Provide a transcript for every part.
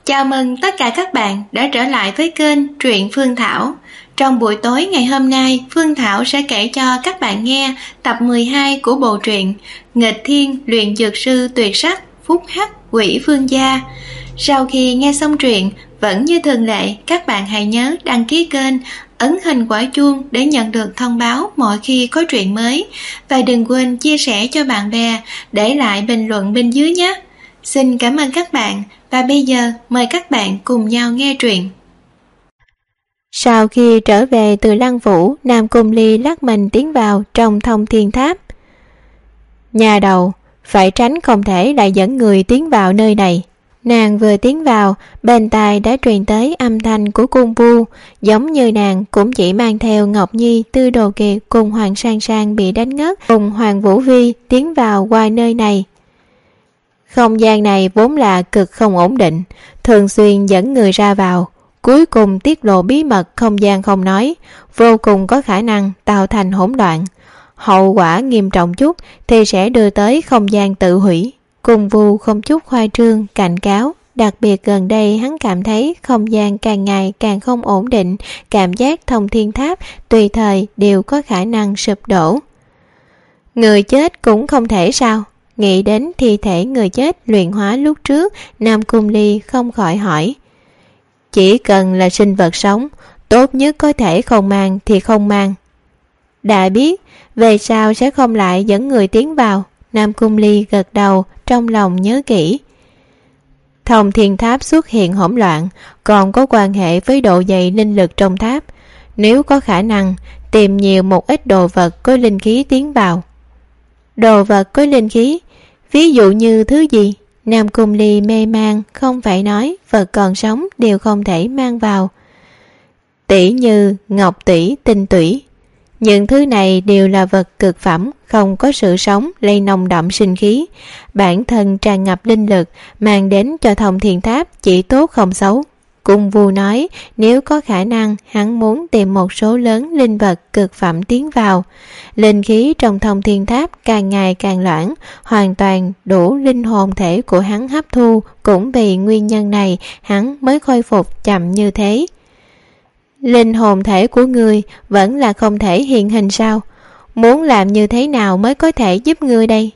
Chào mừng tất cả các bạn đã trở lại với kênh Truyện Phương Thảo. Trong buổi tối ngày hôm nay, Phương Thảo sẽ kể cho các bạn nghe tập 12 của bộ truyện Nghịch Thiên Luyện Dược Sư Tuyệt Sắc Phúc Hắc Quỷ Phương Gia. Sau khi nghe xong truyện, vẫn như thường lệ, các bạn hãy nhớ đăng ký kênh, ấn hình quả chuông để nhận được thông báo mỗi khi có truyện mới. Và đừng quên chia sẻ cho bạn bè, để lại bình luận bên dưới nhé. Xin cảm ơn các bạn, và bây giờ mời các bạn cùng nhau nghe truyện. Sau khi trở về từ Lăng Vũ, Nam Cung Ly lắc mình tiến vào trong Thông Thiên Tháp. Nhà đầu, phải tránh không thể lại dẫn người tiến vào nơi này. Nàng vừa tiến vào, bên tai đã truyền tới âm thanh của Cung Vu, giống như nàng cũng chỉ mang theo Ngọc Nhi, Tư Đồ Kiệt cùng Hoàng Sang Sang bị đánh ngất, cùng Hoàng Vũ Vi tiến vào qua nơi này. Không gian này vốn là cực không ổn định, thường xuyên dẫn người ra vào, cuối cùng tiết lộ bí mật không gian không nói, vô cùng có khả năng tạo thành hỗn loạn. Hậu quả nghiêm trọng chút thì sẽ đưa tới không gian tự hủy. Cung Vu không chút khoa trương cảnh cáo, đặc biệt gần đây hắn cảm thấy không gian càng ngày càng không ổn định, cảm giác Thông Thiên Tháp tùy thời đều có khả năng sụp đổ. Người chết cũng không thể sao? Nghĩ đến thi thể người chết luyện hóa lúc trước, Nam Cung Ly không khỏi hỏi. Chỉ cần là sinh vật sống, tốt nhất có thể không mang thì không mang. Đã biết, về sau sẽ không lại dẫn người tiến vào. Nam Cung Ly gật đầu, trong lòng nhớ kỹ. Thông Thiên Tháp xuất hiện hỗn loạn, còn có quan hệ với độ dày linh lực trong tháp. Nếu có khả năng, tìm nhiều một ít đồ vật có linh khí tiến vào. Đồ vật có linh khí, ví dụ như thứ gì? Nam Cung Ly mê man, không phải nói vật còn sống đều không thể mang vào. Tỷ như ngọc tỷ, tinh tủy. Những thứ này đều là vật cực phẩm, không có sự sống, lây nồng đậm sinh khí. Bản thân tràn ngập linh lực, mang đến cho Thông Thiên Tháp chỉ tốt không xấu. Cung Vu nói nếu có khả năng hắn muốn tìm một số lớn linh vật cực phẩm tiến vào. Linh khí trong Thông Thiên Tháp càng ngày càng loãng, hoàn toàn đủ linh hồn thể của hắn hấp thu, cũng vì nguyên nhân này hắn mới khôi phục chậm như thế. Linh hồn thể của ngươi vẫn là không thể hiện hình sao? Muốn làm như thế nào mới có thể giúp ngươi đây?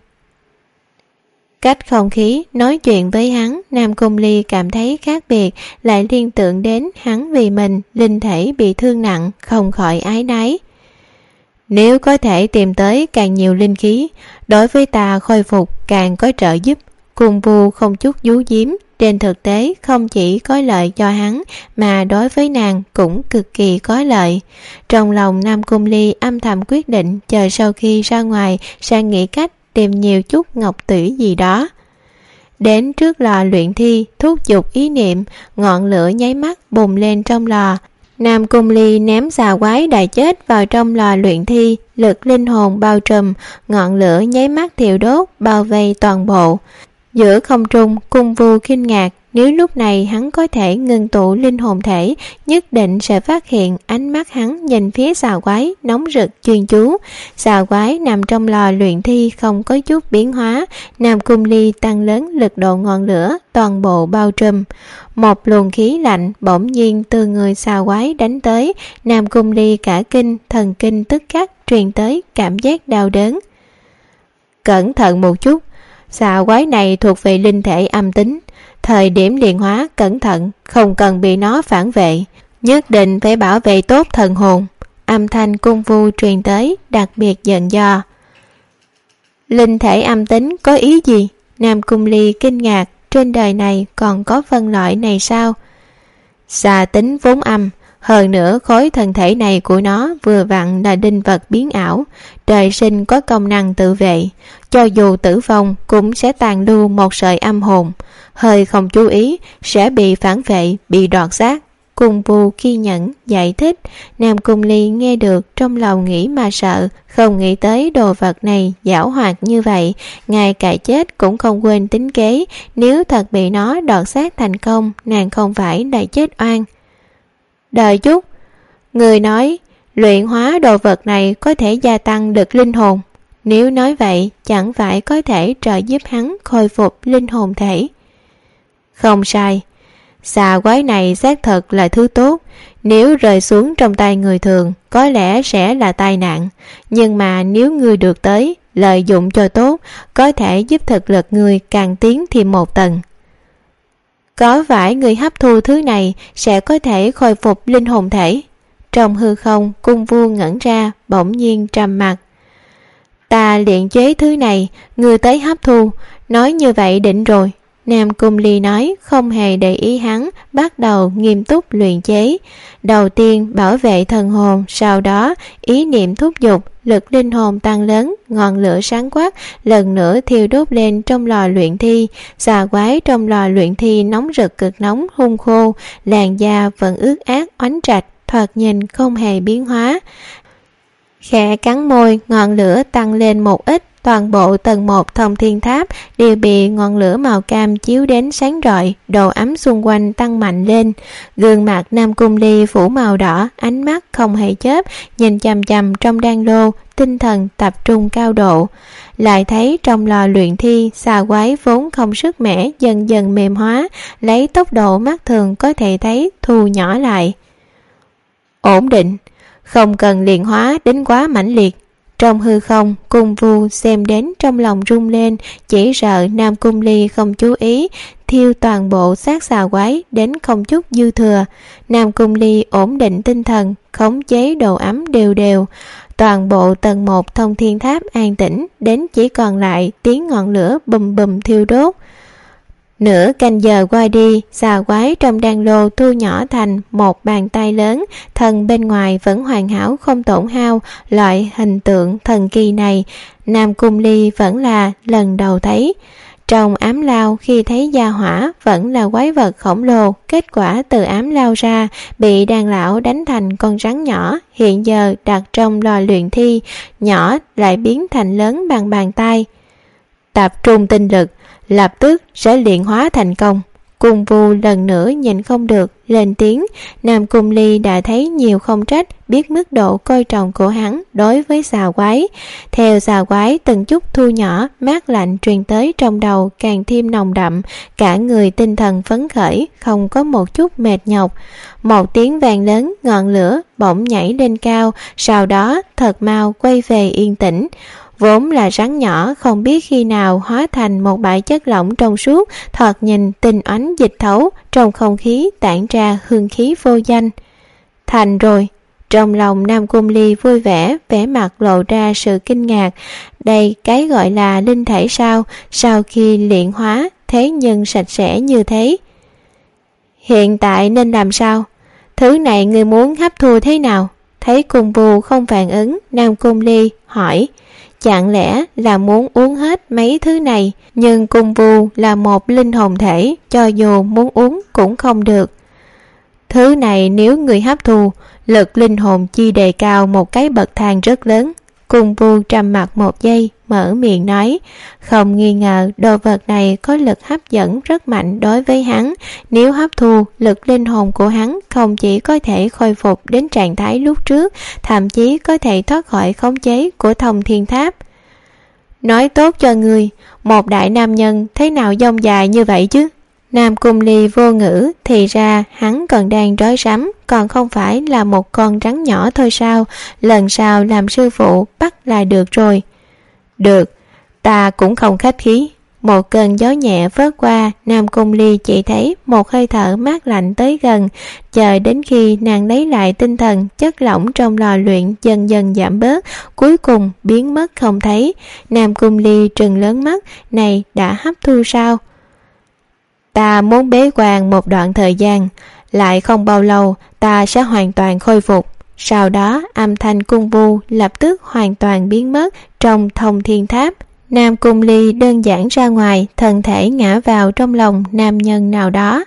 Cách không khí nói chuyện với hắn, Nam Cung Ly cảm thấy khác biệt, lại liên tưởng đến hắn vì mình linh thể bị thương nặng, không khỏi ái náy. Nếu có thể tìm tới càng nhiều linh khí, đối với ta khôi phục càng có trợ giúp. Cung Vu không chút giấu giếm, trên thực tế không chỉ có lợi cho hắn mà đối với nàng cũng cực kỳ có lợi. Trong lòng Nam Cung Ly âm thầm quyết định chờ sau khi ra ngoài sang nghĩ cách tìm nhiều chút ngọc tủy gì đó. Đến trước lò luyện thi, thúc giục ý niệm, ngọn lửa nháy mắt bùng lên trong lò. Nam Cung Ly ném xà quái đã chết vào trong lò luyện thi, lực linh hồn bao trùm, ngọn lửa nháy mắt thiêu đốt bao vây toàn bộ. Giữa không trung, Cung Vu kinh ngạc, nếu lúc này hắn có thể ngưng tụ linh hồn thể, nhất định sẽ phát hiện ánh mắt hắn nhìn phía xà quái nóng rực chuyên chú. Xà quái nằm trong lò luyện thi không có chút biến hóa. Nam Cung Ly tăng lớn lực độ ngọn lửa, toàn bộ bao trùm. Một luồng khí lạnh bỗng nhiên từ người xà quái đánh tới. Nam Cung Ly cả kinh, thần kinh tức khắc truyền tới cảm giác đau đớn. Cẩn thận một chút, xà quái này thuộc về linh thể âm tính, thời điểm luyện hóa cẩn thận, không cần bị nó phản vệ, nhất định phải bảo vệ tốt thần hồn. Âm thanh Cung Vu truyền tới, đặc biệt giận dò. Linh thể âm tính có ý gì? Nam Cung Ly kinh ngạc, trên đời này còn có phân loại này sao? Xà tính vốn âm, hơn nữa khối thân thể này của nó vừa vặn là linh vật biến ảo, trời sinh có công năng tự vệ, cho dù tử vong cũng sẽ tàn lưu một sợi âm hồn, hơi không chú ý sẽ bị phản vệ, bị đoạt xác. Cung Vu kiên nhẫn giải thích. Nam Cung Ly nghe được trong lòng nghĩ mà sợ, không nghĩ tới đồ vật này giảo hoạt như vậy, ngay cả chết cũng không quên tính kế, nếu thật bị nó đoạt xác thành công, nàng không phải đã chết oan. Đợi chút, người nói luyện hóa đồ vật này có thể gia tăng lực linh hồn, nếu nói vậy chẳng phải có thể trợ giúp hắn khôi phục linh hồn thể? Không sai, Xà quái này xác thật là thứ tốt, nếu rơi xuống trong tay người thường có lẽ sẽ là tai nạn, nhưng mà nếu ngươi được tới, lợi dụng cho tốt, có thể giúp thực lực ngươi càng tiến thêm một tầng. Có phải người hấp thu thứ này sẽ có thể khôi phục linh hồn thể? Trong hư không, Cung Vu ngẩn ra, bỗng nhiên trầm mặc. Ta luyện chế thứ này, ngươi tới hấp thu, nói như vậy định rồi. Nam Cung Ly nói, không hề để ý hắn, bắt đầu nghiêm túc luyện chế. Đầu tiên bảo vệ thần hồn, sau đó ý niệm thúc giục, lực linh hồn tăng lớn, ngọn lửa sáng quắc lần nữa thiêu đốt lên trong lò luyện thi. Xà quái trong lò luyện thi nóng rực cực nóng, hung khô, làn da vẫn ướt át oánh trạch, thoạt nhìn không hề biến hóa. Khẽ cắn môi, ngọn lửa tăng lên một ít. Toàn bộ tầng 1 Thông Thiên Tháp đều bị ngọn lửa màu cam chiếu đến sáng rọi, độ ấm xung quanh tăng mạnh lên. Gương mặt Nam Cung Ly phủ màu đỏ, ánh mắt không hề chớp, nhìn chằm chằm trong đan lô, tinh thần tập trung cao độ. Lại thấy trong lò luyện thi, xà quái vốn không sức mẻ dần dần mềm hóa, lấy tốc độ mắt thường có thể thấy thu nhỏ lại. Ổn định, không cần luyện hóa đến quá mãnh liệt. Trong hư không, Cung Vu xem đến trong lòng rung lên, chỉ sợ Nam Cung Ly không chú ý, thiêu toàn bộ xác xà quái đến không chút dư thừa. Nam Cung Ly ổn định tinh thần, khống chế độ ấm đều đều. Toàn bộ tầng 1 Thông Thiên Tháp an tĩnh, đến chỉ còn lại tiếng ngọn lửa bùm bùm thiêu đốt. Nửa canh giờ qua đi, xà quái trong đan lô thu nhỏ thành một bàn tay lớn, thân bên ngoài vẫn hoàn hảo không tổn hao. Loại hình tượng thần kỳ này, Nam Cung Ly vẫn là lần đầu thấy. Trong ám lao khi thấy gia hỏa vẫn là quái vật khổng lồ, kết quả từ ám lao ra, bị đàn lão đánh thành con rắn nhỏ, hiện giờ đặt trong lò luyện thi, nhỏ lại biến thành lớn bằng bàn tay. Tập trung tinh lực, lập tức sẽ luyện hóa thành công. Cung Vu lần nữa nhìn không được, lên tiếng. Nam Cung Ly đã thấy nhiều không trách, biết mức độ coi trọng của hắn đối với xà quái. Theo xà quái từng chút thu nhỏ, mát lạnh truyền tới trong đầu càng thêm nồng đậm, cả người tinh thần phấn khởi, không có một chút mệt nhọc. Một tiếng vang lớn, ngọn lửa bỗng nhảy lên cao, sau đó thật mau quay về yên tĩnh. Vốn là rắn nhỏ, không biết khi nào hóa thành một bãi chất lỏng trong suốt, thoạt nhìn tinh ánh dịch thấu, trong không khí tản ra hương khí vô danh. Thành rồi. Trong lòng Nam Cung Ly vui vẻ, vẻ mặt lộ ra sự kinh ngạc. Đây cái gọi là linh thể sao? Sau khi luyện hóa, thế nhưng sạch sẽ như thế. Hiện tại nên làm sao? Thứ này người muốn hấp thu thế nào? Thấy Cung Vu không phản ứng, Nam Cung Ly hỏi. Chẳng lẽ là muốn uống hết mấy thứ này? Nhưng Cung Vu là một linh hồn thể, cho dù muốn uống cũng không được. Thứ này nếu người hấp thu, lực linh hồn chi đề cao một cái bậc thang rất lớn. Cung Vu trầm mặc một giây, mở miệng nói. Không nghi ngờ đồ vật này có lực hấp dẫn rất mạnh đối với hắn. Nếu hấp thu, lực linh hồn của hắn không chỉ có thể khôi phục đến trạng thái lúc trước, thậm chí có thể thoát khỏi khống chế của Thông Thiên Tháp. Nói tốt cho ngươi, một đại nam nhân thế nào dông dài như vậy chứ? Nam Cung Ly vô ngữ, thì ra hắn còn đang rối rắm, còn không phải là một con rắn nhỏ thôi sao? Lần sau làm sư phụ bắt là được rồi. Được, ta cũng không khách khí. Một cơn gió nhẹ vớt qua, Nam Cung Ly chỉ thấy một hơi thở mát lạnh tới gần, chờ đến khi nàng lấy lại tinh thần, chất lỏng trong lò luyện dần dần giảm bớt, cuối cùng biến mất không thấy. Nam Cung Ly trừng lớn mắt, này đã hấp thu sao? Ta muốn bế quan một đoạn thời gian, lại không bao lâu ta sẽ hoàn toàn khôi phục. Sau đó âm thanh Cung Vu lập tức hoàn toàn biến mất trong Thông Thiên Tháp. Nam Cung Ly đơn giản ra ngoài, thân thể ngã vào trong lòng nam nhân nào đó.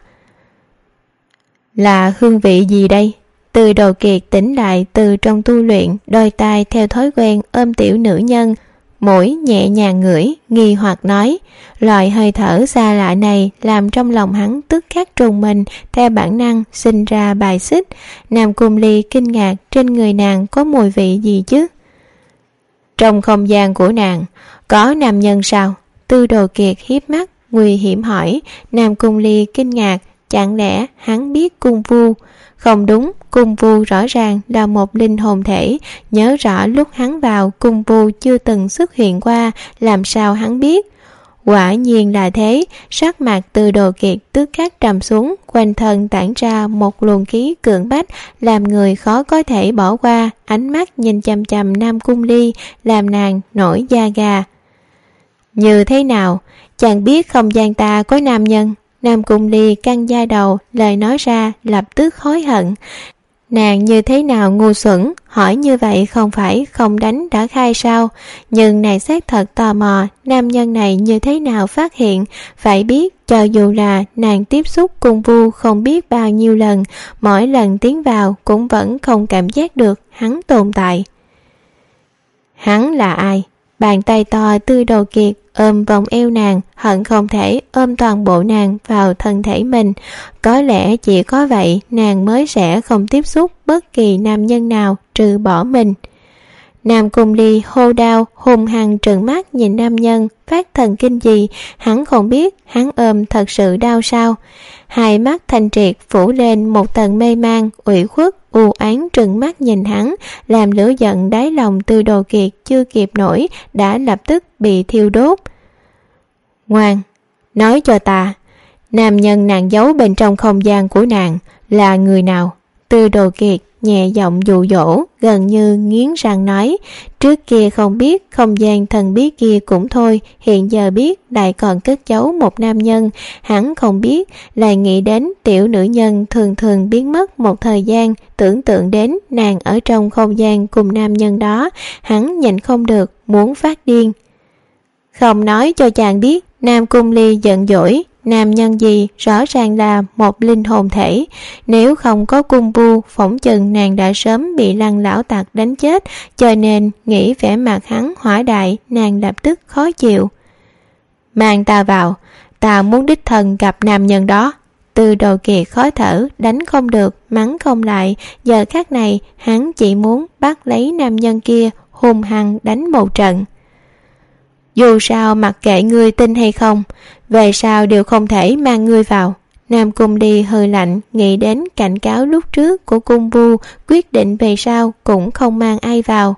Là hương vị gì đây? Từ Đồ Kiệt tỉnh lại từ trong tu luyện, đôi tai theo thói quen ôm tiểu nữ nhân, mũi nhẹ nhàng ngửi, nghi hoặc nói. Loại hơi thở xa lạ này làm trong lòng hắn tức khắc trùng mình, theo bản năng sinh ra bài xích. Nam Cung Ly kinh ngạc, trên người nàng có mùi vị gì chứ? Trong không gian của nàng có nam nhân sao? Tư Đồ Kiệt hiếp mắt nguy hiểm hỏi. Nam Cung Ly kinh ngạc, chẳng lẽ hắn biết cung vu? Không đúng, cung vu rõ ràng là một linh hồn thể, nhớ rõ lúc hắn vào cung vu chưa từng xuất hiện qua, làm sao hắn biết? Quả nhiên là thế. Sắc mặt Từ Đồ Kiệt tức khắc trầm xuống, quanh thân tản ra một luồng khí cưỡng bách, làm người khó có thể bỏ qua. Ánh mắt nhìn chằm chằm Nam Cung Ly, làm nàng nổi da gà. Như thế nào? Chàng biết không gian ta có nam nhân? Nam Cung Ly căng da đầu, lời nói ra lập tức hối hận. Nàng như thế nào ngu xuẩn, hỏi như vậy không phải không đánh đã khai sao? Nhưng nàng xác thật tò mò, nam nhân này như thế nào phát hiện. Phải biết, cho dù là nàng tiếp xúc cung vu không biết bao nhiêu lần, mỗi lần tiến vào cũng vẫn không cảm giác được hắn tồn tại. Hắn là ai? Bàn tay to Tư Đồ Kiệt ôm vòng eo nàng, hận không thể ôm toàn bộ nàng vào thân thể mình. Có lẽ chỉ có vậy nàng mới sẽ không tiếp xúc bất kỳ nam nhân nào trừ bỏ mình. Nam Cung Ly hô đau, hung hăng trợn mắt nhìn nam nhân, phát thần kinh gì, hắn không biết hắn ôm thật sự đau sao. Hai mắt thanh triệt phủ lên một tầng mê man, ủy khuất, u oán trừng mắt nhìn hắn, làm lửa giận đáy lòng Tư Đồ Kiệt chưa kịp nổi đã lập tức bị thiêu đốt. Ngoan, nói cho ta, nam nhân nàng giấu bên trong không gian của nàng là người nào? Tư Đồ Kiệt nhẹ giọng dụ dỗ, gần như nghiến răng nói. Trước kia không biết, không gian thần bí kia cũng thôi, hiện giờ biết lại còn cất giấu một nam nhân. Hắn không biết, lại nghĩ đến tiểu nữ nhân thường thường biến mất một thời gian, tưởng tượng đến nàng ở trong không gian cùng nam nhân đó, hắn nhịn không được, muốn phát điên. Không nói cho chàng biết. Nam Cung Ly giận dỗi, nam nhân gì rõ ràng là một linh hồn thể, nếu không có cung vu phỏng chừng nàng đã sớm bị Lăng lão tặc đánh chết, cho nên nghĩ vẻ mặt hắn hỏa đại, nàng lập tức khó chịu. Mang ta vào, ta muốn đích thân gặp nam nhân đó. Tư Đồ Kiệt khó thở, đánh không được, mắng không lại, giờ khắc này hắn chỉ muốn bắt lấy nam nhân kia hung hăng đánh một trận. Dù sao mặc kệ ngươi tin hay không, về sau đều không thể mang ngươi vào. Nam Cung Ly hừ lạnh, nghĩ đến cảnh cáo lúc trước của cung vu, quyết định về sau cũng không mang ai vào.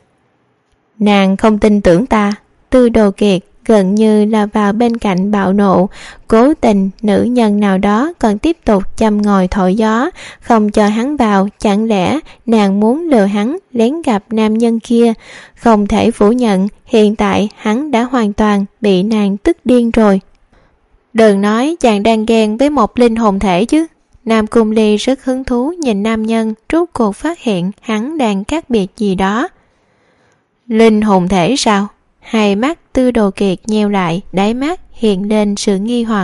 Nàng không tin tưởng ta. Tư Đồ Kiệt gần như là vào bên cạnh bạo nộ, cố tình nữ nhân nào đó còn tiếp tục châm ngòi thổi gió, không cho hắn vào. Chẳng lẽ nàng muốn lừa hắn lén gặp nam nhân kia? Không thể phủ nhận, hiện tại hắn đã hoàn toàn bị nàng tức điên rồi. Đừng nói chàng đang ghen với một linh hồn thể chứ. Nam Cung Ly rất hứng thú nhìn nam nhân, rốt cuộc phát hiện hắn đang khác biệt gì đó. Linh hồn thể sao? Hai mắt Tư Đồ Kiệt nheo lại, đáy mắt hiện lên sự nghi hoặc.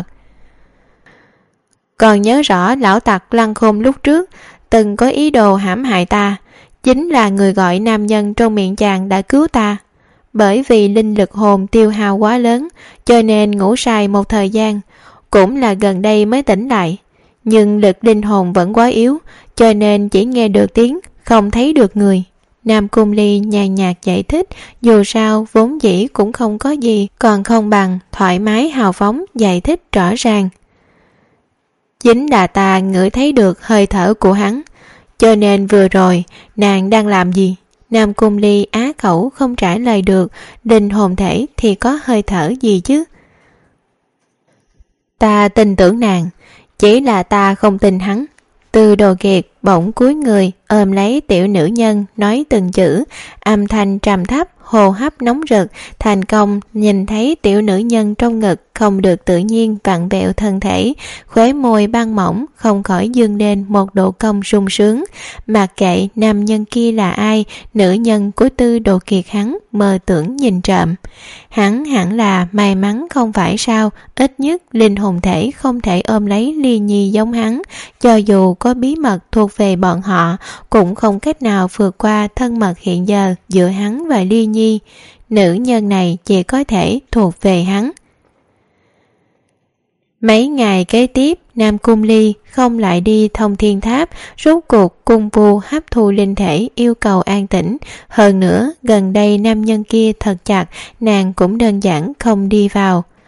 Còn nhớ rõ lão tặc Lăng Khôn lúc trước từng có ý đồ hãm hại ta, chính là người gọi nam nhân trong miệng chàng đã cứu ta. Bởi vì linh lực hồn tiêu hao quá lớn, cho nên ngủ say một thời gian, cũng là gần đây mới tỉnh lại. Nhưng lực linh hồn vẫn quá yếu, cho nên chỉ nghe được tiếng, không thấy được người. Nam Cung Ly nhàn nhạt giải thích, dù sao vốn dĩ cũng không có gì, còn không bằng thoải mái hào phóng giải thích rõ ràng. Chính là ta ngửi thấy được hơi thở của hắn, cho nên vừa rồi nàng đang làm gì? Nam Cung Ly á khẩu không trả lời được, linh hồn thể thì có hơi thở gì chứ? Ta tin tưởng nàng, chỉ là ta không tin hắn. Tư Đồ Kiệt bỗng cúi người ôm lấy tiểu nữ nhân, nói từng chữ, âm thanh trầm thấp, hô hấp nóng rực. Thành công nhìn thấy tiểu nữ nhân trong ngực không được tự nhiên vặn vẹo thân thể, khóe môi băng mỏng không khỏi dương lên một độ cong sung sướng. Mặc kệ nam nhân kia là ai, nữ nhân của Tư Đồ Kiệt hắn mơ tưởng nhìn trộm. Hắn hẳn là may mắn không phải sao, ít nhất linh hồn thể không thể ôm lấy Ly Nhi giống hắn, cho dù có bí mật thuộc về bọn họ cũng không cách nào vượt qua thân mật hiện giờ giữa hắn và Ly Nhi. Nữ nhân này chỉ có thể thuộc về hắn. Mấy ngày kế tiếp, Nam Cung Ly không lại đi Thông Thiên Tháp, rốt cuộc cung vu hấp thu linh thể yêu cầu an tĩnh. Hơn nữa, gần đây nam nhân kia thật chặt, nàng cũng đơn giản không đi vào.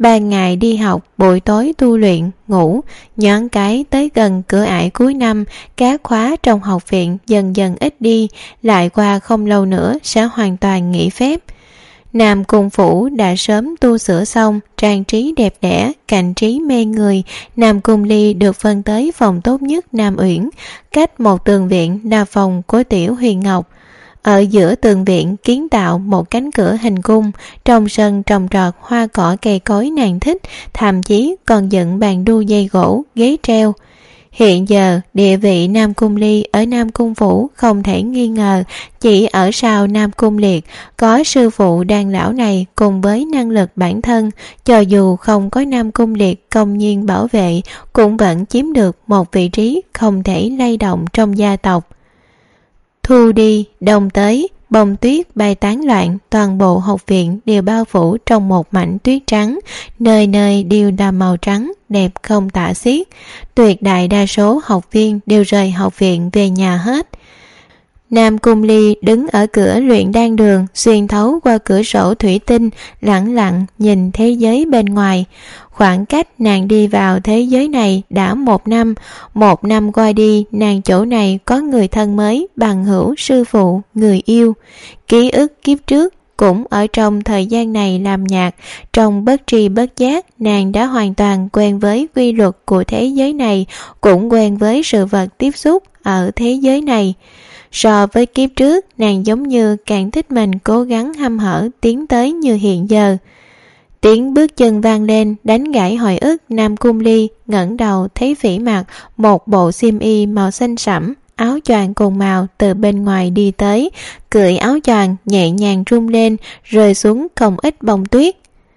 ban ngày đi học, buổi tối tu luyện, ngủ. Nhoáng cái tới gần cửa ải cuối năm, các khóa trong học viện dần dần ít đi, lại qua không lâu nữa sẽ hoàn toàn nghỉ phép. Nam Cung Phủ đã sớm tu sửa xong, trang trí đẹp đẽ, cảnh trí mê người. Nam Cung Ly được phân tới phòng tốt nhất Nam Uyển, cách một tường viện là phòng của Tiểu Huyền Ngọc. Ở giữa tường viện kiến tạo một cánh cửa hình cung, trong sân trồng trọt hoa cỏ cây cối nàng thích, thậm chí còn dựng bàn đu dây gỗ, ghế treo. Hiện giờ địa vị Nam Cung Ly ở Nam Cung Phủ không thể nghi ngờ, chỉ ở sau Nam Cung Liệt có sư phụ đàn lão này cùng với năng lực bản thân, cho dù không có Nam Cung Liệt công nhiên bảo vệ cũng vẫn chiếm được một vị trí không thể lay động trong gia tộc. Thu đi, đông tới, bông tuyết bay tán loạn, toàn bộ học viện đều bao phủ trong một mảnh tuyết trắng, nơi nơi đều là màu trắng, đẹp không tả xiết. Tuyệt đại đa số học viên đều rời học viện về nhà hết. Nam Cung Ly đứng ở cửa luyện đan đường, xuyên thấu qua cửa sổ thủy tinh, lẳng lặng nhìn thế giới bên ngoài. Khoảng cách nàng đi vào thế giới này đã 1 năm. 1 năm qua đi, nàng chỗ này có người thân mới, bằng hữu, sư phụ, người yêu. Ký ức kiếp trước cũng ở trong thời gian này làm nhạt. Trong bất tri bất giác, nàng đã hoàn toàn quen với quy luật của thế giới này, cũng quen với sự vật tiếp xúc ở thế giới này. So với kiếp trước, nàng giống như càng thích mình cố gắng hăm hở tiến tới như hiện giờ. Tiếng bước chân vang lên đánh gãy hồi ức. Nam Cung Ly ngẩng đầu thấy Phỉ Mặc một bộ xiêm y màu xanh sẫm, áo choàng cùng màu từ bên ngoài đi tới, cởi áo choàng nhẹ nhàng rung lên, rơi xuống không ít bông tuyết.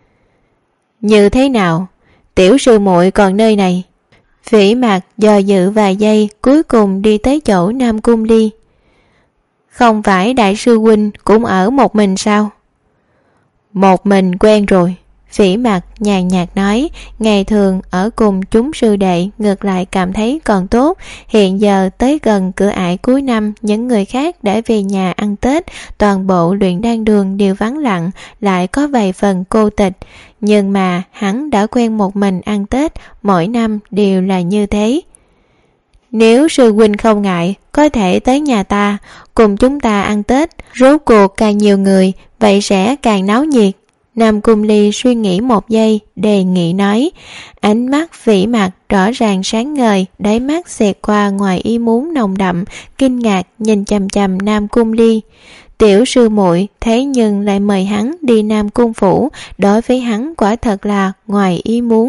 Như thế nào? Tiểu sư muội còn nơi này. Phỉ Mặc do dự vài giây, cuối cùng đi tới chỗ Nam Cung Ly. Không phải đại sư huynh cũng ở một mình sao? Một mình quen rồi. Phỉ Mặc nhàn nhạt nói, ngày thường ở cùng chúng sư đệ ngược lại cảm thấy còn tốt. Hiện giờ tới gần cửa ải cuối năm, những người khác đã về nhà ăn Tết, toàn bộ luyện đan đường đều vắng lặng, lại có vài phần cô tịch. Nhưng mà hắn đã quen một mình ăn Tết, mỗi năm đều là như thế. Nếu sư huynh không ngại, có thể tới nhà ta, cùng chúng ta ăn Tết. Rốt cuộc càng nhiều người, vậy sẽ càng náo nhiệt. Nam Cung Ly suy nghĩ một giây, đề nghị nói. Ánh mắt Phỉ Mặc rõ ràng sáng ngời, đáy mắt xẹt qua ngoài ý muốn nồng đậm, kinh ngạc nhìn chằm chằm Nam Cung Ly. Tiểu sư muội thế nhưng lại mời hắn đi Nam Cung Phủ, đối với hắn quả thật là ngoài ý muốn.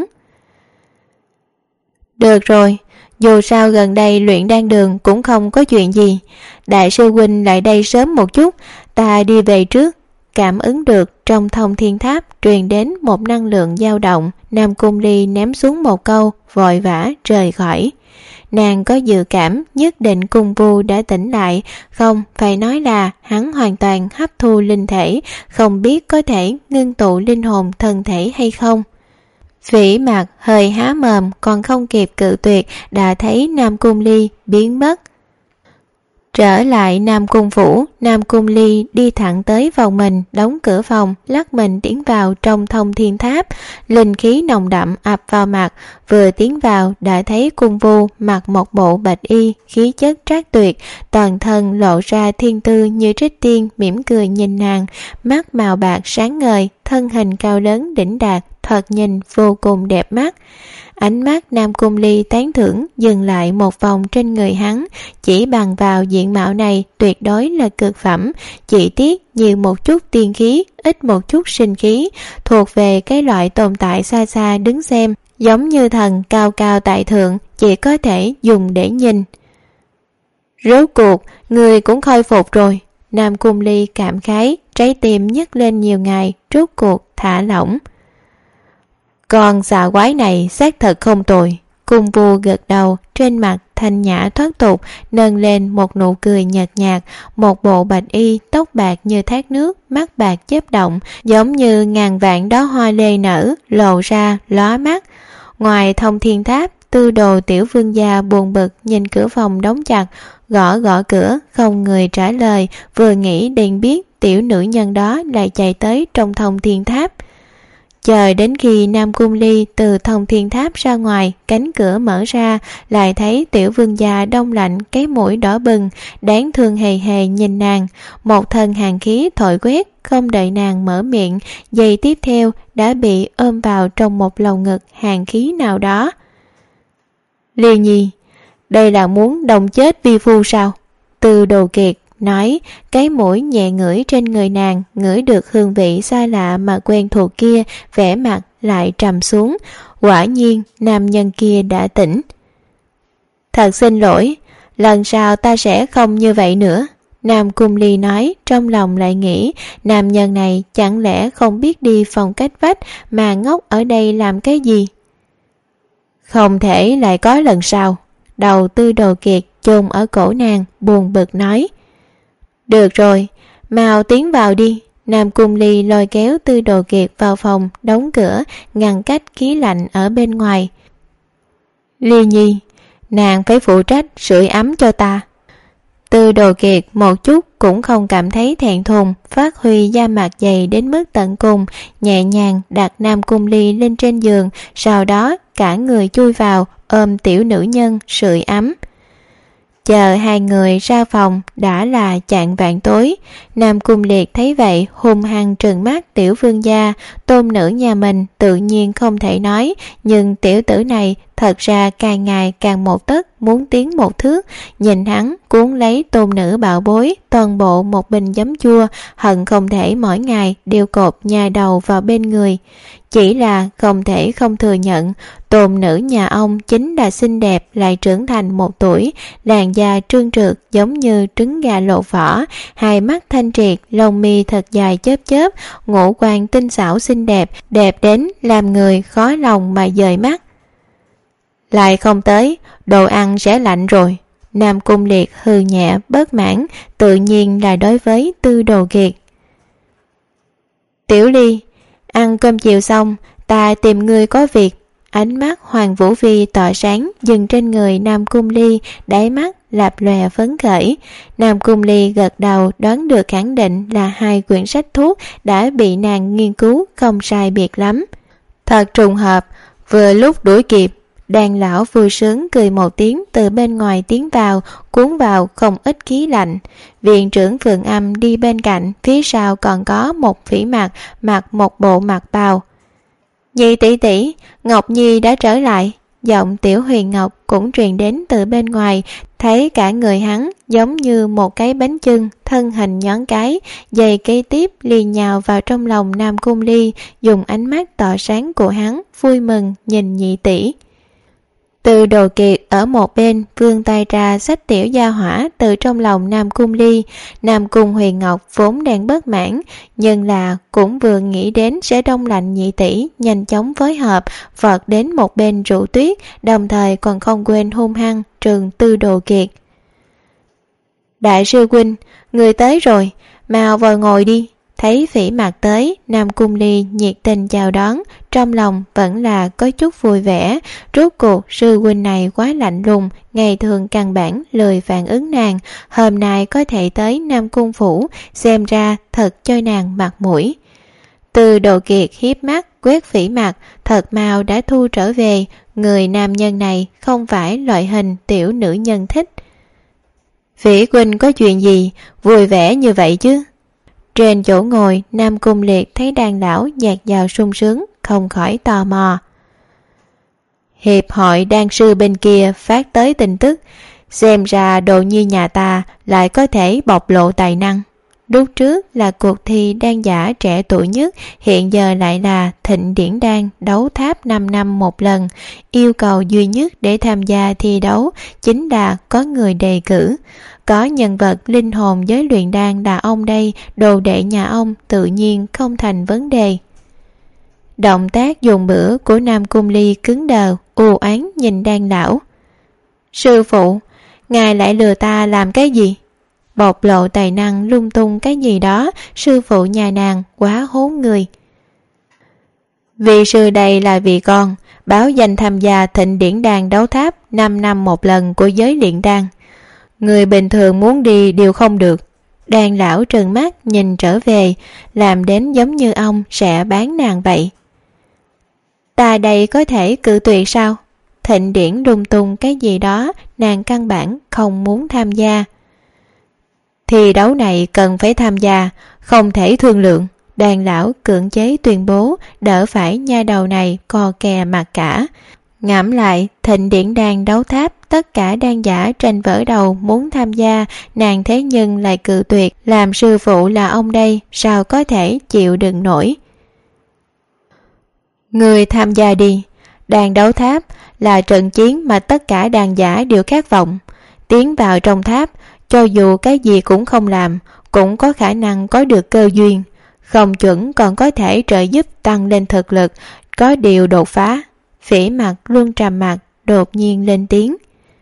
Được rồi, dù sao gần đây luyện đan đường cũng không có chuyện gì. Đại sư huynh lại đây sớm một chút, ta đi về trước. Cảm ứng được trong thông thiên tháp truyền đến một năng lượng dao động. Nam Cung Ly ném xuống một câu, vội vã rời khỏi. Nàng có dự cảm nhất định Cung Vu đã tỉnh lại, không phải nói là hắn hoàn toàn hấp thu linh thể, không biết có thể ngưng tụ linh hồn thân thể hay không. Phỉ Mặc hơi há mồm, còn không kịp cự tuyệt đã thấy Nam Cung Ly biến mất. Trở lại Nam Cung Phủ, Nam Cung Ly đi thẳng tới phòng mình, đóng cửa phòng, lắc mình tiến vào trong thông thiên tháp. Linh khí nồng đậm ập vào mặt, vừa tiến vào đã thấy Cung Vu mặc một bộ bạch y, khí chất trác tuyệt, toàn thân lộ ra thiên tư như trích tiên, mỉm cười nhìn nàng, mắt màu bạc sáng ngời, thân hình cao lớn đỉnh đạt, thoạt nhìn vô cùng đẹp mắt. Ánh mắt Nam Cung Ly tán thưởng dừng lại một vòng trên người hắn, chỉ bằng vào diện mạo này tuyệt đối là cực phẩm, chỉ tiếc nhiều một chút tiên khí, ít một chút sinh khí, thuộc về cái loại tồn tại xa xa đứng xem, giống như thần cao cao tại thượng, chỉ có thể dùng để nhìn. Rốt cuộc, người cũng khôi phục rồi. Nam Cung Ly cảm khái, trái tim nhấc lên nhiều ngày, rốt cuộc thả lỏng. Con xà quái này xác thật không tồi. Cung Vu gật đầu, trên mặt thanh nhã thoát tục, nâng lên một nụ cười nhợt nhạt, một bộ bạch y, tóc bạc như thác nước, mắt bạc chớp động, giống như ngàn vạn đóa hoa lê nở, lộ ra lóa mắt. Ngoài thông thiên tháp, Tư Đồ tiểu vương gia buồn bực nhìn cửa phòng đóng chặt, gõ gõ cửa, không người trả lời, vừa nghĩ liền biết tiểu nữ nhân đó lại chạy tới trong thông thiên tháp. Chờ đến khi Nam Cung Ly từ Thông Thiên Tháp ra ngoài, cánh cửa mở ra, lại thấy tiểu vương gia đông lạnh, cái mũi đỏ bừng, đáng thương hề hề nhìn nàng. Một thân hàn khí thổi quét, không đợi nàng mở miệng, giây tiếp theo đã bị ôm vào trong một lồng ngực hàn khí nào đó. Ly Nhi, đây là muốn đồng chết vi phu sao? Từ Đồ Kiệt nói, cái mũi nhẹ ngửi trên người nàng, ngửi được hương vị xa lạ mà quen thuộc kia, vẻ mặt lại trầm xuống. Quả nhiên nam nhân kia đã tỉnh. Thật xin lỗi, lần sau ta sẽ không như vậy nữa. Nam Cung Ly nói, trong lòng lại nghĩ, nam nhân này chẳng lẽ không biết đi phòng cách vách mà ngốc ở đây làm cái gì? Không thể lại có lần sau. Đầu Tư Đồ Kiệt chôn ở cổ nàng, buồn bực nói. Được rồi, mau tiến vào đi. Nam Cung Ly lôi kéo Tư Đồ Kiệt vào phòng, đóng cửa, ngăn cách khí lạnh ở bên ngoài. Ly Nhi, nàng phải phụ trách sưởi ấm cho ta. Tư Đồ Kiệt một chút cũng không cảm thấy thẹn thùng, phát huy da mặt dày đến mức tận cùng, nhẹ nhàng đặt Nam Cung Ly lên trên giường, sau đó cả người chui vào, ôm tiểu nữ nhân sưởi ấm. Chờ hai người ra phòng đã là chạng vạng tối. Nam Cung Liệt thấy vậy hung hăng trừng mắt tiểu vương gia. Tôn nữ nhà mình tự nhiên không thể nói, nhưng tiểu tử này thật ra càng ngày càng một tấc muốn tiến một thước. Nhìn hắn cuốn lấy tôn nữ bảo bối toàn bộ một bình giấm chua, hận không thể mỗi ngày đều cột nhà đầu vào bên người. Chỉ là không thể không thừa nhận, tôn nữ nhà ông chính là xinh đẹp lại trưởng thành 1 tuổi, làn da trơn trượt giống như trứng gà lột vỏ, hai mắt thanh triệt, lông mi thật dài chớp chớp, ngũ quan tinh xảo xinh đẹp, đẹp đến làm người khó lòng mà dời mắt. Lại không tới, đồ ăn sẽ lạnh rồi. Nam Cung Liệt hừ nhẹ bất mãn, tự nhiên là đối với Tư Đồ Kiệt. Tiểu Ly, ăn cơm chiều xong, ta tìm ngươi có việc. Ánh mắt Hoàng Vũ Vi tỏa sáng dừng trên người Nam Cung Ly, đáy mắt lạp lòe phấn khởi. Nam Cung Ly gật đầu, đoán được khẳng định là 2 quyển sách thuốc đã bị nàng nghiên cứu không sai biệt lắm. Thật trùng hợp, vừa lúc đuổi kịp. Đàn lão vui sướng cười một tiếng từ bên ngoài tiến vào, cuốn vào không ít khí lạnh. Viện trưởng Phượng Âm đi bên cạnh, phía sau còn có một phỉ mặc, mặc một bộ mặt bào. Nhị tỷ tỷ, Ngọc Nhi đã trở lại. Giọng Tiểu Huyền Ngọc cũng truyền đến từ bên ngoài, thấy cả người hắn giống như một cái bánh chưng, thân hình nhón cái, giày kế tiếp liền nhào vào trong lòng Nam Cung Ly, dùng ánh mắt tỏ sáng của hắn vui mừng nhìn nhị tỷ. Từ Đồ Kiệt ở một bên vươn tay ra xách tiểu gia hỏa từ trong lòng Nam Cung Ly. Nam Cung Huyền Ngọc vốn đang bất mãn, nhưng là cũng vừa nghĩ đến sẽ đông lạnh nhị tỷ, nhanh chóng phối hợp vọt đến một bên rượu tuyết, đồng thời còn không quên hung hăng trừng Tư Đồ Kiệt. Đại sư huynh, người tới rồi, mau vào ngồi đi. Thấy Phỉ Mặc tới, Nam Cung Ly nhiệt tình chào đón, trong lòng vẫn là có chút vui vẻ. Rốt cuộc sư huynh này quá lạnh lùng, ngày thường căn bản lười phản ứng nàng, hôm nay có thể tới Nam Cung phủ, xem ra thật cho nàng mặt mũi. Từ Đồ Kiệt hiếp mắt quét Phỉ Mặc, thật mau đã thu trở về. Người nam nhân này không phải loại hình tiểu nữ nhân thích. Phỉ huynh có chuyện gì vui vẻ như vậy chứ? Trên chỗ ngồi, Nam Cung Liệt thấy đàn lão dạt dào sung sướng, không khỏi tò mò. Hiệp hội đan sư bên kia phát tới tin tức, xem ra Đồ Nhi nhà ta lại có thể bộc lộ tài năng. Lúc trước là cuộc thi đan giả trẻ tuổi nhất, hiện giờ lại là Thịnh Điển Đan đấu tháp 5 năm một lần. Yêu cầu duy nhất để tham gia thi đấu chính là có người đề cử. Có nhân vật linh hồn giới luyện đan là ông đây, đồ đệ nhà ông tự nhiên không thành vấn đề. Động tác dùng bữa của Nam Cung Ly cứng đờ, u oán nhìn đan lão. Sư phụ, ngài lại lừa ta làm cái gì? Bộc lộ tài năng lung tung cái gì đó, sư phụ nhà nàng quá hốn người. Vị sư đây là vì con, báo danh tham gia Thịnh Điển Đan đấu tháp 5 năm một lần của giới luyện đan. Người bình thường muốn đi đều không được. Đan lão trừng mắt nhìn trở về, làm đến giống như ông sẽ bán nàng vậy. Ta đây có thể cự tuyệt sao? Thịnh Điển lung tung cái gì đó, nàng căn bản không muốn tham gia. Thi đấu này cần phải tham gia, không thể thương lượng. Đàn lão cưỡng chế tuyên bố, đỡ phải nha đầu này co kè mặt cả. Ngẫm lại, Thịnh Điển đàn đấu tháp, tất cả đàn giả tranh vỡ đầu muốn tham gia, nàng thế nhưng lại cự tuyệt. Làm sư phụ là ông đây, sao có thể chịu đựng nổi? Người tham gia đi. Đàn đấu tháp là trận chiến mà tất cả đàn giả đều khát vọng. Tiến vào trong tháp, cho dù cái gì cũng không làm, cũng có khả năng có được cơ duyên. Không chuẩn còn có thể trợ giúp tăng lên thực lực, có điều đột phá. Phỉ Mặc luôn trầm mặc, đột nhiên lên tiếng.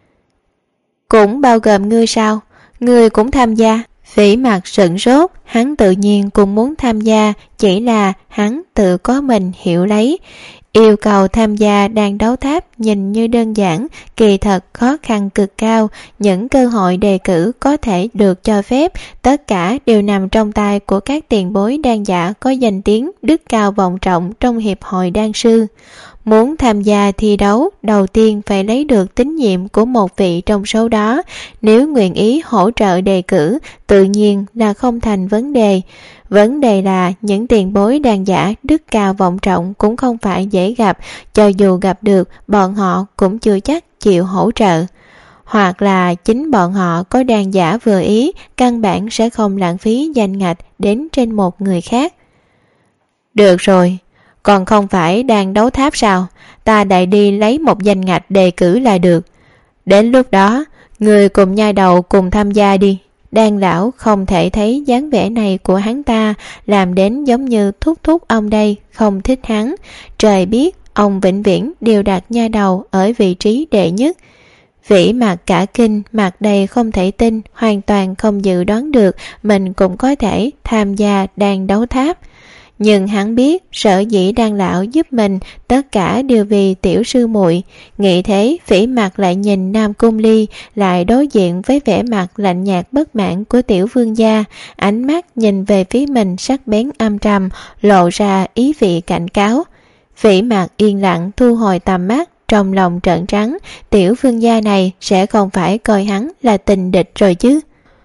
Cũng bao gồm ngươi sao? Ngươi cũng tham gia? Phỉ Mặc sửng sốt, hắn tự nhiên cũng muốn tham gia, chỉ là hắn tự có mình hiểu lấy. Yêu cầu tham gia đàn đấu tháp nhìn như đơn giản, kỳ thật khó khăn cực cao. Những cơ hội đề cử có thể được cho phép, tất cả đều nằm trong tay của các tiền bối đan giả có danh tiếng đức cao vọng trọng trong hiệp hội đan sư. Muốn tham gia thi đấu, đầu tiên phải lấy được tín nhiệm của một vị trong số đó. Nếu nguyện ý hỗ trợ đề cử, tự nhiên là không thành vấn đề. Vấn đề là những tiền bối đàn giả đức cao vọng trọng cũng không phải dễ gặp, cho dù gặp được, bọn họ cũng chưa chắc chịu hỗ trợ. Hoặc là chính bọn họ có đàn giả vừa ý, căn bản sẽ không lãng phí danh ngạch đến trên một người khác. Được rồi, còn không phải đang đấu tháp sao? Ta đại đi lấy một danh ngạch đề cử là được. Đến lúc đó, người cùng nhai đầu cùng tham gia đi. Đan lão không thể thấy dáng vẻ này của hắn ta, làm đến giống như thúc thúc ông đây không thích hắn. Trời biết, ông vĩnh viễn đều đặt nha đầu ở vị trí đệ nhất. Vĩ Mặc cả kinh, mặt đầy không thể tin, hoàn toàn không dự đoán được mình cũng có thể tham gia đàn đấu tháp. Nhưng hắn biết sở dĩ đan lão giúp mình tất cả đều vì tiểu sư muội. Nghĩ thế, Phỉ Mặc lại nhìn Nam Cung Ly, lại đối diện với vẻ mặt lạnh nhạt bất mãn của tiểu vương gia, ánh mắt nhìn về phía mình sắc bén âm trầm, lộ ra ý vị cảnh cáo. Phỉ Mặc yên lặng thu hồi tầm mắt, trong lòng trợn trắng, tiểu vương gia này sẽ không phải coi hắn là tình địch rồi chứ.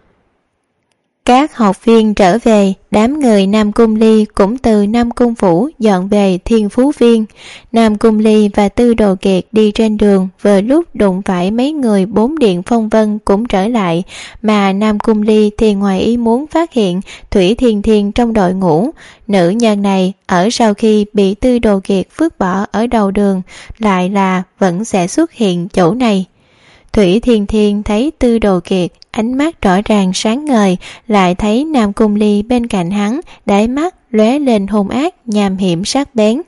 Các học viên trở về, đám người Nam Cung Ly cũng từ Nam Cung Phủ dọn về Thiên Phú Viên. Nam Cung Ly và Tư Đồ Kiệt đi trên đường, vừa lúc đụng phải mấy người 4 điện phong vân cũng trở lại, mà Nam Cung Ly thì ngoài ý muốn phát hiện Thủy Thiên Thiên trong đội ngũ. Nữ nhân này ở sau khi bị Tư Đồ Kiệt vứt bỏ ở đầu đường, lại là vẫn sẽ xuất hiện chỗ này. Thủy Thiên Thiên thấy Tư Đồ Kiệt, ánh mắt rõ ràng sáng ngời, lại thấy Nam Cung Ly bên cạnh hắn, đáy mắt lóe lên hung ác, nham hiểm sắc bén.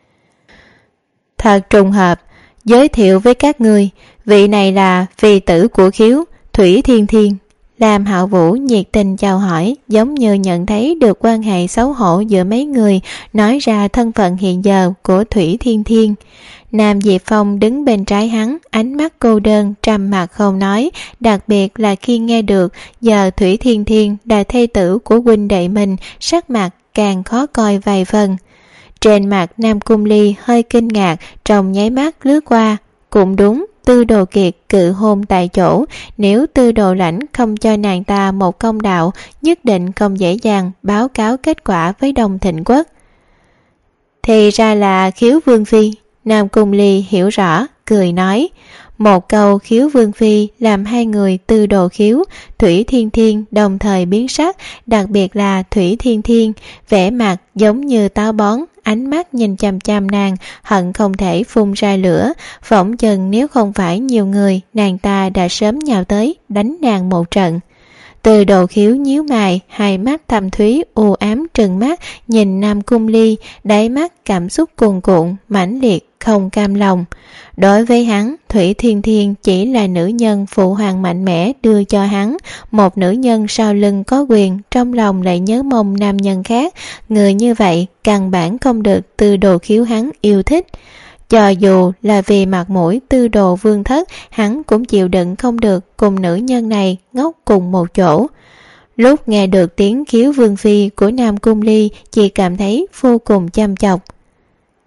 Thật trùng hợp, giới thiệu với các ngươi, vị này là phi tử của Khiếu, Thủy Thiên Thiên. Lam Hạo Vũ nhiệt tình chào hỏi, giống như nhận thấy được quan hệ xấu hổ giữa mấy người, nói ra thân phận hiện giờ của Thủy Thiên Thiên. Nam Diệp Phong đứng bên trái hắn, ánh mắt cô đơn, trầm mặc không nói, đặc biệt là khi nghe được giờ Thủy Thiên Thiên là thê tử của huynh đệ mình, sắc mặt càng khó coi vài phần. Trên mặt Nam Cung Ly hơi kinh ngạc, trong nháy mắt lướt qua. Cũng đúng, Tư Đồ Kiệt cự hôn tại chỗ, nếu Tư Đồ Lãnh không cho nàng ta một công đạo, nhất định không dễ dàng báo cáo kết quả với Đông Thịnh Quốc. Thì ra là Khiếu Vương Phi. Nam Cung Ly hiểu rõ, cười nói. Một câu Khiếu Vương Phi làm hai người Tư Đồ Khiếu, Thủy Thiên Thiên đồng thời biến sắc, đặc biệt là Thủy Thiên Thiên, vẻ mặt giống như táo bón, ánh mắt nhìn chằm chằm nàng, hận không thể phun ra lửa, phỏng chừng nếu không phải nhiều người, nàng ta đã sớm nhào tới, đánh nàng một trận. Tư Đồ Khiếu nhíu mày, hai mắt thâm thúy u ám trừng mắt nhìn Nam Cung Ly, đáy mắt cảm xúc cuồn cuộn, mãnh liệt, không cam lòng. Đối với hắn, Thủy Thiên Thiên chỉ là nữ nhân phụ hoàng mạnh mẽ đưa cho hắn, một nữ nhân sau lưng có quyền, trong lòng lại nhớ mong nam nhân khác, người như vậy căn bản không được Tư Đồ Khiếu hắn yêu thích. Cho dù là vì mặt mũi Tư Đồ Vương thất, hắn cũng chịu đựng không được cùng nữ nhân này ngốc cùng một chỗ. Lúc nghe được tiếng Khiếu Vương Phi của Nam Cung Ly, chỉ cảm thấy vô cùng chăm chọc.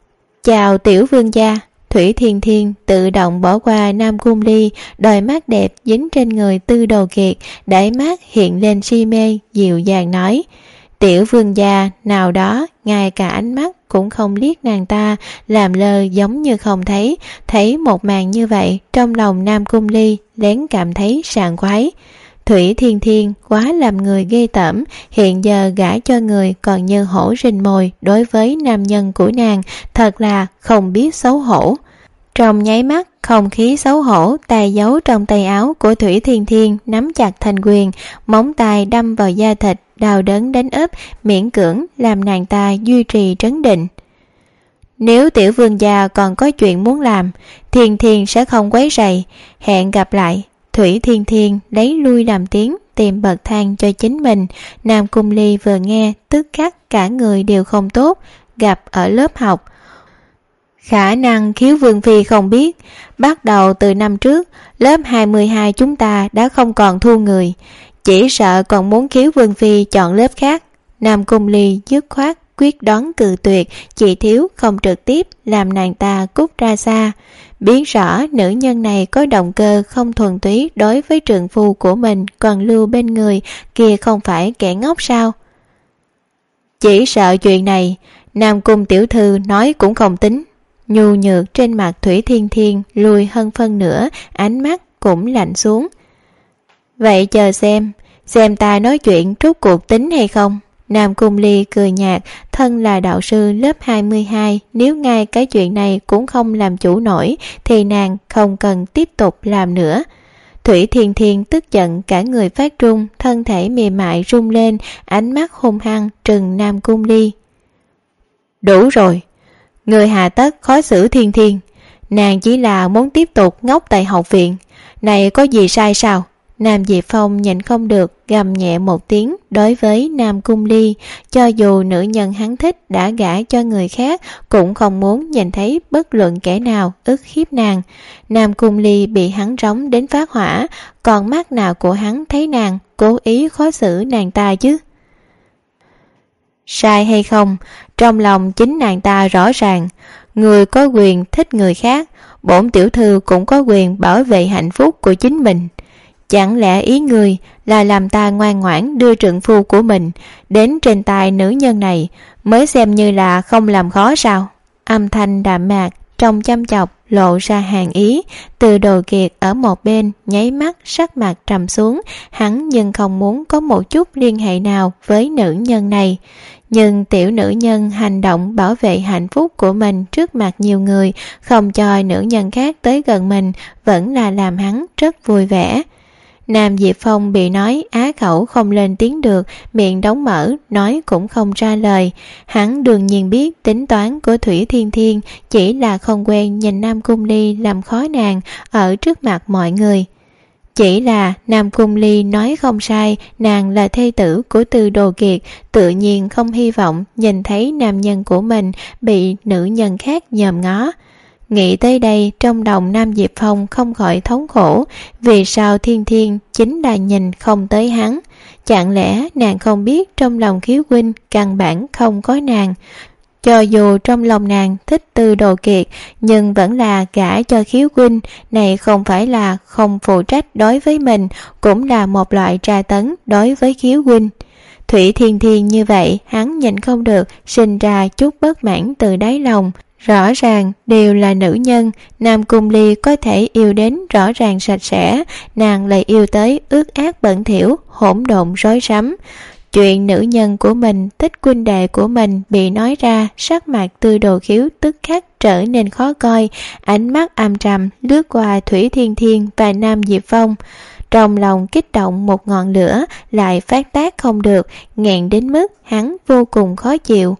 Chào Tiểu Vương gia. Thủy Thiên Thiên tự động bỏ qua Nam Cung Ly, đôi mắt đẹp dính trên người Tư Đồ Kiệt, đáy mắt hiện lên si mê, dịu dàng nói: Tiểu Vương gia nào đó ngay cả ánh mắt cũng không liếc nàng ta, làm lơ giống như không thấy. Thấy một màn như vậy, trong lòng Nam Cung Ly lén cảm thấy sảng khoái. Thủy Thiên Thiên quá làm người ghê tởm, hiện giờ gả cho người còn như hổ rình mồi đối với nam nhân của nàng, thật là không biết xấu hổ. Trong nháy mắt, không khí xấu hổ tay giấu trong tay áo của Thủy Thiên Thiên nắm chặt thành quyền, móng tay đâm vào da thịt, đau đớn đánh ấp, miễn cưỡng làm nàng ta duy trì trấn định. Nếu Tiểu Vương gia còn có chuyện muốn làm, Thiên Thiên sẽ không quấy rầy, hẹn gặp lại. Thủy Thiên Thiên lấy lui làm tiếng, tìm bậc thang cho chính mình. Nam Cung Ly vừa nghe tức khắc cả người đều không tốt, gặp ở lớp học. Khả năng Khiếu Vương phi không biết, bắt đầu từ năm trước, lớp 22 chúng ta đã không còn thu người, chỉ sợ còn muốn Khiếu Vương phi chọn lớp khác. Nam Cung Ly dứt khoát quyết đoán cự tuyệt, chỉ thiếu không trực tiếp làm nàng ta cút ra xa. Biết rõ nữ nhân này có động cơ không thuần túy đối với trượng phu của mình còn lưu bên người, kia không phải kẻ ngốc sao? Chỉ sợ chuyện này, Nam Cung tiểu thư nói cũng không tính. Nhu nhược trên mặt Thủy Thiên Thiên lùi hơn phân nửa, ánh mắt cũng lạnh xuống. Vậy chờ xem ta nói chuyện rốt cuộc tính hay không? Nam Cung Ly cười nhạt, thân là đạo sư lớp 22, nếu ngay cái chuyện này cũng không làm chủ nổi thì nàng không cần tiếp tục làm nữa. Thủy Thiên Thiên tức giận cả người phát run, thân thể mềm mại rung lên, ánh mắt hung hăng trừng Nam Cung Ly. Đủ rồi, người hà tất khó xử Thiên Thiên, nàng chỉ là muốn tiếp tục ngốc tại học viện, này có gì sai sao? Nam Diệp Phong nhịn không được gầm nhẹ một tiếng đối với Nam Cung Ly, cho dù nữ nhân hắn thích đã gả cho người khác cũng không muốn nhìn thấy bất luận kẻ nào ức hiếp nàng. Nam Cung Ly bị hắn rống đến phát hỏa, còn mắt nào của hắn thấy nàng cố ý khó xử nàng ta chứ? Sai hay không, trong lòng chính nàng ta rõ ràng. Người có quyền thích người khác, bổn tiểu thư cũng có quyền bảo vệ hạnh phúc của chính mình. Chẳng lẽ ý người là làm ta ngoan ngoãn đưa trượng phu của mình đến trên tay nữ nhân này mới xem như là không làm khó sao? Âm thanh đạm mạc trong chăm chọc lộ ra hàn ý. Từ Đồ Kiệt ở một bên nháy mắt sắc mặt trầm xuống, hắn nhưng không muốn có một chút liên hệ nào với nữ nhân này. Nhưng tiểu nữ nhân hành động bảo vệ hạnh phúc của mình trước mặt nhiều người, không cho nữ nhân khác tới gần mình, vẫn là làm hắn rất vui vẻ. Nam Diệp Phong bị nói á khẩu không lên tiếng được, miệng đóng mở, nói cũng không ra lời. Hắn đương nhiên biết tính toán của Thủy Thiên Thiên, chỉ là không quen nhìn Nam Cung Ly làm khó nàng ở trước mặt mọi người. Chỉ là Nam Cung Ly nói không sai, nàng là thê tử của Tư Đồ Kiệt, tự nhiên không hy vọng nhìn thấy nam nhân của mình bị nữ nhân khác nhòm ngó. Nghĩ tới đây, trong lòng Nam Diệp Phong không khỏi thống khổ. Vì sao Thiên Thiên chính là nhìn không tới hắn? Chẳng lẽ nàng không biết trong lòng Khiếu huynh căn bản không có nàng? Cho dù trong lòng nàng thích Tư Đồ Kiệt, nhưng vẫn là gả cho Khiếu huynh. Này không phải là không phụ trách đối với mình, cũng là một loại tra tấn đối với Khiếu huynh. Thủy Thiên Thiên như vậy, hắn nhìn không được, sinh ra chút bất mãn từ đáy lòng. Rõ ràng đều là nữ nhân, Nam Cung Ly có thể yêu đến rõ ràng sạch sẽ, nàng lại yêu tới ướt át bẩn thỉu, hỗn độn rối rắm. Chuyện nữ nhân của mình, thích huynh đệ của mình bị nói ra, sắc mặt Tư Đồ Khiếu tức khắc trở nên khó coi, ánh mắt âm trầm lướt qua Thủy Thiên Thiên và Nam Diệp Phong. Trong lòng kích động một ngọn lửa lại phát tác không được, nghẹn đến mức hắn vô cùng khó chịu.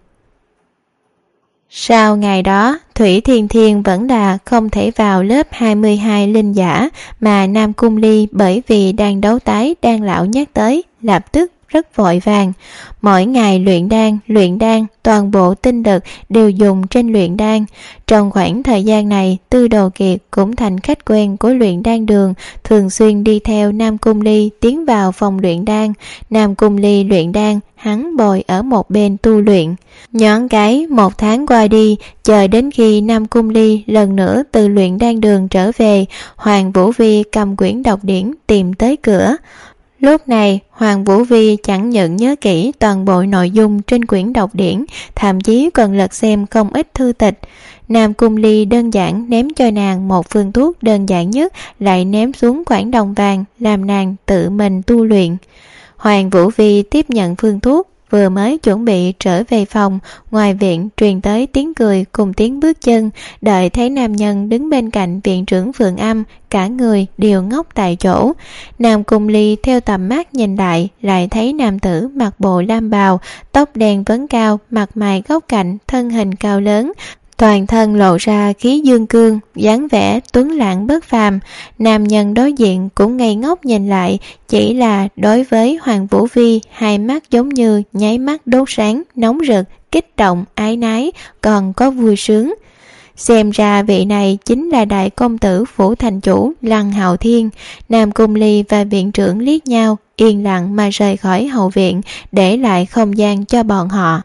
Sau ngày đó, Thủy Thiên Thiên vẫn là không thể vào lớp 22 linh giả, mà Nam Cung Ly bởi vì đang đấu tái đang lão nhắc tới, lập tức rất vội vàng. Mỗi ngày luyện đan, toàn bộ tinh lực đều dùng trên luyện đan. Trong khoảng thời gian này, Tư Đồ Kiệt cũng thành khách quen của luyện đan đường, thường xuyên đi theo Nam Cung Ly tiến vào phòng luyện đan. Nam Cung Ly luyện đan, hắn bồi ở một bên tu luyện. Nhoáng cái 1 tháng qua đi, chờ đến khi Nam Cung Ly lần nữa từ luyện đan đường trở về, Hoàng Vũ Vi cầm quyển đọc điển tìm tới cửa. Lúc này Hoàng Vũ Vi chẳng những nhớ kỹ toàn bộ nội dung trên quyển đọc điển, thậm chí còn lật xem không ít thư tịch. Nam Cung Ly đơn giản ném cho nàng một phương thuốc đơn giản nhất, lại ném xuống khoản đồng vàng làm nàng tự mình tu luyện. Hoàng Vũ Vi tiếp nhận phương thuốc, vừa mới chuẩn bị trở về phòng, ngoài viện truyền tới tiếng cười cùng tiếng bước chân. Đợi thấy nam nhân đứng bên cạnh viện trưởng Phượng Âm, cả người đều ngốc tại chỗ. Nam Cung Ly theo tầm mắt nhìn lại thấy nam tử mặc bộ lam bào, tóc đen vấn cao, mặt mày góc cạnh, thân hình cao lớn, toàn thân lộ ra khí dương cương, dáng vẻ tuấn lãng bất phàm. Nam nhân đối diện cũng ngây ngốc nhìn lại, chỉ là đối với Hoàng Vũ Vi, hai mắt giống như nháy mắt đốt sáng, nóng rực, kích động, ái nái, còn có vui sướng. Xem ra vị này chính là đại công tử phủ thành chủ Lăng Hạo Thiên. Nam Cung Ly và viện trưởng liếc nhau, yên lặng mà rời khỏi hậu viện, để lại không gian cho bọn họ.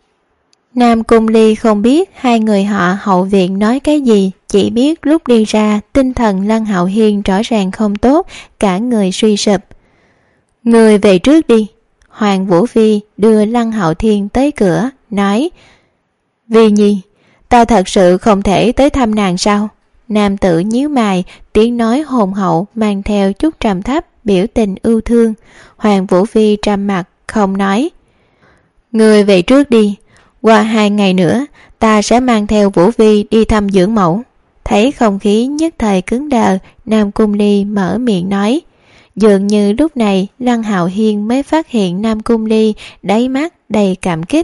Nam Cung Ly không biết hai người họ hậu viện nói cái gì, chỉ biết lúc đi ra tinh thần Lăng Hạo Hiên rõ ràng không tốt, cả người suy sụp. Người về trước đi. Hoàng Vũ Vi đưa Lăng Hạo Thiên tới cửa, nói: Vi Nhi, ta thật sự không thể tới thăm nàng sao? Nam tử nhíu mày, tiếng nói hồn hậu mang theo chút trầm thấp, biểu tình ưu thương. Hoàng Vũ Vi trầm mặt không nói. Người về trước đi, qua 2 ngày nữa ta sẽ mang theo Vũ Vi đi thăm dưỡng mẫu. Thấy không khí nhất thời cứng đờ, Nam Cung Ly mở miệng nói. Dường như lúc này Lăng Hạo Hiên mới phát hiện Nam Cung Ly đáy mắt đầy cảm kích.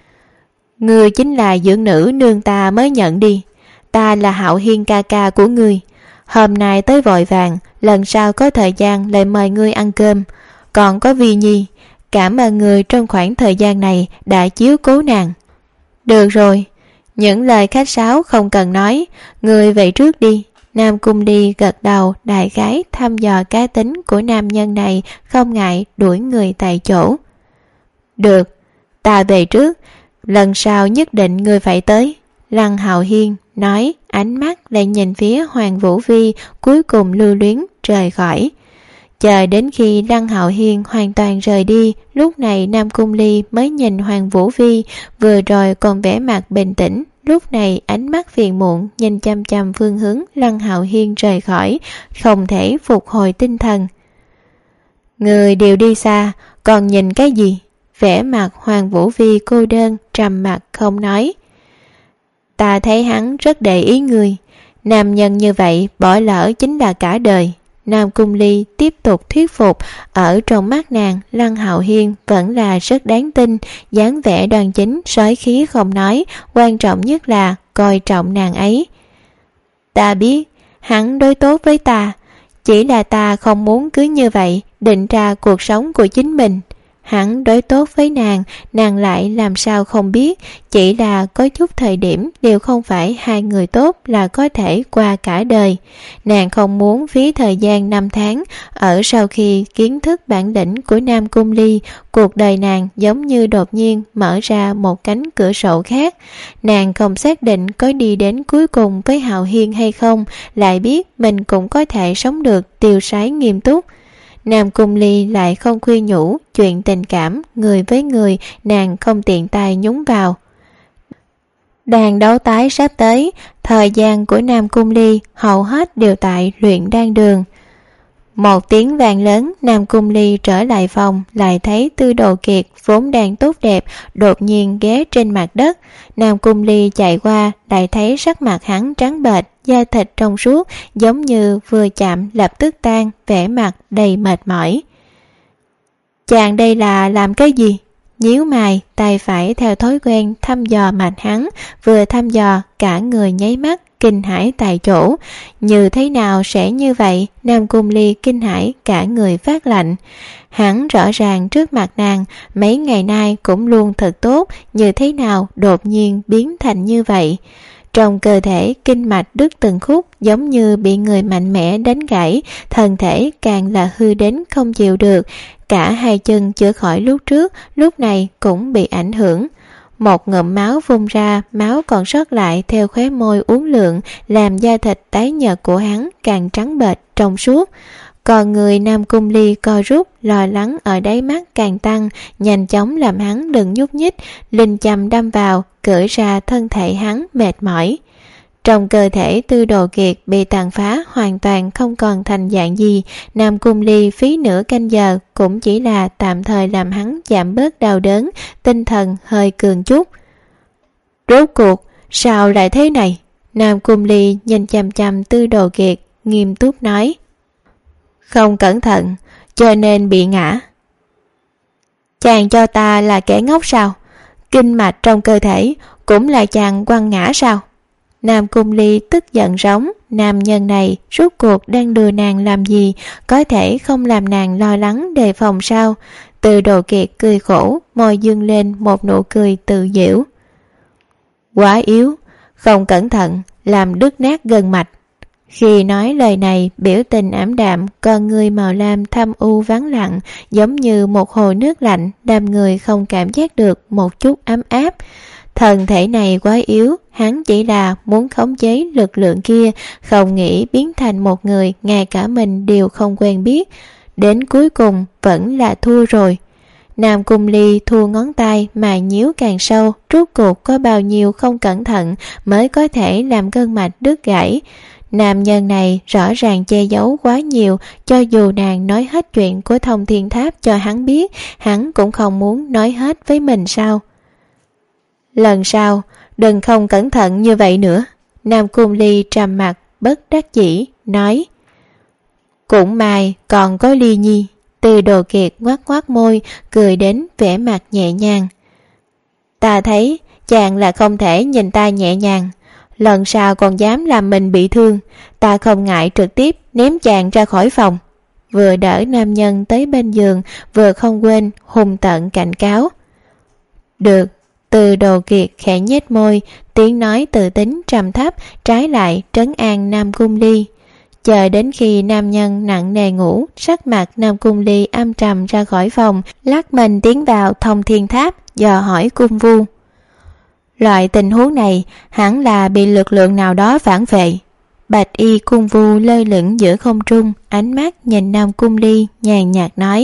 Ngươi chính là dưỡng nữ nương ta mới nhận đi. Ta là Hạo Hiên ca ca của ngươi. Hôm nay tới vội vàng, lần sau có thời gian lại mời ngươi ăn cơm. Còn có Vi Nhi, cảm ơn người trong khoảng thời gian này đã chiếu cố nàng. Được rồi, những lời khách sáo không cần nói, người về trước đi. Nam Cung Ly gật đầu, đại khái thăm dò cá tính của nam nhân này, không ngại đuổi người tại chỗ. Được, ta về trước, lần sau nhất định người phải tới. Lăng Hạo Hiên nói, ánh mắt lại nhìn phía Hoàng Vũ Vi, cuối cùng lưu luyến rời khỏi. Chờ đến khi Lăng Hạo Hiên hoàn toàn rời đi, lúc này Nam Cung Ly mới nhìn Hoàng Vũ Vi, vừa rồi còn vẻ mặt bình tĩnh, lúc này ánh mắt phiền muộn nhìn chăm chăm phương hướng Lăng Hạo Hiên rời khỏi, không thể phục hồi tinh thần. Người đều đi xa, còn nhìn cái gì? Vẻ mặt Hoàng Vũ Vi cô đơn, trầm mặc không nói. Ta thấy hắn rất để ý người, nam nhân như vậy bỏ lỡ chính là cả đời. Nam Cung Ly tiếp tục thuyết phục, ở trong mắt nàng Lăng Hạo Hiên vẫn là rất đáng tin, dáng vẻ đoan chính, soái khí không nói, quan trọng nhất là coi trọng nàng ấy. Ta biết hắn đối tốt với ta, chỉ là ta không muốn cứ như vậy định ra cuộc sống của chính mình. Hắn đối tốt với nàng lại làm sao không biết, chỉ là có chút thời điểm đều không phải hai người tốt là có thể qua cả đời. Nàng không muốn phí thời gian 5 tháng, ở sau khi kiến thức bản lĩnh của Nam Cung Ly, cuộc đời nàng giống như đột nhiên mở ra một cánh cửa sổ khác. Nàng không xác định có đi đến cuối cùng với Hạo Hiên hay không, lại biết mình cũng có thể sống được tiêu sái nghiêm túc. Nam Cung Ly lại không khuyên nhủ, chuyện tình cảm người với người nàng không tiện tay nhúng vào. Đàn đấu tái sắp tới, thời gian của Nam Cung Ly hầu hết đều tại luyện đan đường. Một tiếng vang lớn, Nam Cung Ly trở lại phòng, lại thấy Tư Đồ Kiệt vốn đang tốt đẹp đột nhiên ghé trên mặt đất. Nam Cung Ly chạy qua, lại thấy sắc mặt hắn trắng bệch, da thịt trong suốt, giống như vừa chạm lập tức tan, vẻ mặt đầy mệt mỏi. Chàng đây là làm cái gì? Nhíu mày, tay phải theo thói quen thăm dò mạch hắn, vừa thăm dò cả người nháy mắt kinh hãi tại chỗ. Như thế nào sẽ như vậy? Nam Cung Ly kinh hãi cả người phát lạnh. Hắn rõ ràng trước mặt nàng mấy ngày nay cũng luôn thật tốt, như thế nào đột nhiên biến thành như vậy? Trong cơ thể kinh mạch đứt từng khúc, giống như bị người mạnh mẽ đánh gãy, thân thể càng là hư đến không chịu được. Cả hai chân chữa khỏi lúc trước, lúc này cũng bị ảnh hưởng. Một ngụm máu vung ra, máu còn sót lại theo khóe môi uốn lượn, làm da thịt tái nhợt của hắn càng trắng bệch trong suốt. Còn người Nam Cung Ly co rút, lo lắng ở đáy mắt càng tăng, nhanh chóng làm hắn đừng nhúc nhích, linh châm đâm vào, cởi ra thân thể hắn mệt mỏi. Trong cơ thể Tư Đồ Kiệt bị tàn phá hoàn toàn không còn thành dạng gì, Nam Cung Ly phí nửa canh giờ cũng chỉ là tạm thời làm hắn giảm bớt đau đớn, tinh thần hơi cường chút. Rốt cuộc, sao lại thế này? Nam Cung Ly nhìn chằm chằm Tư Đồ Kiệt, nghiêm túc nói. Không cẩn thận, cho nên bị ngã. Chàng cho ta là kẻ ngốc sao? Kinh mạch trong cơ thể cũng là chàng quăng ngã sao? Nam Cung Ly tức giận rống, nam nhân này rốt cuộc đang đưa nàng làm gì, có thể không làm nàng lo lắng đề phòng sao? Tư Đồ Kiệt cười khổ, môi dương lên một nụ cười tự giễu. Quá yếu, không cẩn thận làm đứt nát gân mạch. Khi nói lời này, biểu tình ảm đạm, con người màu lam thâm u vắng lặng, giống như một hồ nước lạnh, làm người không cảm giác được một chút ấm áp. Thân thể này quá yếu, hắn chỉ là muốn khống chế lực lượng kia, không nghĩ biến thành một người ngay cả mình đều không quen biết. Đến cuối cùng vẫn là thua rồi. Nam Cung Ly thu ngón tay mà nhíu càng sâu, rốt cuộc có bao nhiêu không cẩn thận mới có thể làm gân mạch đứt gãy. Nam nhân này rõ ràng che giấu quá nhiều, cho dù nàng nói hết chuyện của Thông Thiên Tháp cho hắn biết, hắn cũng không muốn nói hết với mình sao? Lần sau, đừng không cẩn thận như vậy nữa. Nam Cung Ly trầm mặt, bất đắc dĩ, nói. Cũng may còn có Ly Nhi. Tư Đồ Kiệt ngoác ngoác môi, cười đến vẻ mặt nhẹ nhàng. Ta thấy chàng là không thể nhìn ta nhẹ nhàng. Lần sau còn dám làm mình bị thương, ta không ngại trực tiếp ném chàng ra khỏi phòng. Vừa đỡ nam nhân tới bên giường, vừa không quên hung tợn cảnh cáo. Được. Tư Đồ Kiệt khẽ nhếch môi, tiếng nói tự tính trầm thấp, trái lại trấn an Nam Cung Ly. Chờ đến khi nam nhân nặng nề ngủ, sắc mặt Nam Cung Ly âm trầm ra khỏi phòng, lắc mình tiến vào Thông Thiên Tháp, dò hỏi Cung Vu. Loại tình huống này hẳn là bị lực lượng nào đó phản vệ. Bạch y Cung Vu lơ lửng giữa không trung, ánh mắt nhìn Nam Cung Ly nhàn nhạt nói.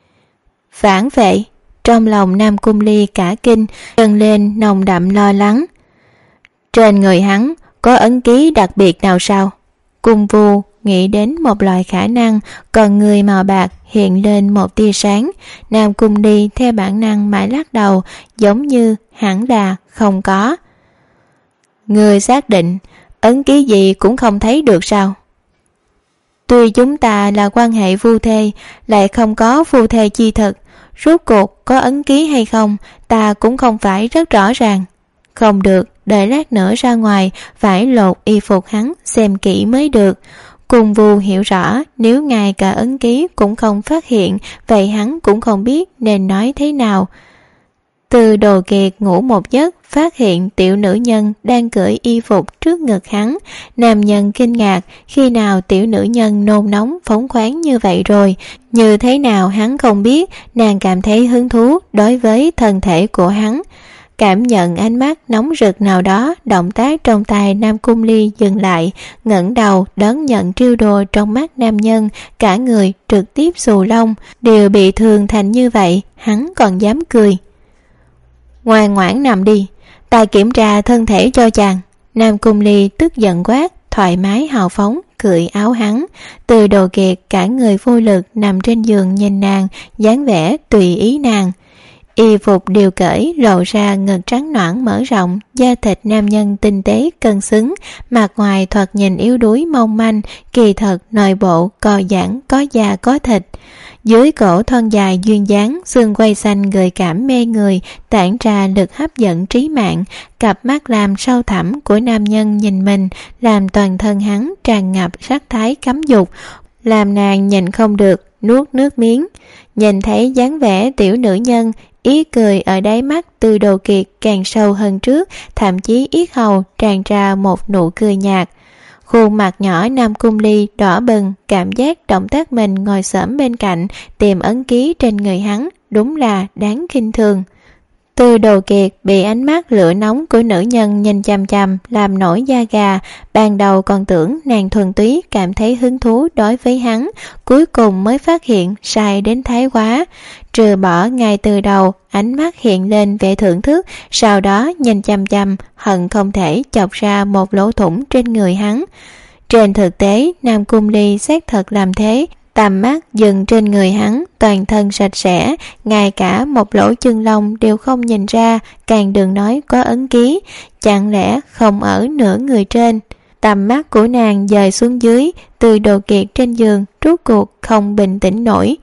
Phản vệ? Trong lòng Nam Cung Ly cả kinh, dâng lên nồng đậm lo lắng. Trên người hắn có ấn ký đặc biệt nào sao? Cung Vu nghĩ đến một loại khả năng, còn người màu bạc hiện lên một tia sáng. Nam Cung Ly theo bản năng mãi lắc đầu, giống như hẳn là không có. Người xác định ấn ký gì cũng không thấy được sao? Tuy chúng ta là quan hệ phu thê, lại không có phu thê chi thực. Rốt cuộc có ấn ký hay không, ta cũng không phải rất rõ ràng. Không được, đợi lát nữa ra ngoài, phải lột y phục hắn xem kỹ mới được. Cung Vu hiểu rõ, nếu ngay cả ấn ký cũng không phát hiện, vậy hắn cũng không biết nên nói thế nào. Tư Đồ Kiệt ngủ một giấc, phát hiện tiểu nữ nhân đang cởi y phục trước ngực hắn. Nam nhân kinh ngạc, khi nào tiểu nữ nhân nôn nóng phóng khoáng như vậy rồi? Như thế nào hắn không biết, nàng cảm thấy hứng thú đối với thân thể của hắn. Cảm nhận ánh mắt nóng rực nào đó, động tác trong tay Nam Cung Ly dừng lại, ngẩng đầu đón nhận trêu đùa trong mắt nam nhân, cả người trực tiếp xù lông, đều bị thương thành như vậy, hắn còn dám cười. Ngoan ngoãn nằm đi, ta kiểm tra thân thể cho chàng. Nam Cung Ly tức giận quát, thoải mái hào phóng cởi áo hắn. Từ Đồ Kiệt cả người vô lực nằm trên giường nhìn nàng, dáng vẻ tùy ý nàng. Y phục đều cởi, lộ ra ngực trắng nõn mở rộng, da thịt nam nhân tinh tế cân xứng, mặt ngoài thoạt nhìn yếu đuối mong manh, kỳ thật nội bộ co giãn có da có thịt. Dưới cổ thon dài duyên dáng, xương quai xanh gợi cảm mê người, tản ra lực hấp dẫn trí mạng. Cặp mắt làm sâu thẳm của nam nhân nhìn mình, làm toàn thân hắn tràn ngập sắc thái cấm dục, làm nàng nhìn không được nuốt nước miếng. Nhìn thấy dáng vẻ tiểu nữ nhân, ý cười ở đáy mắt Từ Đồ Kiệt càng sâu hơn trước, thậm chí yết hầu tràn ra một nụ cười nhạt. Khuôn mặt nhỏ Nam Cung Ly đỏ bừng, cảm giác động tác mình ngồi xổm bên cạnh tìm ấn ký trên người hắn đúng là đáng khinh thường. Từ Đồ Kiệt bị ánh mắt lửa nóng của nữ nhân nhìn chằm chằm làm nổi da gà. Ban đầu còn tưởng nàng thuần túy cảm thấy hứng thú đối với hắn, cuối cùng mới phát hiện sai đến thái quá. Trừ bỏ ngay từ đầu, ánh mắt hiện lên vẻ thưởng thức, sau đó nhìn chằm chằm, hận không thể chọc ra một lỗ thủng trên người hắn. Trên thực tế, Nam Cung Ly xác thật làm thế. Tầm mắt dừng trên người hắn, toàn thân sạch sẽ, ngay cả một lỗ chân lông đều không nhìn ra, càng đừng nói có ấn ký, chẳng lẽ không ở nửa người trên. Tầm mắt của nàng dời xuống dưới, Từ Đồ Kiệt trên giường rốt cuộc không bình tĩnh nổi.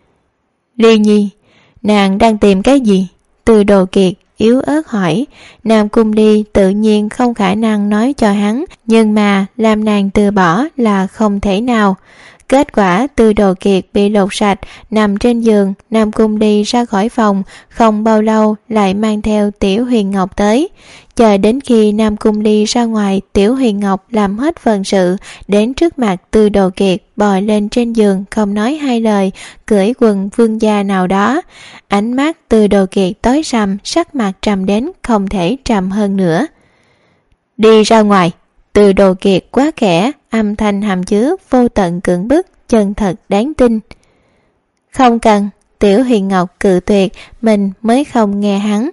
Ly Nhi, nàng đang tìm cái gì? Từ Đồ Kiệt yếu ớt hỏi. Nam Cung Ly tự nhiên không khả năng nói cho hắn, nhưng mà làm nàng từ bỏ là không thể nào. Kết quả Từ Đồ Kiệt bị lột sạch, nằm trên giường. Nam Cung Ly ra khỏi phòng, không bao lâu lại mang theo Tiểu Huyền Ngọc tới. Chờ đến khi Nam Cung Ly ra ngoài, Tiểu Huyền Ngọc làm hết phần sự, đến trước mặt Từ Đồ Kiệt, bò lên trên giường không nói hai lời, cởi quần vương gia nào đó. Ánh mắt Từ Đồ Kiệt tối sầm, sắc mặt trầm đến không thể trầm hơn nữa. Đi ra ngoài. Từ Đồ Kiệt quá khẽ, âm thanh hàm chứa vô tận cưỡng bức, chân thật đáng tin. Không cần. Tiểu Huyền Ngọc cự tuyệt, mình mới không nghe hắn.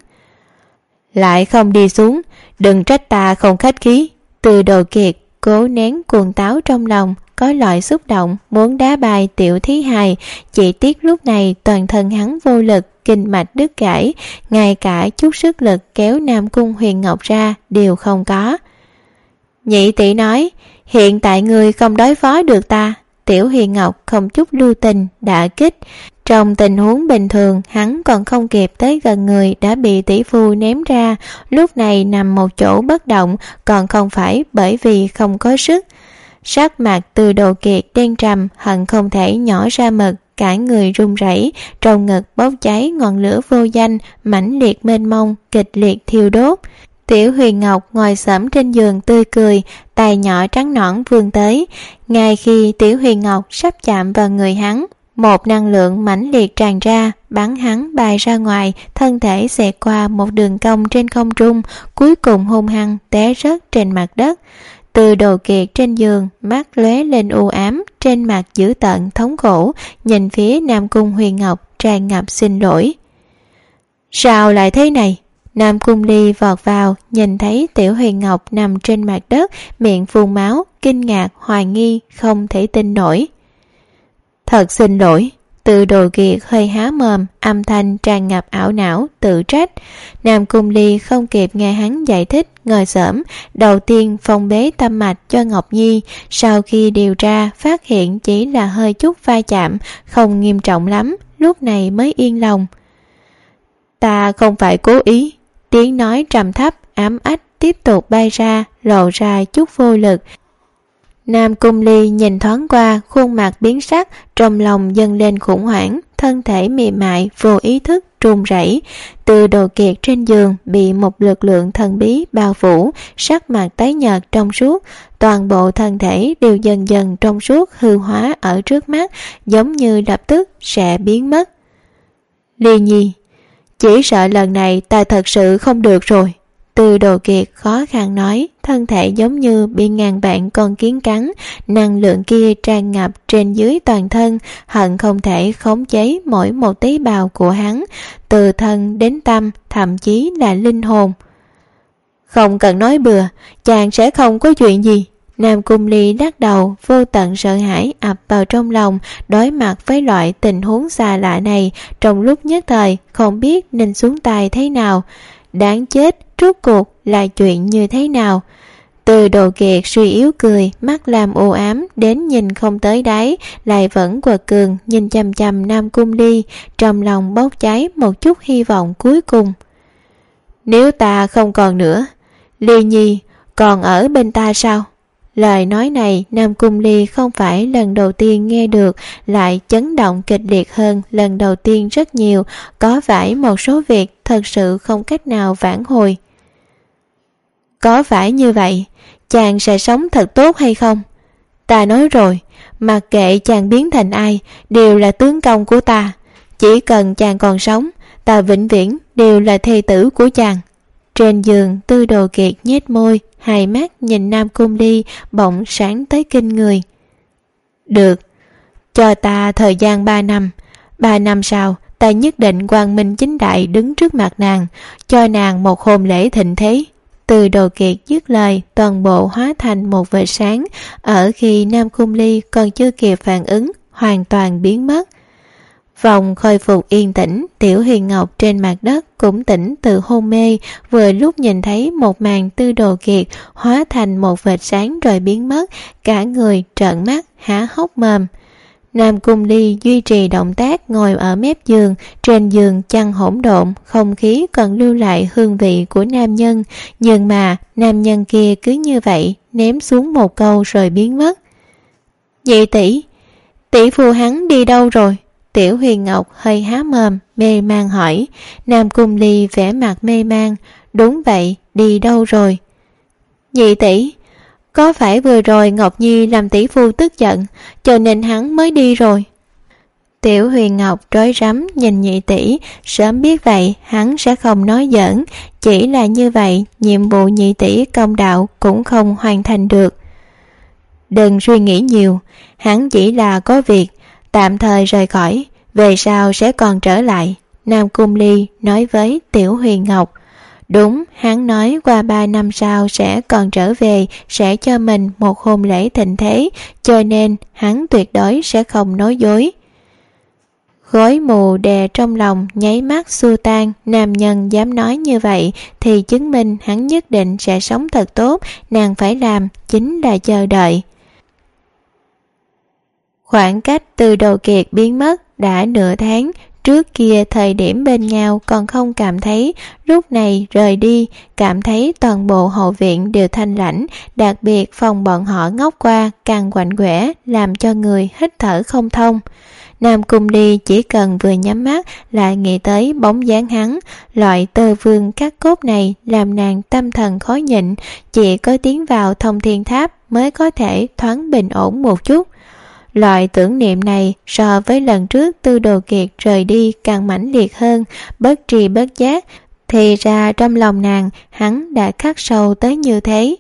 Lại không đi xuống, đừng trách ta không khách khí. Từ Đồ Kiệt cố nén cuồng táo trong lòng, có loại xúc động muốn đá bài Tiểu Thí Hài, chỉ tiếc lúc này toàn thân hắn vô lực, kinh mạch đứt gãy, ngay cả chút sức lực kéo Nam Cung Huyền Ngọc ra đều không có. Nhị tỷ nói, hiện tại người không đối phó được ta. Tiểu Huyền Ngọc không chút lưu tình đả kích. Trong tình huống bình thường, hắn còn không kịp tới gần người đã bị tỷ phu ném ra, lúc này nằm một chỗ bất động, còn không phải bởi vì không có sức. Sắc mặt Từ Đồ Kiệt đen trầm, hận không thể nhỏ ra mật, cả người run rẩy, trong ngực bốc cháy ngọn lửa vô danh, mãnh liệt mênh mông, kịch liệt thiêu đốt. Tiểu Huyền Ngọc ngồi xổm trên giường tươi cười, tay nhỏ trắng nõn vươn tới. Ngay khi Tiểu Huyền Ngọc sắp chạm vào người hắn, một năng lượng mãnh liệt tràn ra, bắn hắn bay ra ngoài, thân thể xẹt qua một đường cong trên không trung, cuối cùng hung hăng té rớt trên mặt đất. Từ Đồ Kiệt trên giường, mắt lóe lên u ám, trên mặt dữ tợn thống khổ, nhìn phía Nam Cung Huyền Ngọc tràn ngập xin lỗi. Sao lại thế này? Nam Cung Ly vọt vào, nhìn thấy Tiểu Huyền Ngọc nằm trên mặt đất, miệng phun máu, kinh ngạc, hoài nghi, không thể tin nổi. Thật xin lỗi. Từ Đồ Kiệt hơi há mồm, âm thanh tràn ngập ảo não, tự trách. Nam Cung Ly không kịp nghe hắn giải thích, ngồi xổm, đầu tiên phong bế tâm mạch cho Ngọc Nhi, sau khi điều tra phát hiện chỉ là hơi chút va chạm, không nghiêm trọng lắm, lúc này mới yên lòng. Ta không phải cố ý. Tiếng nói trầm thấp, ám ách tiếp tục bay ra, lộ ra chút vô lực. Nam Cung Ly nhìn thoáng qua, khuôn mặt biến sắc, trong lòng dâng lên khủng hoảng, thân thể mềm mại, vô ý thức, run rẩy. Từ Đồ Kiệt trên giường bị một lực lượng thần bí bao phủ, sắc mặt tái nhợt trong suốt, toàn bộ thân thể đều dần dần trong suốt hư hóa ở trước mắt, giống như lập tức sẽ biến mất. Ly Nhi, chỉ sợ lần này ta thật sự không được rồi. Từ Đồ Kiệt khó khăn nói, thân thể giống như bị ngàn vạn con kiến cắn, năng lượng kia tràn ngập trên dưới toàn thân, hận không thể khống chế mỗi một tế bào của hắn, từ thân đến tâm, thậm chí là linh hồn. Không cần nói bừa, chàng sẽ không có chuyện gì. Nam Cung Ly lắc đầu, vô tận sợ hãi ập vào trong lòng, đối mặt với loại tình huống xa lạ này, trong lúc nhất thời không biết nên xuống tay thế nào. Đáng chết, rốt cuộc là chuyện như thế nào? Từ Đồ Kiệt suy yếu cười, mắt làm u ám đến nhìn không tới đáy, lại vẫn quật cường nhìn chằm chằm Nam Cung Ly, trong lòng bốc cháy một chút hy vọng cuối cùng. Nếu ta không còn nữa, Ly Nhi còn ở bên ta sao? Lời nói này Nam Cung Ly không phải lần đầu tiên nghe được, lại chấn động kịch liệt hơn lần đầu tiên rất nhiều, có phải một số việc thật sự không cách nào vãn hồi. Có phải như vậy, chàng sẽ sống thật tốt hay không? Ta nói rồi, mặc kệ chàng biến thành ai, đều là tướng công của ta. Chỉ cần chàng còn sống, ta vĩnh viễn đều là thê tử của chàng. Trên giường, Tư Đồ Kiệt nhếch môi, hai mắt nhìn Nam Cung Ly bỗng sáng tới kinh người. Được, cho ta thời gian 3 năm. 3 năm sau, ta nhất định quang minh chính đại đứng trước mặt nàng, cho nàng một hôn lễ thịnh thế. Từ Đồ Kiệt dứt lời, toàn bộ hóa thành một vệt sáng, ở khi Nam Cung Ly còn chưa kịp phản ứng, hoàn toàn biến mất. Vòng khôi phục yên tĩnh, Tiểu Huyền Ngọc trên mặt đất cũng tỉnh từ hôn mê, vừa lúc nhìn thấy một màn Tư Đồ Kiệt hóa thành một vệt sáng rồi biến mất, cả người trợn mắt há hốc mồm. Nam Cung Ly duy trì động tác ngồi ở mép giường, trên giường chăn hỗn độn, không khí còn lưu lại hương vị của nam nhân, nhưng mà nam nhân kia cứ như vậy ném xuống một câu rồi biến mất. Nhị tỷ, tỷ phu hắn đi đâu rồi? Tiểu Huyền Ngọc hơi há mồm, mê man hỏi. Nam Cung Ly vẻ mặt mê man. Đúng vậy, đi đâu rồi? Nhị tỷ, có phải vừa rồi Ngọc Nhi làm tỷ phu tức giận, cho nên hắn mới đi rồi? Tiểu Huyền Ngọc rối rắm nhìn nhị tỷ, sớm biết vậy hắn sẽ không nói giỡn, chỉ là như vậy nhiệm vụ nhị tỷ công đạo cũng không hoàn thành được. Đừng suy nghĩ nhiều, hắn chỉ là có việc, tạm thời rời khỏi, về sau sẽ còn trở lại. Nam Cung Ly nói với Tiểu Huyền Ngọc. Đúng, hắn nói qua 3 năm sau sẽ còn trở về, sẽ cho mình một hôn lễ thịnh thế, cho nên hắn tuyệt đối sẽ không nói dối. Khói mù đè trong lòng nháy mắt xua tan, nam nhân dám nói như vậy thì chứng minh hắn nhất định sẽ sống thật tốt, nàng phải làm chính là chờ đợi. Khoảng cách Từ Đồ Kiệt biến mất đã nửa tháng, trước kia thời điểm bên nhau còn không cảm thấy, lúc này rời đi, cảm thấy toàn bộ hậu viện đều thanh lãnh, đặc biệt phòng bọn họ ngóc qua càng quạnh quẻ, làm cho người hít thở không thông. Nam Cung Ly chỉ cần vừa nhắm mắt lại nghĩ tới bóng dáng hắn, loại tơ vương cắt cốt này làm nàng tâm thần khó nhịn, chỉ có tiến vào Thông Thiên Tháp mới có thể thoáng bình ổn một chút. Loại tưởng niệm này so với lần trước Tư Đồ Kiệt rời đi càng mãnh liệt hơn, bất tri bất giác, thì ra trong lòng nàng hắn đã khắc sâu tới như thế.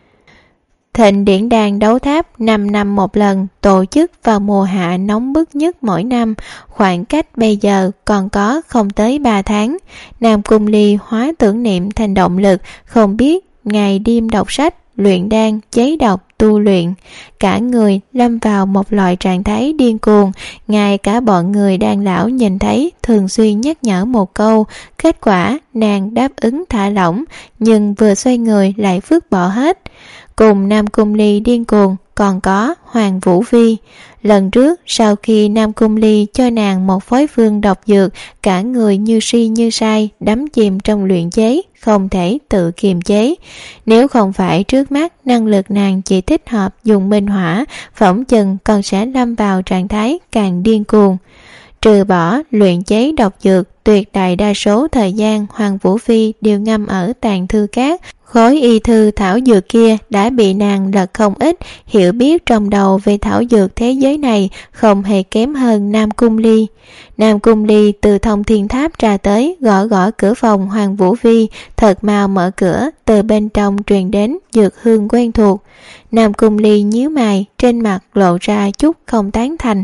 Thịnh Điển Đàn đấu tháp 5 năm một lần, tổ chức vào mùa hạ nóng bức nhất mỗi năm, khoảng cách bây giờ còn có không tới 3 tháng. Nam Cung Ly hóa tưởng niệm thành động lực, không biết ngày đêm đọc sách, luyện đan, chế độc, tu luyện, cả người lâm vào một loại trạng thái điên cuồng. Ngay cả bọn người đan lão nhìn thấy thường xuyên nhắc nhở một câu, kết quả nàng đáp ứng thả lỏng, nhưng vừa xoay người lại vứt bỏ hết. Cùng Nam Cung Ly điên cuồng còn có Hoàng Vũ Vi. Lần trước sau khi Nam Cung Ly cho nàng một phối phương độc dược, cả người như si như say, đắm chìm trong luyện chế, không thể tự kiềm chế. Nếu không phải trước mắt năng lực nàng chỉ thích hợp dùng minh hỏa, phỏng chừng còn sẽ lâm vào trạng thái càng điên cuồng. Trừ bỏ luyện chế độc dược, tuyệt đại đa số thời gian Hoàng Vũ Phi đều ngâm ở tàng thư cát. Khối y thư thảo dược kia đã bị nàng lật không ít, hiểu biết trong đầu về thảo dược thế giới này không hề kém hơn Nam Cung Ly. Nam Cung Ly từ Thông Thiên Tháp ra tới, gõ gõ cửa phòng Hoàng Vũ Vi, thật mau mở cửa, từ bên trong truyền đến dược hương quen thuộc. Nam Cung Ly nhíu mày, trên mặt lộ ra chút không tán thành.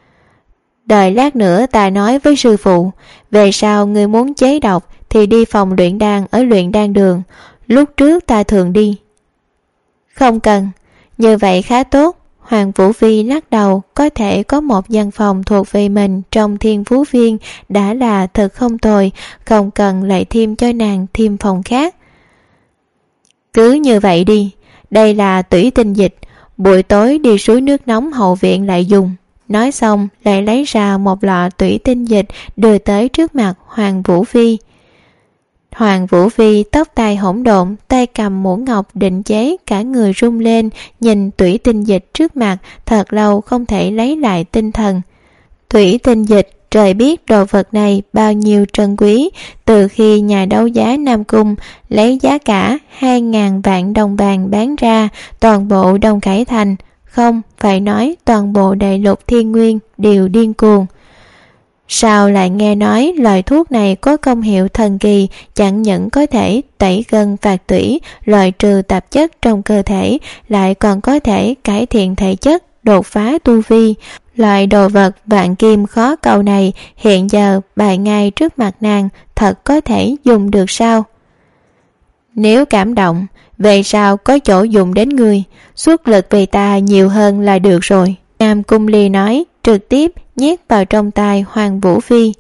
Đợi lát nữa ta nói với sư phụ, về sau người muốn chế độc thì đi phòng luyện đan ở luyện đan đường, lúc trước ta thường đi. Không cần, như vậy khá tốt. Hoàng Vũ Vi lắc đầu, có thể có một văn phòng thuộc về mình trong Thiên Phú Viên đã là thật không tồi, không cần lại thêm cho nàng thêm phòng khác. Cứ như vậy đi, Đây là tủy tinh dịch, buổi tối đi suối nước nóng hậu viện lại dùng. Nói xong lại lấy ra một lọ tủy tinh dịch đưa tới trước mặt Hoàng Vũ Phi. Hoàng Vũ Phi tóc tai hỗn độn, tay cầm muỗng ngọc định chế, cả người rung lên, nhìn tủy tinh dịch trước mặt, thật lâu không thể lấy lại tinh thần. Thủy tinh dịch, trời biết đồ vật này bao nhiêu trân quý, từ khi nhà đấu giá Nam Cung lấy giá cả 2.000 vạn đồng vàng bán ra, toàn bộ Đông Khải Thành, không phải nói toàn bộ đại lục Thiên Nguyên đều điên cuồng. Sao lại nghe nói loại thuốc này có công hiệu thần kỳ, chẳng những có thể tẩy gân phạt tủy, loại trừ tạp chất trong cơ thể, lại còn có thể cải thiện thể chất, đột phá tu vi. Loại đồ vật vạn kim khó cầu này hiện giờ bày ngay trước mặt nàng, thật có thể dùng được sao? Nếu cảm động, về sao có chỗ dùng đến người, xuất lực vì ta nhiều hơn là được rồi. Nam Cung Ly nói, trực tiếp nhét vào trong tay Hoàng Vũ Phi.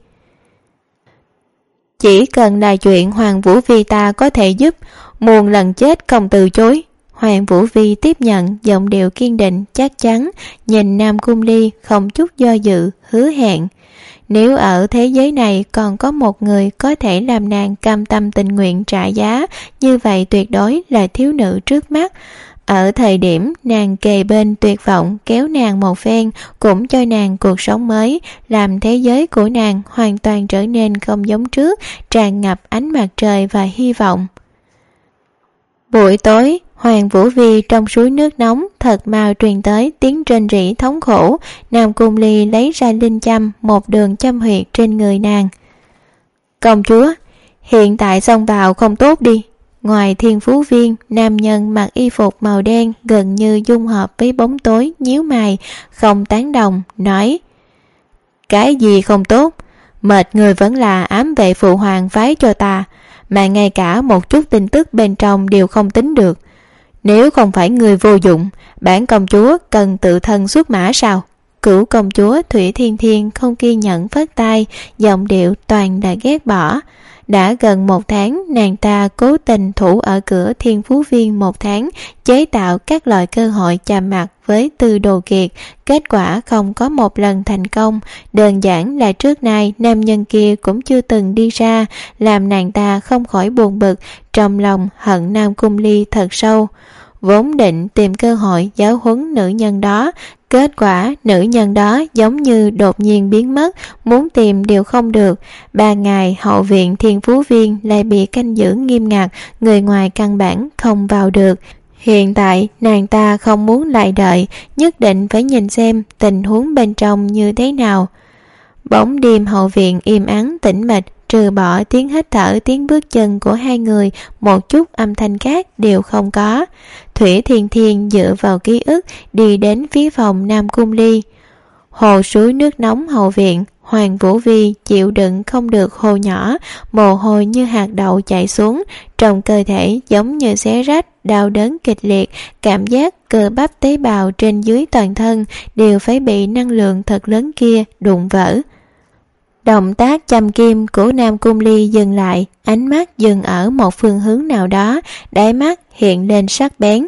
Chỉ cần là chuyện Hoàng Vũ Phi ta có thể giúp, muôn lần chết không từ chối. Hoàng Vũ Phi tiếp nhận, giọng điệu kiên định chắc chắn, nhìn Nam Cung Ly không chút do dự, hứa hẹn. Nếu ở thế giới này còn có một người có thể làm nàng cam tâm tình nguyện trả giá, như vậy tuyệt đối là thiếu nữ trước mắt. Ở thời điểm nàng kề bên tuyệt vọng, kéo nàng một phen, cũng cho nàng cuộc sống mới, làm thế giới của nàng hoàn toàn trở nên không giống trước, tràn ngập ánh mặt trời và hy vọng. Buổi tối, Hoàng Vũ Vi trong suối nước nóng, thật mau truyền tới tiếng rên rỉ thống khổ. Nam Cung Ly lấy ra linh châm, một đường châm huyệt trên người nàng. Công chúa, hiện tại xông vào không tốt đi. Ngoài Thiên Phú Viên, nam nhân mặc y phục màu đen gần như dung hợp với bóng tối, nhíu mày, không tán đồng, nói: Cái gì không tốt? Mệt người vẫn là ám vệ phụ hoàng phái cho ta, mà ngay cả một chút tin tức bên trong đều không tính được. Nếu không phải người vô dụng, bản công chúa cần tự thân xuất mã sao? Cửu công chúa Thủy Thiên Thiên không kiên nhẫn phất tay, giọng điệu toàn đã ghét bỏ. Đã gần 1 tháng, nàng ta cố tình thủ ở cửa Thiên Phú Viên 1 tháng, chế tạo các loại cơ hội chạm mặt với Tư Đồ Kiệt, kết quả không có một lần thành công. Đơn giản là trước nay nam nhân kia cũng chưa từng đi ra, làm nàng ta không khỏi buồn bực, trong lòng hận Nam Cung Ly thật sâu. Vốn định tìm cơ hội giáo huấn nữ nhân đó, kết quả nữ nhân đó giống như đột nhiên biến mất, muốn tìm đều không được. 3 ngày hậu viện Thiên Phú Viên lại bị canh giữ nghiêm ngặt, người ngoài căn bản không vào được. Hiện tại nàng ta không muốn lại đợi, nhất định phải nhìn xem tình huống bên trong như thế nào. Bóng đêm hậu viện im ắng tĩnh mịch, trừ bỏ tiếng hít thở, tiếng bước chân của hai người, một chút âm thanh khác đều không có. Thủy Thiên Thiên dựa vào ký ức đi đến phía phòng Nam Cung Ly. Hồ suối nước nóng hậu viện, Hoàng Vũ Vi chịu đựng không được hồ nhỏ, mồ hôi như hạt đậu chảy xuống, trong cơ thể giống như xé rách, đau đớn kịch liệt, cảm giác cơ bắp tế bào trên dưới toàn thân đều phải bị năng lượng thật lớn kia đụng vỡ. Động tác châm kim của Nam Cung Ly dừng lại, ánh mắt dừng ở một phương hướng nào đó, đáy mắt hiện lên sắc bén.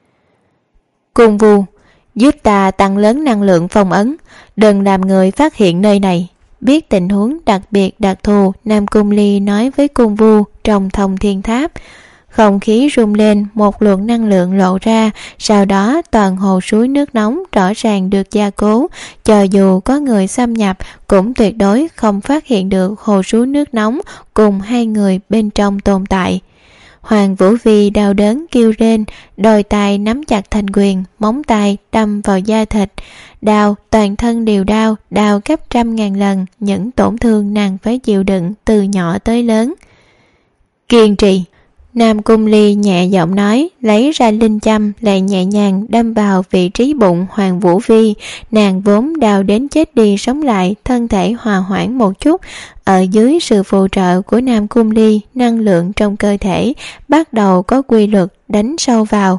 Cung Vu, giúp ta tăng lớn năng lượng phong ấn, đừng làm người phát hiện nơi này. Biết tình huống đặc biệt đặc thù, Nam Cung Ly nói với Cung Vu trong Thông Thiên Tháp. Không khí rung lên, một luồng năng lượng lộ ra, sau đó toàn hồ suối nước nóng rõ ràng được gia cố, cho dù có người xâm nhập cũng tuyệt đối không phát hiện được hồ suối nước nóng cùng hai người bên trong tồn tại. Hoàng Vũ Vi đau đớn kêu lên, đôi tay nắm chặt thành quyền, móng tay đâm vào da thịt, đau, toàn thân đều đau, đau gấp 100.000 lần những tổn thương nàng phải chịu đựng từ nhỏ tới lớn. Kiên trì. Nam Cung Ly nhẹ giọng nói, lấy ra linh châm lại nhẹ nhàng đâm vào vị trí bụng Hoàng Vũ Vi. Nàng vốn đau đến chết đi sống lại, thân thể hòa hoãn một chút. Ở dưới sự phụ trợ của Nam Cung Ly, năng lượng trong cơ thể bắt đầu có quy luật đánh sâu vào.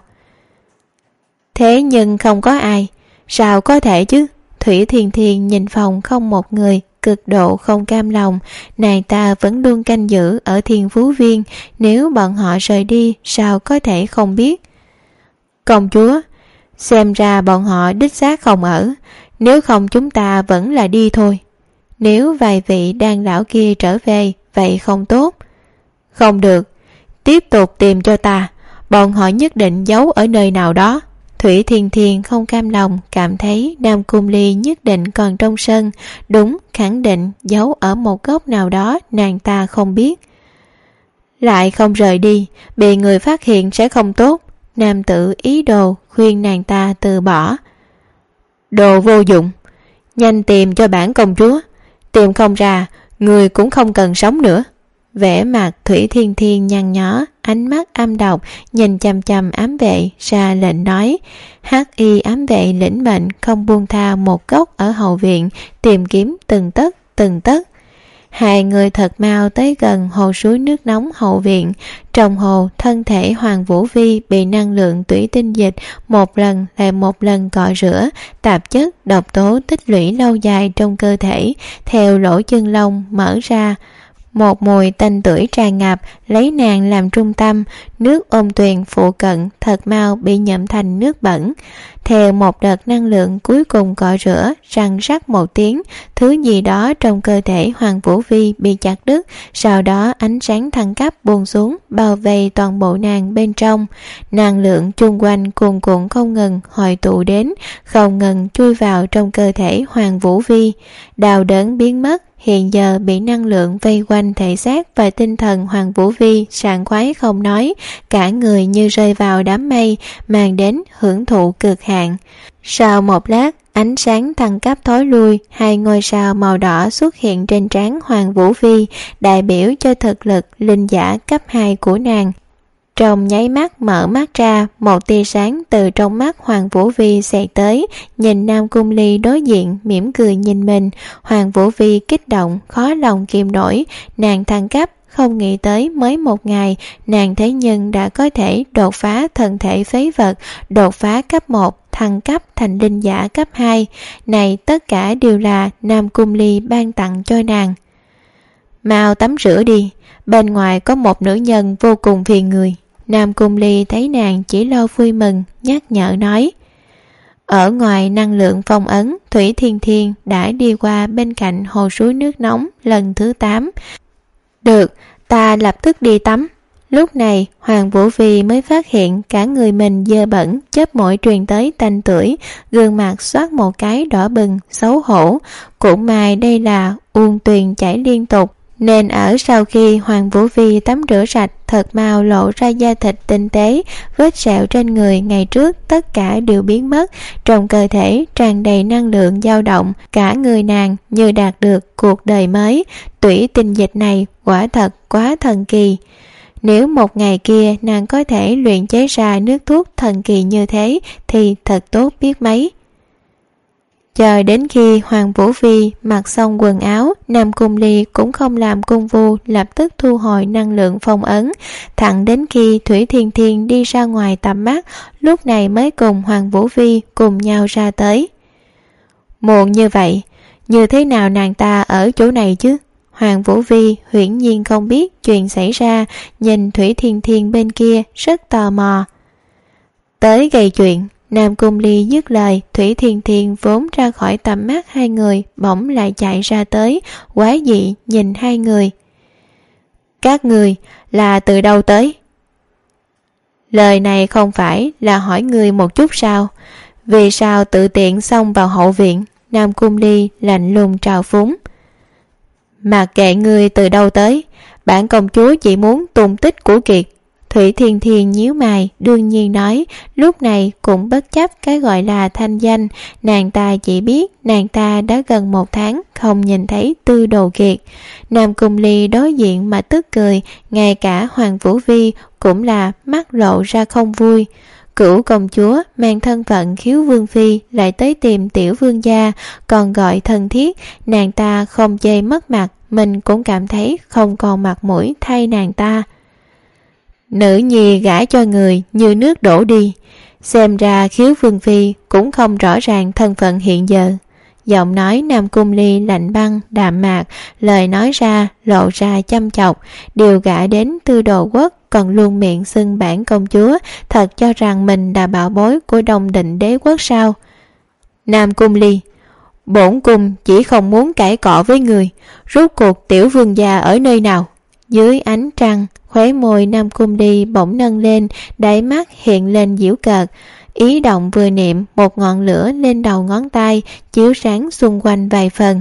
Thế nhưng không có ai, sao có thể chứ? Thủy Thiên Thiên nhìn phòng không một người, cực độ không cam lòng. Nàng ta vẫn luôn canh giữ ở Thiên Phú Viên, nếu bọn họ rời đi sao có thể không biết. Công chúa, xem ra bọn họ đích xác không ở, nếu không chúng ta vẫn là đi thôi. Nếu vài vị đan lão kia trở về, vậy không tốt. Không được, tiếp tục tìm cho ta, bọn họ nhất định giấu ở nơi nào đó. Thủy Thiên Thiên không cam lòng, cảm thấy Nam Cung Ly nhất định còn trong sân, đúng, khẳng định giấu ở một góc nào đó nàng ta không biết. Lại không rời đi, bị người phát hiện sẽ không tốt. Nam tử ý đồ khuyên nàng ta từ bỏ. Đồ vô dụng, nhanh tìm cho bản công chúa, tìm không ra, người cũng không cần sống nữa. Vẻ mặt Thủy Thiên Thiên nhăn nhó, ánh mắt âm độc, nhìn chằm chằm ám vệ, ra lệnh nói. Hắc y ám vệ lĩnh mệnh, không buông tha một góc ở hậu viện, tìm kiếm từng tấc từng tấc. Hai người thật mau tới gần hồ suối nước nóng hậu viện. Trong hồ, thân thể Hoàng Vũ Vi bị năng lượng thủy tinh dịch một lần lại một lần cọ rửa, tạp chất, độc tố tích lũy lâu dài trong cơ thể, theo lỗ chân lông mở ra. Một mùi tanh tưởi tràn ngập, lấy nàng làm trung tâm, nước ôn tuyền phụ cận thật mau bị nhuộm thành nước bẩn. Theo một đợt năng lượng cuối cùng cọ rửa, răng rắc một tiếng, thứ gì đó trong cơ thể Hoàng Vũ Vi bị chặt đứt, sau đó ánh sáng thăng cấp buông xuống, bao vây toàn bộ nàng bên trong. Năng lượng chung quanh cuồn cuộn không ngừng hội tụ đến, không ngừng chui vào trong cơ thể Hoàng Vũ Vi. Đau đớn biến mất, hiện giờ bị năng lượng vây quanh thể xác và tinh thần Hoàng Vũ Vi sảng khoái không nói, cả người như rơi vào đám mây, mang đến hưởng thụ cực hạn. Sau một lát, ánh sáng thăng cấp thối lui, hai ngôi sao màu đỏ xuất hiện trên trán Hoàng Vũ Vi, đại biểu cho thực lực linh giả cấp 2 của nàng. Trong nháy mắt mở mắt ra, một tia sáng từ trong mắt Hoàng Vũ Vi xẹt tới, nhìn Nam Cung Ly đối diện mỉm cười nhìn mình. Hoàng Vũ Vi kích động, khó lòng kìm nổi, nàng thăng cấp, không nghĩ tới mới một ngày, nàng thế nhưng đã có thể đột phá thân thể phế vật, đột phá cấp 1, thăng cấp thành linh giả cấp 2. Này tất cả đều là Nam Cung Ly ban tặng cho nàng. Mau tắm rửa đi, bên ngoài có một nữ nhân vô cùng phiền người. Nam Cung Ly thấy nàng chỉ lo vui mừng, nhắc nhở nói. Ở ngoài năng lượng phong ấn, Thủy Thiên Thiên đã đi qua bên cạnh hồ suối nước nóng lần thứ 8. Được, ta lập tức đi tắm. Lúc này Hoàng Vũ Vi mới phát hiện cả người mình dơ bẩn, chớp mũi truyền tới tanh tưởi, gương mặt xoát một cái đỏ bừng, xấu hổ. Cũng may đây là uông tuyền chảy liên tục, nên ở sau khi Hoàng Vũ Vi tắm rửa sạch, thật mau lộ ra da thịt tinh tế, vết sẹo trên người ngày trước tất cả đều biến mất, trong cơ thể tràn đầy năng lượng dao động, cả người nàng như đạt được cuộc đời mới. Tủy tinh dịch này quả thật quá thần kỳ. Nếu một ngày kia nàng có thể luyện chế ra nước thuốc thần kỳ như thế thì thật tốt biết mấy. Chờ đến khi Hoàng Vũ Vi mặc xong quần áo, Nam Cung Ly cũng không làm cung vu, lập tức thu hồi năng lượng phong ấn, thẳng đến khi Thủy Thiên Thiên đi ra ngoài tầm mắt, lúc này mới cùng Hoàng Vũ Vi cùng nhau ra tới. Muộn như vậy, như thế nào nàng ta ở chỗ này chứ? Hoàng Vũ Vi hiển nhiên không biết chuyện xảy ra, nhìn Thủy Thiên Thiên bên kia rất tò mò. Tới gây chuyện. Nam Cung Ly dứt lời, Thủy Thiên Thiên vốn ra khỏi tầm mắt hai người, bỗng lại chạy ra tới, quá dị nhìn hai người. Các người là từ đâu tới? Lời này không phải là hỏi người một chút sao? Vì sao tự tiện xông vào hậu viện? Nam Cung Ly lạnh lùng trào phúng. Mặc kệ người từ đâu tới, bản công chúa chỉ muốn tung tích của Kiệt. Thủy Thiên Thiên nhíu mày, đương nhiên nói, lúc này cũng bất chấp cái gọi là thanh danh, nàng ta chỉ biết nàng ta đã gần 1 tháng không nhìn thấy Tư Đồ Kiệt. Nam Cung Ly đối diện mà tức cười, ngay cả Hoàng Vũ Vi cũng là mắt lộ ra không vui. Cửu công chúa mang thân phận khiếu vương phi lại tới tìm tiểu vương gia, còn gọi thân thiết, nàng ta không chê mất mặt, mình cũng cảm thấy không còn mặt mũi thay nàng ta. Nữ nhi gả cho người như nước đổ đi, xem ra khiếu vương phi cũng không rõ ràng thân phận hiện giờ. giọng nói Nam Cung Ly lạnh băng đạm mạc, lời nói ra lộ ra chăm chọc. Điều gã đến Tư Đồ Quốc còn luôn miệng xưng bản công chúa, thật cho rằng mình là bảo bối của Đông Định đế quốc sao? Nam Cung Ly, bổn cung chỉ không muốn cãi cọ với người. Rốt cuộc tiểu vương gia ở nơi nào? Dưới ánh trăng, khóe môi Nam Cung Ly bỗng nâng lên, đáy mắt hiện lên giễu cợt. Ý động vừa niệm, một ngọn lửa lên đầu ngón tay chiếu sáng xung quanh vài phần.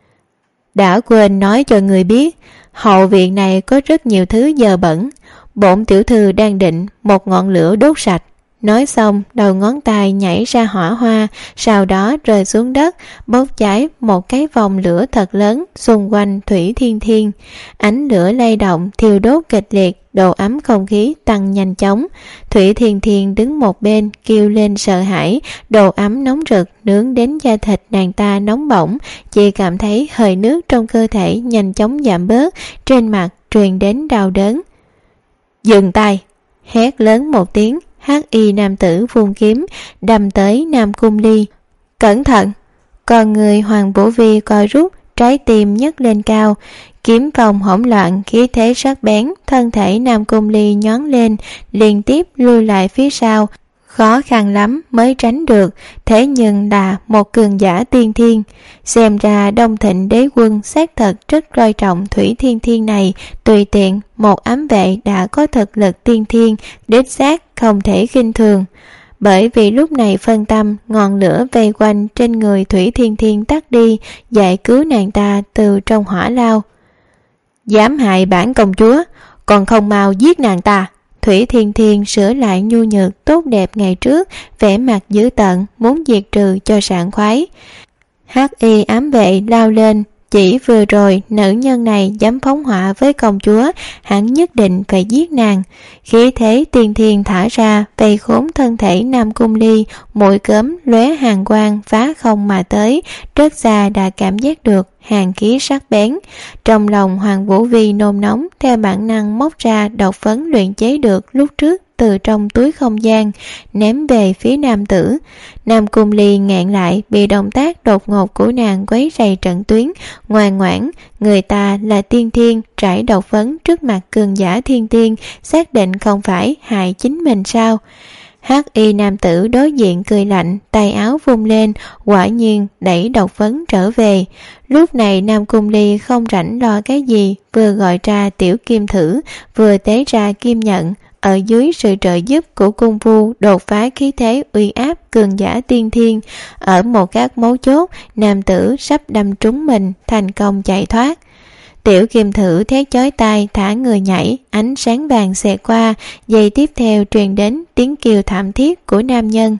Đã quên nói cho người biết, hậu viện này có rất nhiều thứ dơ bẩn. Bổn tiểu thư đang định một ngọn lửa đốt sạch. Nói xong, đầu ngón tay nhảy ra hỏa hoa, sau đó rơi xuống đất, bốc cháy một cái vòng lửa thật lớn xung quanh Thủy Thiên Thiên. Ánh lửa lay động, thiêu đốt kịch liệt, độ ấm không khí tăng nhanh chóng. Thủy Thiên Thiên đứng một bên, kêu lên sợ hãi, độ ấm nóng rực nướng đến da thịt nàng ta nóng bỏng, chỉ cảm thấy hơi nước trong cơ thể nhanh chóng giảm bớt, trên mặt truyền đến đau đớn. Dừng tay! Hét lớn một tiếng, Hắc y nam tử vung kiếm đâm tới Nam Cung Ly. Cẩn thận! Con người Hoàng Vũ Vi co rút, trái tim nhấc lên cao, kiếm phong hỗn loạn, khí thế sắc bén, thân thể Nam Cung Ly nhón lên, liên tiếp lui lại phía sau, khó khăn lắm mới tránh được. Thế nhưng là một cường giả tiên thiên, xem ra Đông Thịnh đế quân xác thật rất coi trọng Thủy Thiên Thiên này. Tùy tiện một ám vệ đã có thực lực tiên thiên, đích xác không thể khinh thường. Bởi vì lúc này phân tâm, ngọn lửa vây quanh trên người Thủy Thiên Thiên tắt đi, giải cứu nàng ta từ trong hỏa lao. Dám hại bản công chúa, còn không mau giết nàng ta! Thủy Thiên Thiên sửa lại nhu nhược tốt đẹp ngày trước, vẻ mặt dữ tợn, muốn diệt trừ cho sảng khoái. Hắc y ám vệ lao lên, chỉ vừa rồi nữ nhân này dám phóng hỏa với công chúa, hắn nhất định phải giết nàng. Khí thế tiên thiên thả ra, vây khốn thân thể Nam Cung Ly, mũi cớm lóe hàn quang phá không mà tới, rất xa đã cảm giác được hàn khí sắc bén. Trong lòng Hoàng Vũ Vi nôn nóng, theo bản năng móc ra độc phấn luyện chế được lúc trước từ trong túi không gian, ném về phía nam tử. Nam Cung Ly ngẹn lại, bị động tác đột ngột của nàng quấy rầy trận tuyến, ngoan ngoãn. Người ta là tiên thiên, trải độc phấn trước mặt cường giả thiên tiên, xác định không phải hại chính mình sao? Hắc y nam tử đối diện cười lạnh, tay áo vung lên, quả nhiên đẩy độc phấn trở về. Lúc này Nam Cung Ly không rảnh lo cái gì, vừa gọi ra tiểu kim thử, vừa tế ra kim nhận. Ở dưới sự trợ giúp của cung vu đột phá khí thế uy áp cường giả tiên thiên, ở một các mấu chốt, nam tử sắp đâm trúng mình, thành công chạy thoát. Tiểu kim thử thét chói tai thả người nhảy, ánh sáng vàng xẹt qua, giây tiếp theo truyền đến tiếng kêu thảm thiết của nam nhân.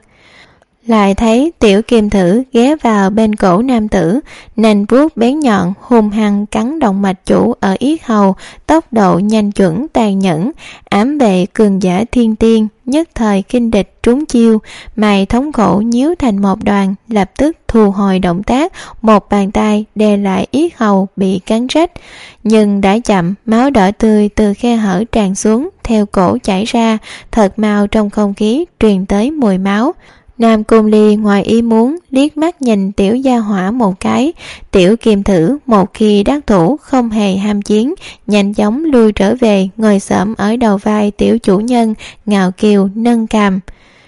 Lại thấy tiểu kim thử ghé vào bên cổ nam tử, nành vuốt bén nhọn hung hăng cắn động mạch chủ ở yết hầu, tốc độ nhanh chuẩn tàn nhẫn. Ám vệ cường giả thiên tiên nhất thời kinh địch trúng chiêu, mày thống khổ nhíu thành một đoàn, lập tức thu hồi động tác, một bàn tay đè lại yết hầu bị cắn rách. Nhưng đã chậm, máu đỏ tươi từ khe hở tràn xuống, theo cổ chảy ra, thật mau trong không khí truyền tới mùi máu. Nam Cung Ly ngoài ý muốn liếc mắt nhìn tiểu gia hỏa một cái. Tiểu kim thử một khi đắc thủ không hề ham chiến, nhanh chóng lui trở về, ngồi xổm ở đầu vai tiểu chủ nhân, ngạo kiều nâng cằm.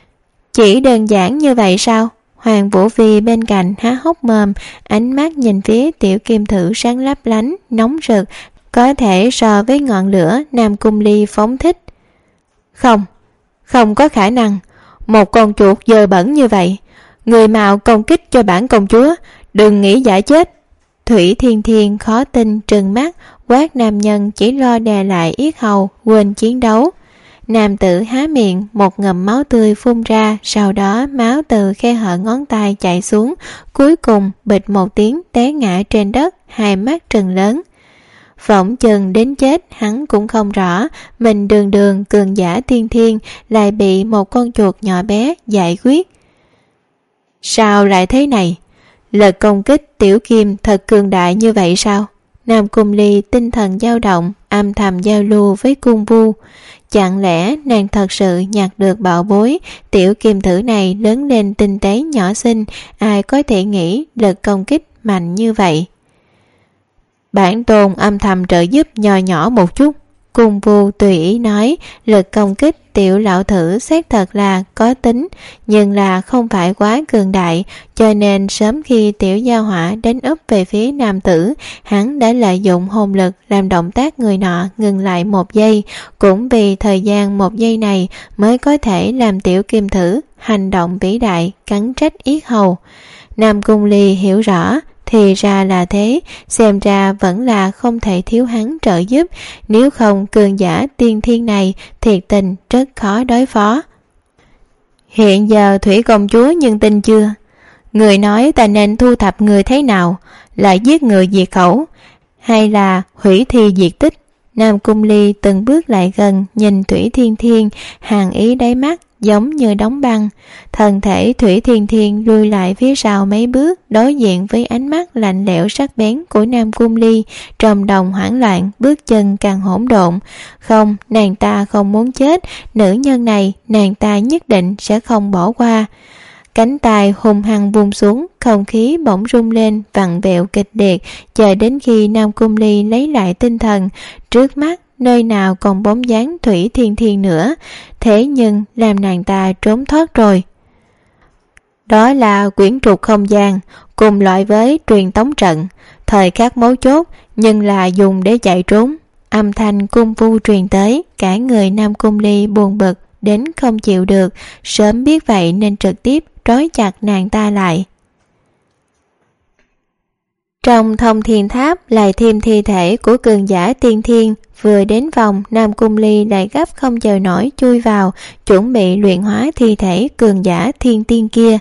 Chỉ đơn giản như vậy sao? Hoàng Vũ Vi bên cạnh há hốc mồm, ánh mắt nhìn phía tiểu kim thử sáng lấp lánh, nóng rực, có thể so với ngọn lửa Nam Cung Ly phóng thích. Không có khả năng. Một con chuột dơ bẩn như vậy, người mạo công kích cho bản công chúa, đừng nghĩ giả chết. Thủy Thiên Thiên khó tin trừng mắt, quát nam nhân chỉ lo đè lại yết hầu, quên chiến đấu. Nam tử há miệng, một ngụm máu tươi phun ra, sau đó máu từ khe hở ngón tay chảy xuống, cuối cùng bịch một tiếng té ngã trên đất, hai mắt trừng lớn. Phỏng chừng đến chết hắn cũng không rõ, mình đường đường cường giả tiên thiên lại bị một con chuột nhỏ bé giải quyết. Sao lại thế này? Lực công kích tiểu kim thật cường đại như vậy sao? Nam Cung Ly tinh thần dao động, âm thầm giao lưu với Cung Vu. Chẳng lẽ nàng thật sự nhặt được bảo bối? Tiểu kim thử này lớn lên tinh tế nhỏ xinh, ai có thể nghĩ lực công kích mạnh như vậy. Bản tôn âm thầm trợ giúp nho nhỏ một chút. Cung Vu tùy ý nói, lực công kích tiểu lão thử xác thật là có tính, nhưng là không phải quá cường đại, cho nên sớm khi tiểu gia hỏa đánh úp về phía nam tử, hắn đã lợi dụng hồn lực làm động tác người nọ ngừng lại 1 giây, cũng vì thời gian 1 giây này mới có thể làm tiểu kim thử hành động vĩ đại cắn trách yết hầu. Nam Cung Ly hiểu rõ, thì ra là thế, xem ra vẫn là không thể thiếu hắn trợ giúp, nếu không cường giả tiên thiên này thiệt tình rất khó đối phó. Hiện giờ Thủy công chúa nhân tin chưa? Người nói ta nên thu thập người thế nào, lại giết người diệt khẩu, hay là hủy thi diệt tích? Nam Cung Ly từng bước lại gần, nhìn Thủy Thiên Thiên, hàn ý đáy mắt giống như đóng băng. Thân thể Thủy Thiên Thiên lui lại phía sau mấy bước, đối diện với ánh mắt lạnh lẽo sắc bén của Nam Cung Ly, trong đồng hoảng loạn, bước chân càng hỗn độn. Không, nàng ta không muốn chết, nữ nhân này nàng ta nhất định sẽ không bỏ qua. Cánh tay hung hăng buông xuống, không khí bỗng rung lên vặn vẹo kịch liệt, chờ đến khi Nam Cung Ly lấy lại tinh thần, trước mắt nơi nào còn bóng dáng Thủy Thiên Thiên nữa, thế nhưng làm nàng ta trốn thoát rồi. Đó là quyển trục không gian, cùng loại với truyền tống trận, thời khắc mấu chốt nhưng là dùng để chạy trốn. Âm thanh Cung Vu truyền tới, cả người Nam Cung Ly buồn bực đến không chịu được, sớm biết vậy nên trực tiếp trói chặt nàng ta lại. Trong Thông Thiên Tháp lại thêm thi thể của cường giả tiên thiên, vừa đến phòng Nam Cung Ly lại gấp không chờ nổi chui vào, chuẩn bị luyện hóa thi thể cường giả thiên tiên kia.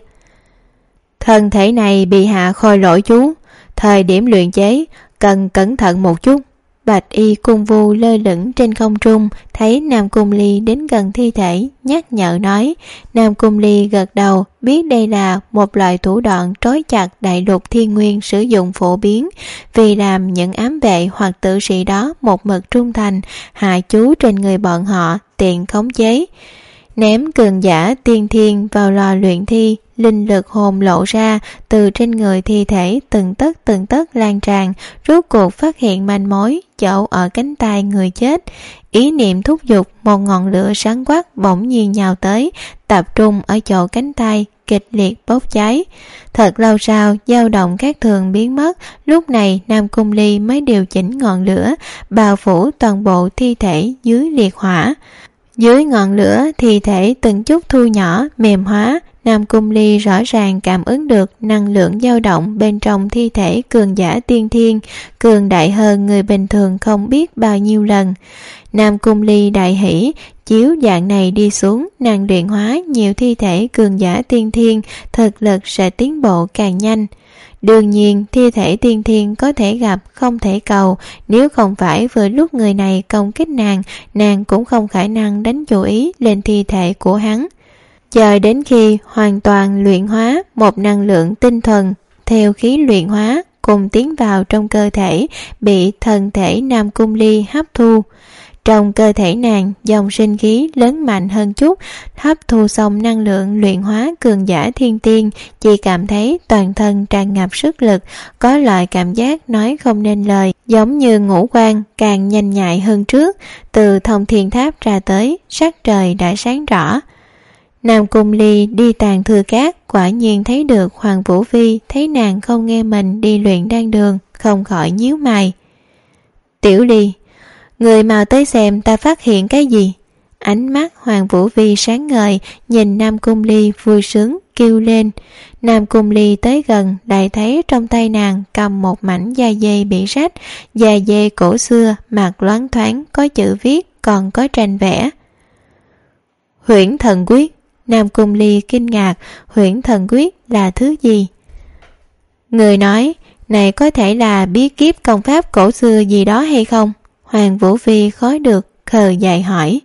Thân thể này bị hạ khôi lỗi chú, thời điểm luyện chế cần cẩn thận một chút. Bạch y Cung Vu lơ lửng trên không trung, thấy Nam Cung Ly đến gần thi thể, nhắc nhở nói. Nam Cung Ly gật đầu, biết đây là một loại thủ đoạn trói chặt đại lục thiên nguyên sử dụng phổ biến, vì làm những ám vệ hoặc tử sĩ đó một mực trung thành, hạ chú trên người bọn họ, tiện khống chế. Ném cường giả tiên thiên vào lò luyện thi, linh lực hồn lộ ra, từ trên người thi thể từng tấc lan tràn, rốt cuộc phát hiện manh mối chỗ ở cánh tay người chết. Ý niệm thúc giục, một ngọn lửa sáng quắc bỗng nhiên nhào tới, tập trung ở chỗ cánh tay, kịch liệt bốc cháy. Thật lâu sau, dao động các thường biến mất, lúc này Nam Cung Ly mới điều chỉnh ngọn lửa, bao phủ toàn bộ thi thể dưới liệt hỏa. Dưới ngọn lửa, thi thể từng chút thu nhỏ, mềm hóa. Nam Cung Ly rõ ràng cảm ứng được năng lượng dao động bên trong thi thể cường giả tiên thiên, cường đại hơn người bình thường không biết bao nhiêu lần. Nam Cung Ly đại hỷ, chiếu dạng này đi xuống, nàng luyện hóa nhiều thi thể cường giả tiên thiên, thực lực sẽ tiến bộ càng nhanh. Đương nhiên, thi thể tiên thiên có thể gặp không thể cầu, nếu không phải vừa lúc người này công kích nàng cũng không khả năng đánh chú ý lên thi thể của hắn. Chờ đến khi hoàn toàn luyện hóa một năng lượng tinh thuần, theo khí luyện hóa cùng tiến vào trong cơ thể, bị thân thể Nam Cung Ly hấp thu. Trong cơ thể nàng, dòng sinh khí lớn mạnh hơn chút, hấp thu xong năng lượng luyện hóa cường giả thiên tiên, chỉ cảm thấy toàn thân tràn ngập sức lực, có loại cảm giác nói không nên lời, giống như ngũ quan càng nhanh nhạy hơn trước. Từ Thông Thiên Tháp ra tới, sắc trời đã sáng rõ. Nam Cung Ly đi tàn thư cát, quả nhiên thấy được Hoàng Vũ Phi, thấy nàng không nghe mình đi luyện đan đường, không khỏi nhíu mày. Tiểu Ly, người mau tới xem ta phát hiện cái gì. Ánh mắt Hoàng Vũ Phi sáng ngời, nhìn Nam Cung Ly vui sướng kêu lên. Nam Cung Ly tới gần, lại thấy trong tay nàng cầm một mảnh da dê bị rách, da dê cổ xưa, mặt loáng thoáng, có chữ viết, còn có tranh vẽ. Huyễn Thần Quyết. Nam Cung Ly kinh ngạc, Huyễn Thần Quyết là thứ gì? Người nói, này có thể là bí kíp công pháp cổ xưa gì đó hay không? Hoàng Vũ Phi khó được, khờ dại hỏi.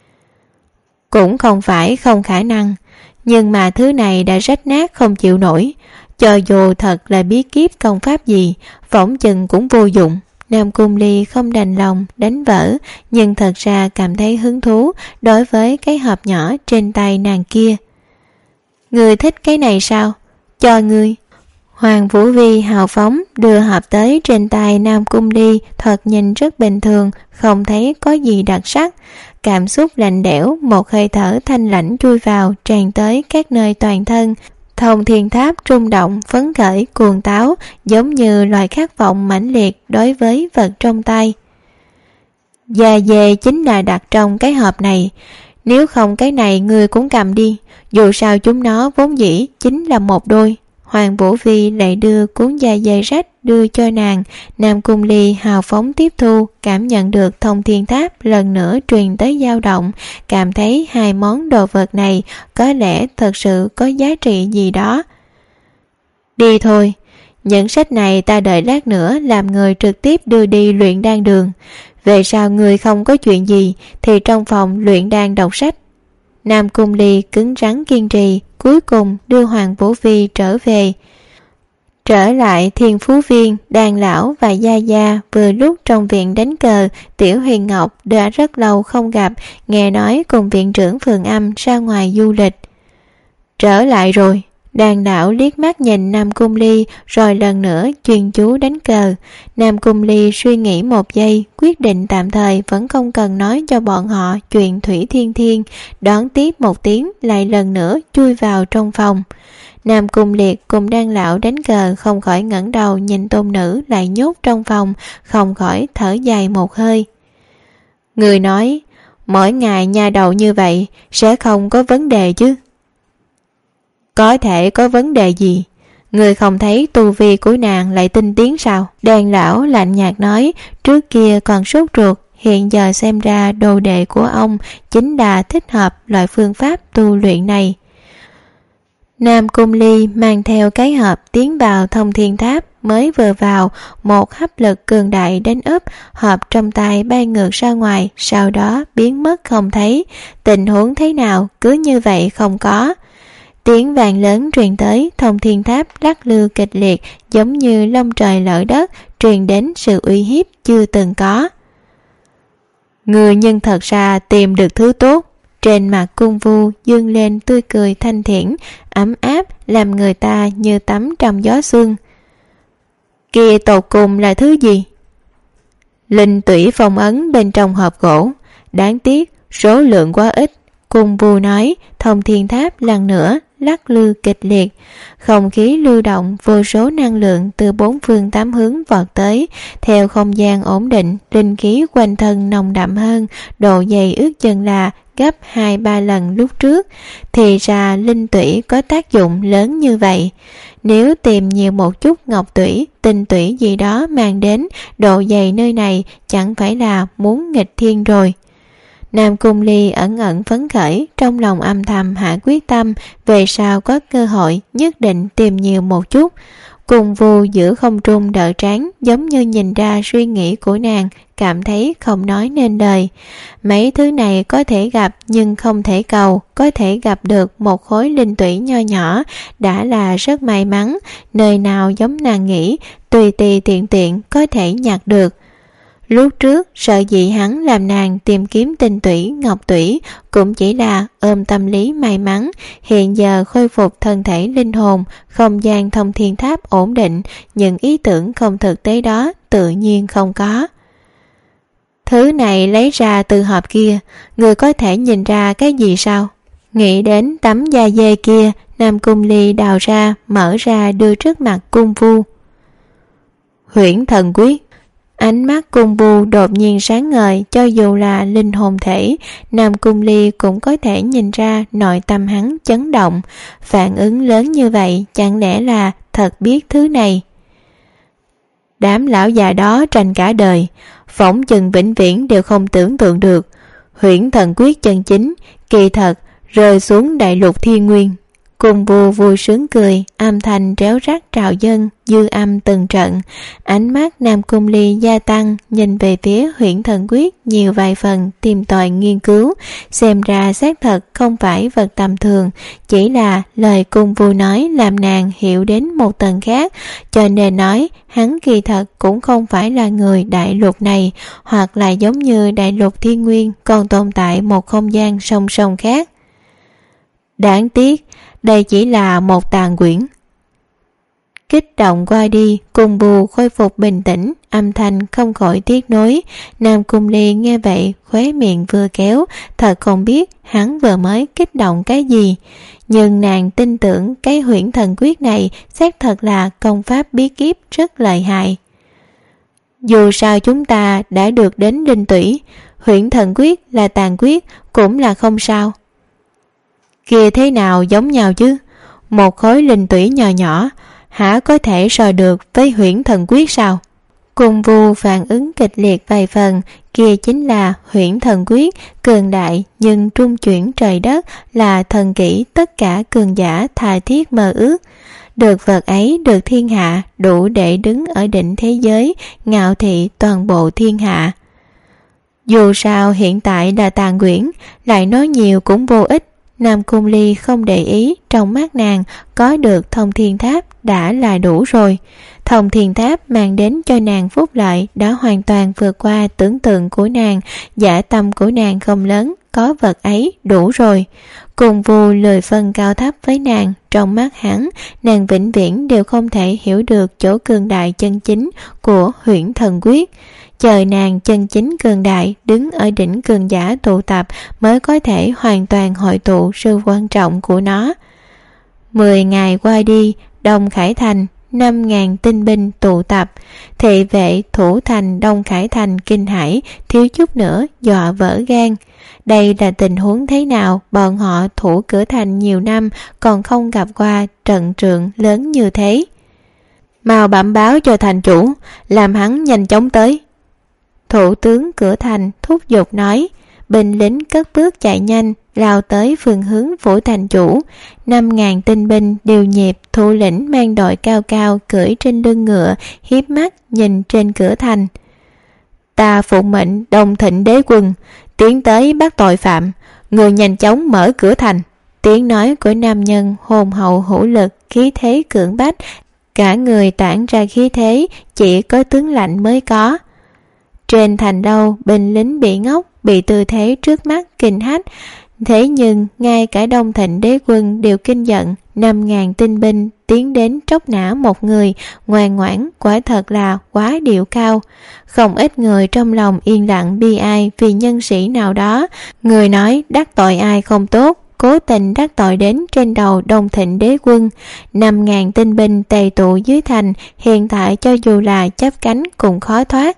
Cũng không phải không khả năng, nhưng mà thứ này đã rách nát không chịu nổi. Cho dù thật là bí kíp công pháp gì, phỏng chừng cũng vô dụng. Nam Cung Ly không đành lòng đánh vỡ, nhưng thật ra cảm thấy hứng thú đối với cái hộp nhỏ trên tay nàng kia. Ngươi thích cái này sao? Cho ngươi. Hoàng Vũ Vi hào phóng đưa hộp tới trên tay Nam Cung Ly, thật nhìn rất bình thường, không thấy có gì đặc sắc. Cảm xúc lạnh lẽo, một hơi thở thanh lãnh chui vào, tràn tới các nơi toàn thân. Thông Thiên Tháp rung động, phấn khởi, cuồng táo, giống như loài khát vọng mãnh liệt đối với vật trong tay. Da dê chính là đặt trong cái hộp này, nếu không cái này ngươi cũng cầm đi, dù sao chúng nó vốn dĩ chính là một đôi. Hoàng Vũ Vi lại đưa cuốn da dê rách đưa cho nàng. Nam Cung Ly hào phóng tiếp thu, cảm nhận được Thông Thiên Tháp lần nữa truyền tới dao động, cảm thấy hai món đồ vật này có lẽ thật sự có giá trị gì đó. Đi thôi, những sách này ta đợi lát nữa làm người trực tiếp đưa đi luyện đan đường. Về sau người không có chuyện gì thì trong phòng luyện đan đọc sách. Nam Cung Ly cứng rắn kiên trì, cuối cùng đưa Hoàng Vũ Vi trở về. Trở lại Thiên Phú Viên, Đan Lão và Gia Gia vừa lúc trong viện đánh cờ. Tiểu Huyền Ngọc đã rất lâu không gặp, nghe nói cùng viện trưởng Phường Âm ra ngoài du lịch. Trở lại rồi. Đan Lão liếc mắt nhìn Nam Cung Ly rồi lần nữa chuyên chú đánh cờ. Nam Cung Ly suy nghĩ một giây, quyết định tạm thời vẫn không cần nói cho bọn họ chuyện Thủy Thiên Thiên, đón tiếp một tiếng lại lần nữa chui vào trong phòng. Nam Cung Liệt cùng Đan Lão đánh cờ không khỏi ngẩng đầu nhìn tôn nữ lại nhốt trong phòng, không khỏi thở dài một hơi. Người nói, mỗi ngày nha đầu như vậy sẽ không có vấn đề chứ? Có thể có vấn đề gì? Người không thấy tu vi của nàng lại tinh tiến sao? Đan Lão lạnh nhạt nói, trước kia còn sốt ruột, hiện giờ xem ra đồ đệ của ông chính là thích hợp loại phương pháp tu luyện này. Nam Cung Ly mang theo cái hộp tiến vào Thông Thiên Tháp, mới vừa vào, một hấp lực cường đại đến úp, hộp trong tay bay ngược ra ngoài, sau đó biến mất không thấy. Tình huống thế nào cứ như vậy không có. Tiếng vang lớn truyền tới, Thông Thiên Tháp lắc lư kịch liệt, giống như lông trời lở đất, truyền đến sự uy hiếp chưa từng có. Người nhân thật ra tìm được thứ tốt. Trên mặt Cung Vu dương lên tươi cười thanh thiện, ấm áp, làm người ta như tắm trong gió xuân. Kia tột cùng là thứ gì? Linh tủy phong ấn bên trong hộp gỗ. Đáng tiếc, số lượng quá ít. Cung Vu nói. Thông Thiên Tháp lần nữa lắc lư kịch liệt, không khí lưu động, vô số năng lượng từ bốn phương tám hướng vọt tới. Theo không gian ổn định, linh khí quanh thân nồng đậm hơn, độ dày ước chừng là gấp 2-3 lần lúc trước. Thì ra linh tủy có tác dụng lớn như vậy. Nếu tìm nhiều một chút ngọc tủy, tinh tủy gì đó mang đến, độ dày nơi này chẳng phải là muốn nghịch thiên rồi. Nam Cung Ly ẩn ẩn phấn khởi, trong lòng âm thầm hạ quyết tâm, về sau có cơ hội nhất định tìm nhiều một chút. Cung Vu giữa không trung đỡ trán, giống như nhìn ra suy nghĩ của nàng, cảm thấy không nói nên lời. Mấy thứ này có thể gặp nhưng không thể cầu, có thể gặp được một khối linh tủy nho nhỏ đã là rất may mắn, nơi nào giống nàng nghĩ, tùy tùy tiện tiện có thể nhặt được. Lúc trước sợ dĩ hắn làm nàng tìm kiếm tinh tủy, ngọc tủy cũng chỉ là ôm tâm lý may mắn. Hiện giờ khôi phục thân thể linh hồn, không gian Thông Thiên Tháp ổn định, những ý tưởng không thực tế đó tự nhiên không có. Thứ này lấy ra từ hộp kia, người có thể nhìn ra cái gì sao? Nghĩ đến tấm da dê kia, Nam Cung Ly đào ra, mở ra đưa trước mặt Cung Vu. Huyễn Thần Quyết. Ánh mắt Cung Vu đột nhiên sáng ngời, cho dù là linh hồn thể, Nam Cung Ly cũng có thể nhìn ra nội tâm hắn chấn động. Phản ứng lớn như vậy chẳng lẽ là thật biết thứ này? Đám lão già đó tranh cả đời, phỏng chừng vĩnh viễn đều không tưởng tượng được. Huyễn Thần Quyết chân chính, kỳ thật rơi xuống đại lục thiên nguyên. Cùng Vu vui sướng cười, âm thanh réo rắt trào dâng, dư âm từng trận. Ánh mắt Nam Cung Ly gia tăng, nhìn về phía Huyễn Thần Quyết nhiều vài phần, tìm tòi nghiên cứu. Xem ra xác thật không phải vật tầm thường, chỉ là lời Cung Vu nói làm nàng hiểu đến một tầng khác, cho nên nói hắn kỳ thật cũng không phải là người đại lục này, hoặc là giống như đại lục Thiên Nguyên còn tồn tại một không gian song song khác. Đáng tiếc, đây chỉ là một tàn quyển. Kích động qua đi, Cung Vu khôi phục bình tĩnh, âm thanh không khỏi tiếc nối. Nam Cung Ly nghe vậy, khóe miệng vừa kéo, thật không biết hắn vừa mới kích động cái gì. Nhưng nàng tin tưởng cái Huyễn Thần Quyết này xác thật là công pháp bí kíp rất lợi hại. Dù sao chúng ta đã được đến linh tủy, Huyễn Thần Quyết là tàn quyết cũng là không sao. Kia thế nào giống nhau chứ? Một khối linh tủy nhỏ nhỏ hả có thể so được với Huyễn Thần Quyết sao? Cung Vu phản ứng kịch liệt vài phần, kia chính là Huyễn Thần Quyết, cường đại nhưng trung chuyển trời đất, là thần kỹ tất cả cường giả tha thiết mơ ước. Được vật ấy được thiên hạ, đủ để đứng ở đỉnh thế giới, ngạo thị toàn bộ thiên hạ. Dù sao hiện tại là tàn quyển, lại nói nhiều cũng vô ích. Nam Cung Ly không để ý, trong mắt nàng có được Thông Thiên Tháp đã là đủ rồi. Thông Thiên Tháp mang đến cho nàng phúc lợi đã hoàn toàn vượt qua tưởng tượng của nàng, dạ tâm của nàng không lớn, có vật ấy đủ rồi. Cùng Vu lời phân cao thấp với nàng, trong mắt hắn, nàng vĩnh viễn đều không thể hiểu được chỗ cường đại chân chính của Huyễn Thần Quyết. Chờ nàng chân chính cường đại đứng ở đỉnh cường giả tụ tập mới có thể hoàn toàn hội tụ sự quan trọng của nó. 10 ngày qua đi, Đông Khải Thành 5.000 tinh binh tụ tập, thị vệ thủ thành Đông Khải Thành kinh hãi, thiếu chút nữa dọa vỡ gan. Đây là tình huống thế nào? Bọn họ thủ cửa thành nhiều năm còn không gặp qua trận trượng lớn như thế. Mau bẩm báo cho thành chủ, làm hắn nhanh chóng tới. Thủ tướng cửa thành thúc giục nói. Binh lính cất bước chạy nhanh, lao tới phương hướng phủ thành chủ. 5.000 tinh binh điều nhịp, thủ lĩnh mang đội cao cao cưỡi trên lưng ngựa, hiếp mắt nhìn trên cửa thành. Ta phụng mệnh Đông Thịnh đế quân tiến tới bắt tội phạm, người nhanh chóng mở cửa thành. Tiếng nói của nam nhân hồn hậu hữu lực, khí thế cưỡng bách, cả người tản ra khí thế chỉ có tướng lạnh mới có. Trên thành đâu binh lính bị ngốc, bị tư thế trước mắt kinh hách. Thế nhưng ngay cả Đông Thịnh đế quân đều kinh giận. 5.000 tinh binh tiến đến tróc nã một người, ngoan ngoãn, quả thật là quá điệu cao. Không ít người trong lòng yên lặng bi ai vì nhân sĩ nào đó. Người nói đắc tội ai không tốt, cố tình đắc tội đến trên đầu Đông Thịnh đế quân. 5.000 tinh binh tề tụ dưới thành, hiện tại cho dù là chắp cánh cũng khó thoát.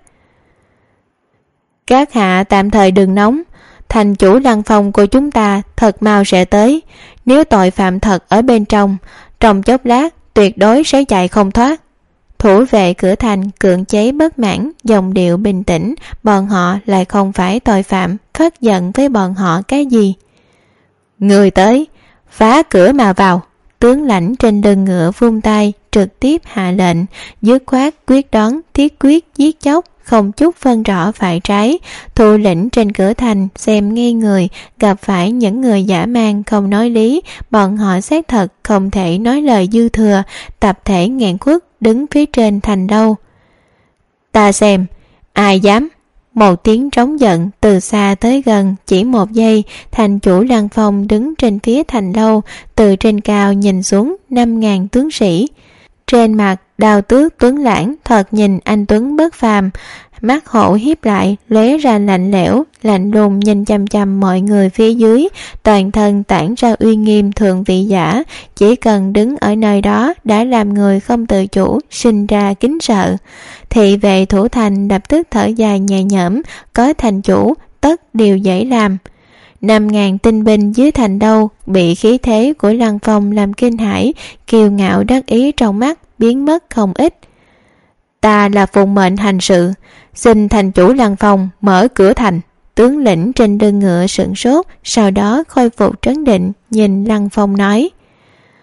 Các hạ tạm thời đừng nóng, thành chủ Lăng Phong của chúng ta thật mau sẽ tới. Nếu tội phạm thật ở bên trong chốc lát tuyệt đối sẽ chạy không thoát. Thủ vệ cửa thành cưỡng chế bất mãn, giọng điệu bình tĩnh, bọn họ lại không phải tội phạm, phát giận với bọn họ cái gì. Người tới, phá cửa mà vào. Tướng lãnh trên lưng ngựa vung tay, trực tiếp hạ lệnh, dứt khoát quyết đoán, thiết quyết giết chóc, không chút phân rõ phải trái. Thủ lĩnh trên cửa thành xem ngây người, gặp phải những người giả mang không nói lý, bọn họ xác thật không thể nói lời dư thừa, tập thể nghẹn khuất đứng phía trên thành đâu. Ta xem, ai dám? Một tiếng trống giận từ xa tới gần, chỉ một giây, thành chủ Lăng Phong đứng trên phía thành lâu, từ trên cao nhìn xuống 5.000 tướng sĩ. Trên mặt Đao Tước Tuấn Lãng thoạt nhìn anh tuấn bất phàm, mắt hổ hiếp lại lóe ra lạnh lẽo, lạnh lùng nhìn chăm chăm mọi người phía dưới, toàn thân tản ra uy nghiêm thượng vị giả, chỉ cần đứng ở nơi đó đã làm người không tự chủ sinh ra kính sợ. Thị vệ thủ thành lập tức thở dài nhẹ nhõm, có thành chủ tất điều dễ làm. 5.000 tinh binh dưới thành đâu bị khí thế của Lăng Phong làm kinh hãi, kiêu ngạo đắc ý trong mắt biến mất không ít. Ta là phụng mệnh hành sự, xin thành chủ Lăng Phong mở cửa thành. Tướng lĩnh trên lưng ngựa sửng sốt, sau đó khôi phục trấn định nhìn Lăng Phong nói.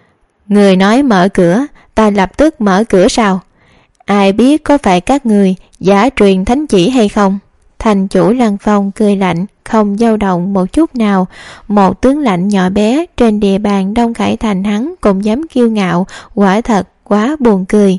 Người nói mở cửa, ta lập tức mở cửa sao? Ai biết có phải các người giả truyền thánh chỉ hay không? Thành chủ Lăng Phong cười lạnh, không dao động một chút nào. Một tướng lãnh nhỏ bé trên địa bàn Đông Khải Thành hắn cũng dám kiêu ngạo, quả thật quá buồn cười.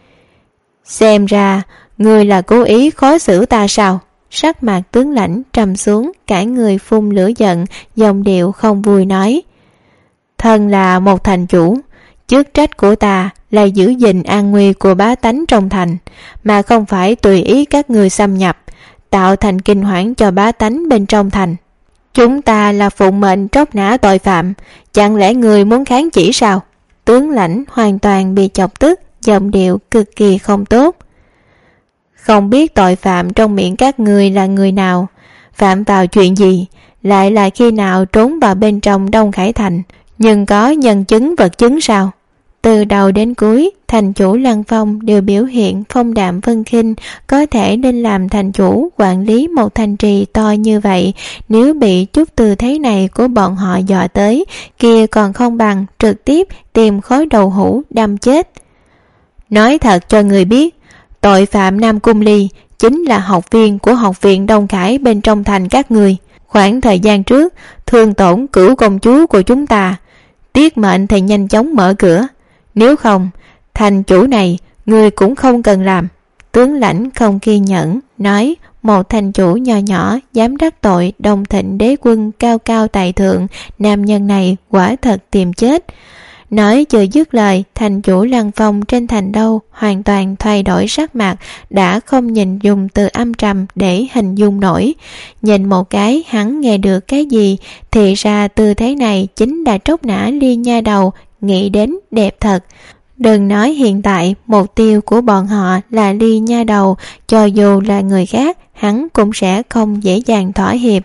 Xem ra người là cố ý khó xử ta sao? Sắc mặt tướng lãnh trầm xuống, cả người phun lửa giận, giọng điệu không vui nói: thân là một thành chủ, chức trách của ta là giữ gìn an nguy của bá tánh trong thành, mà không phải tùy ý các người xâm nhập, tạo thành kinh hoảng cho bá tánh bên trong thành. Chúng ta là phụng mệnh tróc nã tội phạm, chẳng lẽ người muốn kháng chỉ sao? Tướng lãnh hoàn toàn bị chọc tức, giọng điệu cực kỳ không tốt. Không biết tội phạm trong miệng các người là người nào, phạm vào chuyện gì, lại là khi nào trốn vào bên trong Đông Khải Thành, nhưng có nhân chứng vật chứng sao? Từ đầu đến cuối, thành chủ Lăng Phong đều biểu hiện phong đạm vân khinh, có thể nên làm thành chủ quản lý một thành trì to như vậy. Nếu bị chút tư thế này của bọn họ dọa tới, kia còn không bằng trực tiếp tìm khối đầu hũ đâm chết. Nói thật cho người biết, tội phạm Nam Cung Ly chính là học viên của học viện Đông Khải bên trong thành các người. Khoảng thời gian trước, thương tổn cửu công chúa của chúng ta, tiết mệnh thì nhanh chóng mở cửa. Nếu không, thành chủ này người cũng không cần làm. Tướng lãnh không kiên nhẫn nói: một thành chủ nhỏ nhỏ dám đắc tội Đông Thịnh đế quân cao cao tại thượng, nam nhân này quả thật tìm chết. Nói chưa dứt lời, thành chủ Lăng Phong trên thành đâu hoàn toàn thay đổi sắc mặt, đã không nhìn dùng từ âm trầm để hình dung nổi. Nhìn một cái hắn nghe được cái gì, thì ra tư thế này chính là tróc nã Ly nha đầu, nghĩ đến đẹp thật. Đừng nói hiện tại mục tiêu của bọn họ là Ly nha đầu, cho dù là người khác hắn cũng sẽ không dễ dàng thỏa hiệp.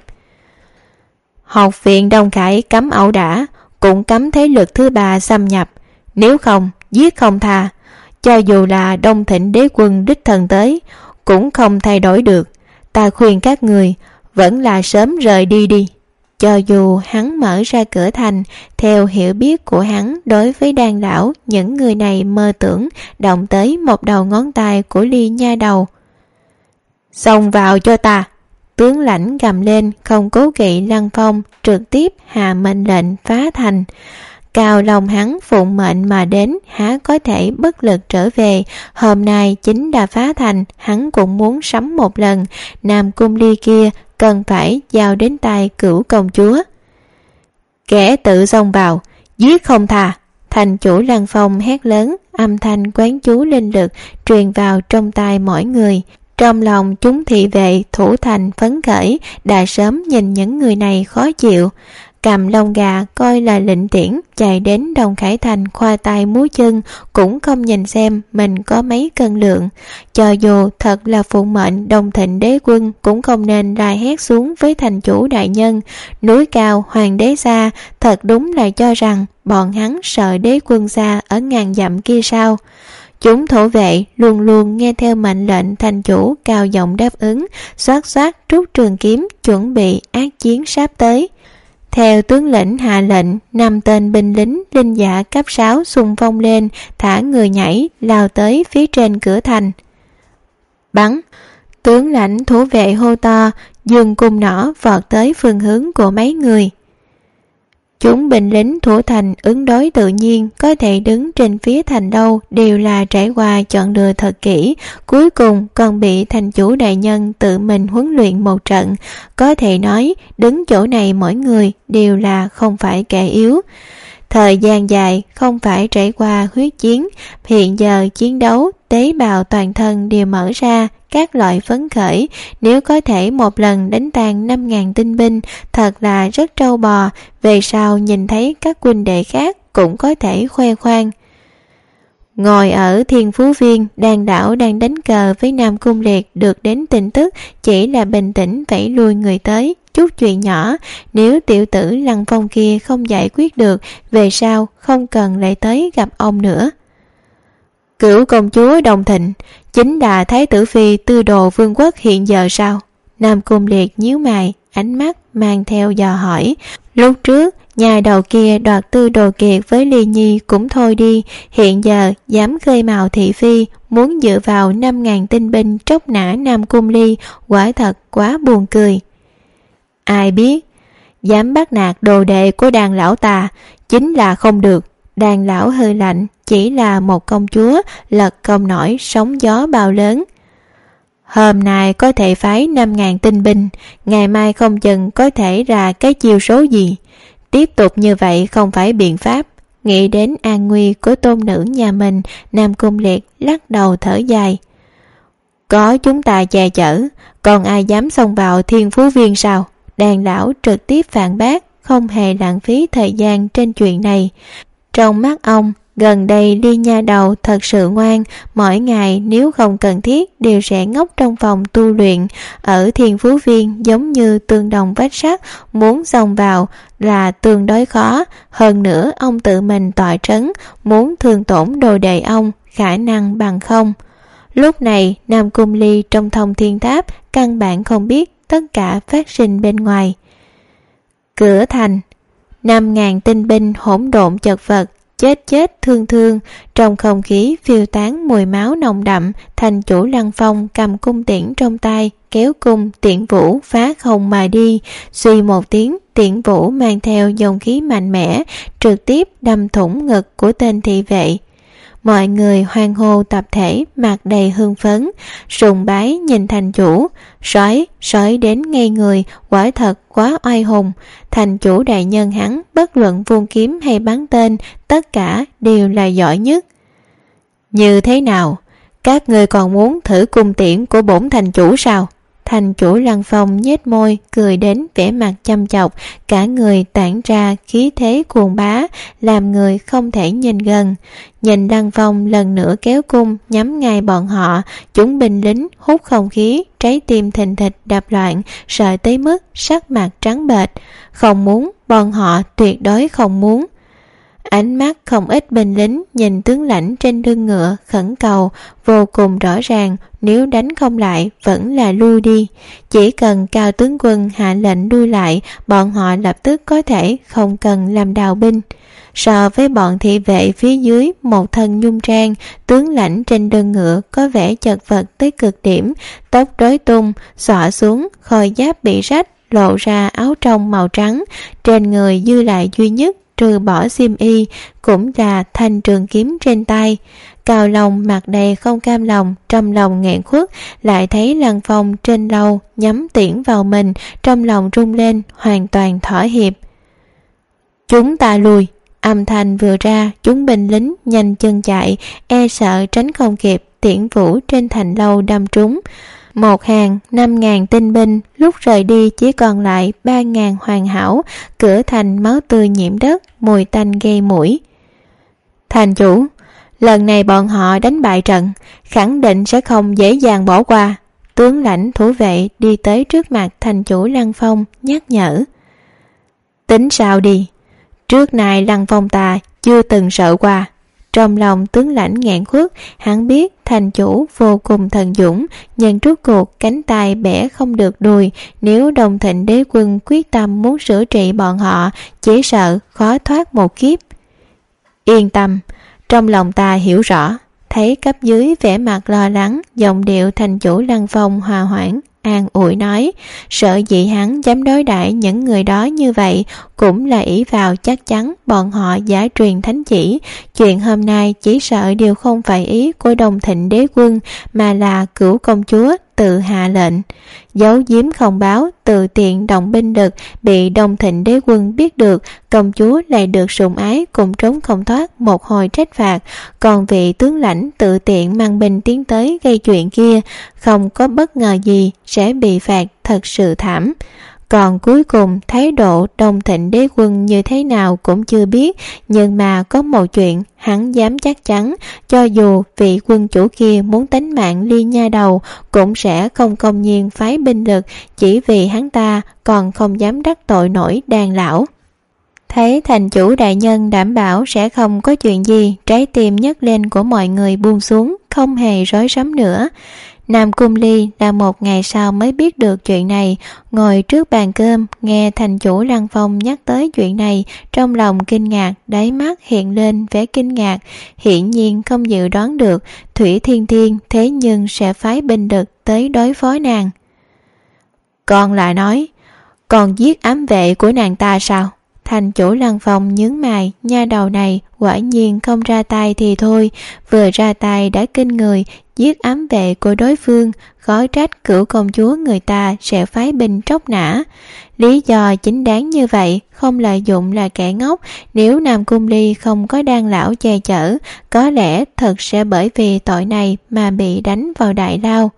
Học viện Đông Khải cấm ẩu đả, cũng cấm thế lực thứ ba xâm nhập, nếu không giết không tha. Cho dù là Đông Thịnh đế quân đích thân tới cũng không thay đổi được. Ta khuyên các người vẫn là sớm rời đi đi. Cho dù hắn mở ra cửa thành, theo hiểu biết của hắn đối với đan lão, những người này mơ tưởng động tới một đầu ngón tay của Ly nha đầu. Xông vào cho ta! Tướng lãnh gầm lên, không cố kỵ Lăng Phong, trực tiếp hạ mệnh lệnh phá thành. Cao lòng hắn phụng mệnh mà đến, há có thể bất lực trở về. Hôm nay chính đã phá thành, hắn cũng muốn sắm một lần. Nam Cung Ly kia cần phải giao đến tay cửu công chúa. Kẻ tự xông vào, giết không tha! Thành chủ Lăng Phong hét lớn, âm thanh quán chú linh lực truyền vào trong tai mỗi người. Trong lòng chúng thị vệ thủ thành phấn khởi, đã sớm nhìn những người này khó chịu. Cầm lông gà coi là lệnh tiễn, chạy đến Đông Khải Thành khoa tay múa chân, cũng không nhìn xem mình có mấy cân lượng. Cho dù thật là phụng mệnh Đông Thịnh đế quân, cũng không nên la hét xuống với thành chủ đại nhân. Núi cao hoàng đế xa, thật đúng là cho rằng bọn hắn sợ đế quân xa ở ngàn dặm kia sao? Chúng thủ vệ luôn luôn nghe theo mệnh lệnh thành chủ, cao giọng đáp ứng, xoát xoát rút trường kiếm, chuẩn bị ác chiến sắp tới. Theo tướng lĩnh hạ lệnh, 5 tên binh lính linh dạ cấp 6 xung phong lên, thả người nhảy lao tới phía trên cửa thành. Bắn! Tướng lãnh thủ vệ hô to, dương cung nỏ vọt tới phương hướng của mấy người. Chúng binh lính thủ thành ứng đối tự nhiên, có thể đứng trên phía thành đâu đều là trải qua chọn lựa thật kỹ, cuối cùng còn bị thành chủ đại nhân tự mình huấn luyện một trận. Có thể nói đứng chỗ này mỗi người đều là không phải kẻ yếu. Thời gian dài không phải trải qua huyết chiến, hiện giờ chiến đấu tế bào toàn thân đều mở ra, các loại phấn khởi. Nếu có thể một lần đánh tan 5.000 tinh binh, thật là rất trâu bò. Về sau nhìn thấy các huynh đệ khác cũng có thể khoe khoang. Ngồi ở Thiên Phú Viên, đan đảo đang đánh cờ với Nam Cung Liệt, được đến tin tức chỉ là bình tĩnh vẫy lui người tới. Chút chuyện nhỏ, nếu tiểu tử Lăng Phong kia không giải quyết được, về sau không cần lại tới gặp ông nữa. Cửu công chúa Đông Thịnh chính là thái tử phi tư đồ vương quốc hiện giờ sao? Nam Cung Liệt nhíu mày, ánh mắt mang theo dò hỏi. Lúc trước nhà đầu kia đoạt Tư Đồ Kiệt với Ly Nhi cũng thôi đi, hiện giờ dám khơi mào thị phi, muốn dựa vào 5.000 tinh binh tróc nã Nam Cung Ly, quả thật quá buồn cười. Ai biết, dám bắt nạt đồ đệ của Đàn lão ta, chính là không được. Đàn lão hơi lạnh, chỉ là một công chúa, lật không nổi sóng gió bao lớn. Hôm nay có thể phái 5.000 tinh binh, ngày mai không chừng có thể ra cái chiêu số gì. Tiếp tục như vậy không phải biện pháp. Nghĩ đến an nguy của tôn nữ nhà mình, Nam Cung Liệt lắc đầu thở dài. Có chúng ta che chở, còn ai dám xông vào Thiên Phú Viên sao? Đàn lão trực tiếp phản bác, không hề lãng phí thời gian trên chuyện này. Trong mắt ông, gần đây Ly nha đầu thật sự ngoan, mỗi ngày nếu không cần thiết đều sẽ ngốc trong phòng tu luyện. Ở Thiên Phú Viên giống như tương đồng vách sắt, muốn xông vào là tương đối khó. Hơn nữa ông tự mình tọa trấn, muốn thương tổn đồ đệ ông, khả năng bằng không. Lúc này Nam Cung Ly trong Thông Thiên Tháp căn bản không biết tất cả phát sinh bên ngoài. Cửa thành, 5.000 tinh binh hỗn độn chật vật, chết thương, trong không khí phiêu tán mùi máu nồng đậm. Thành chủ Lăng Phong cầm cung tiễn trong tay, kéo cung tiễn vũ phá không mà đi. Suy một tiếng, tiễn vũ mang theo dòng khí mạnh mẽ, trực tiếp đâm thủng ngực của tên thị vệ. Mọi người hoan hô tập thể, mặt đầy hưng phấn, sùng bái nhìn thành chủ. Sói đến ngây người, quả thật quá oai hùng. Thành chủ đại nhân hắn, bất luận vung kiếm hay bắn tên, tất cả đều là giỏi nhất. Như thế nào? Các ngươi còn muốn thử cung tiễn của bổn thành chủ sao? Thành chủ Lăng Phong nhếch môi, cười đến vẻ mặt chăm chọc, cả người tản ra khí thế cuồng bá, làm người không thể nhìn gần. Nhìn Lăng Phong lần nữa kéo cung nhắm ngay bọn họ, chúng binh lính hút không khí, trái tim thình thịch đập loạn, sợ tới mức sắc mặt trắng bệch. Không muốn, bọn họ tuyệt đối không muốn. Ánh mắt không ít binh lính nhìn tướng lãnh trên lưng ngựa khẩn cầu, vô cùng rõ ràng, nếu đánh không lại vẫn là lui đi. Chỉ cần Cao tướng quân hạ lệnh lui lại, bọn họ lập tức có thể không cần làm đào binh. So với bọn thị vệ phía dưới một thân nhung trang, tướng lãnh trên lưng ngựa có vẻ chật vật tới cực điểm, tóc rối tung, xõa xuống, khôi giáp bị rách, lộ ra áo trong màu trắng, trên người dư lại duy nhất trừ bỏ xiêm y cũng là thanh trường kiếm trên tay. Cao Long mặt đầy không cam lòng, trong lòng nghẹn khuất, lại thấy Lăng Phong trên lâu nhắm tiễn vào mình, trong lòng rung lên, hoàn toàn thỏa hiệp. Chúng ta lùi. Âm thanh vừa ra, chúng binh lính nhanh chân chạy, e sợ tránh không kịp, tiễn vũ trên thành lâu đâm trúng. Một hàng 5.000 tinh binh, lúc rời đi chỉ còn lại 3.000 hoàn hảo, cửa thành máu tươi nhiễm đất, mùi tanh gây mũi. Thành chủ, lần này bọn họ đánh bại trận, khẳng định sẽ không dễ dàng bỏ qua. Tướng lãnh thủ vệ đi tới trước mặt thành chủ Lăng Phong, nhắc nhở. Tính sao đi, trước nay Lăng Phong ta chưa từng sợ qua. Trong lòng tướng lãnh nghẹn khuất, hắn biết thành chủ vô cùng thần dũng, nhưng rốt cuộc cánh tay bẻ không được đùi. Nếu Đông Thịnh đế quân quyết tâm muốn sửa trị bọn họ, chỉ sợ khó thoát một kiếp. Yên tâm, trong lòng ta hiểu rõ. Thấy cấp dưới vẻ mặt lo lắng, giọng điệu thành chủ Lăng Phong hòa hoãn, an ủi nói, sợ dĩ hắn dám đối đãi những người đó như vậy cũng là ỷ vào chắc chắn bọn họ giả truyền thánh chỉ. Chuyện hôm nay chỉ sợ đều không phải ý của Đông Thịnh đế quân, mà là Cửu công chúa tự hạ lệnh. Giấu giếm không báo, tự tiện động binh lực, bị Đông Thịnh đế quân biết được, công chúa lại được sủng ái, cũng trốn không thoát một hồi trách phạt. Còn vị tướng lãnh tự tiện mang binh tiến tới gây chuyện kia, không có bất ngờ gì sẽ bị phạt thật sự thảm. Còn cuối cùng thái độ Đông Thịnh đế quân như thế nào cũng chưa biết, nhưng mà có một chuyện hắn dám chắc chắn, cho dù vị quân chủ kia muốn tính mạng Ly nha đầu cũng sẽ không công nhiên phái binh lực, chỉ vì hắn ta còn không dám đắc tội nổi Đàn lão. Thấy thành chủ đại nhân đảm bảo sẽ không có chuyện gì, trái tim nhấc lên của mọi người buông xuống, không hề rối rắm nữa. Nam Cung Ly là một ngày sau mới biết được chuyện này, ngồi trước bàn cơm nghe thành chủ Lăng Phong nhắc tới chuyện này, trong lòng kinh ngạc, đáy mắt hiện lên vẻ kinh ngạc, hiển nhiên không dự đoán được Thủy Thiên Thiên thế nhưng sẽ phái binh lực tới đối phó nàng. Còn lại nói, còn giết ám vệ của nàng ta sao? Thành chủ Lăng Phong nhướng mày, nha đầu này quả nhiên không ra tay thì thôi, vừa ra tay đã kinh người, giết ám vệ của đối phương, khó trách cửu công chúa người ta sẽ phái binh tróc nã. Lý do chính đáng như vậy, không lợi dụng là kẻ ngốc, nếu Nam Cung Ly không có Đan lão che chở, có lẽ thật sẽ bởi vì tội này mà bị đánh vào đại lao.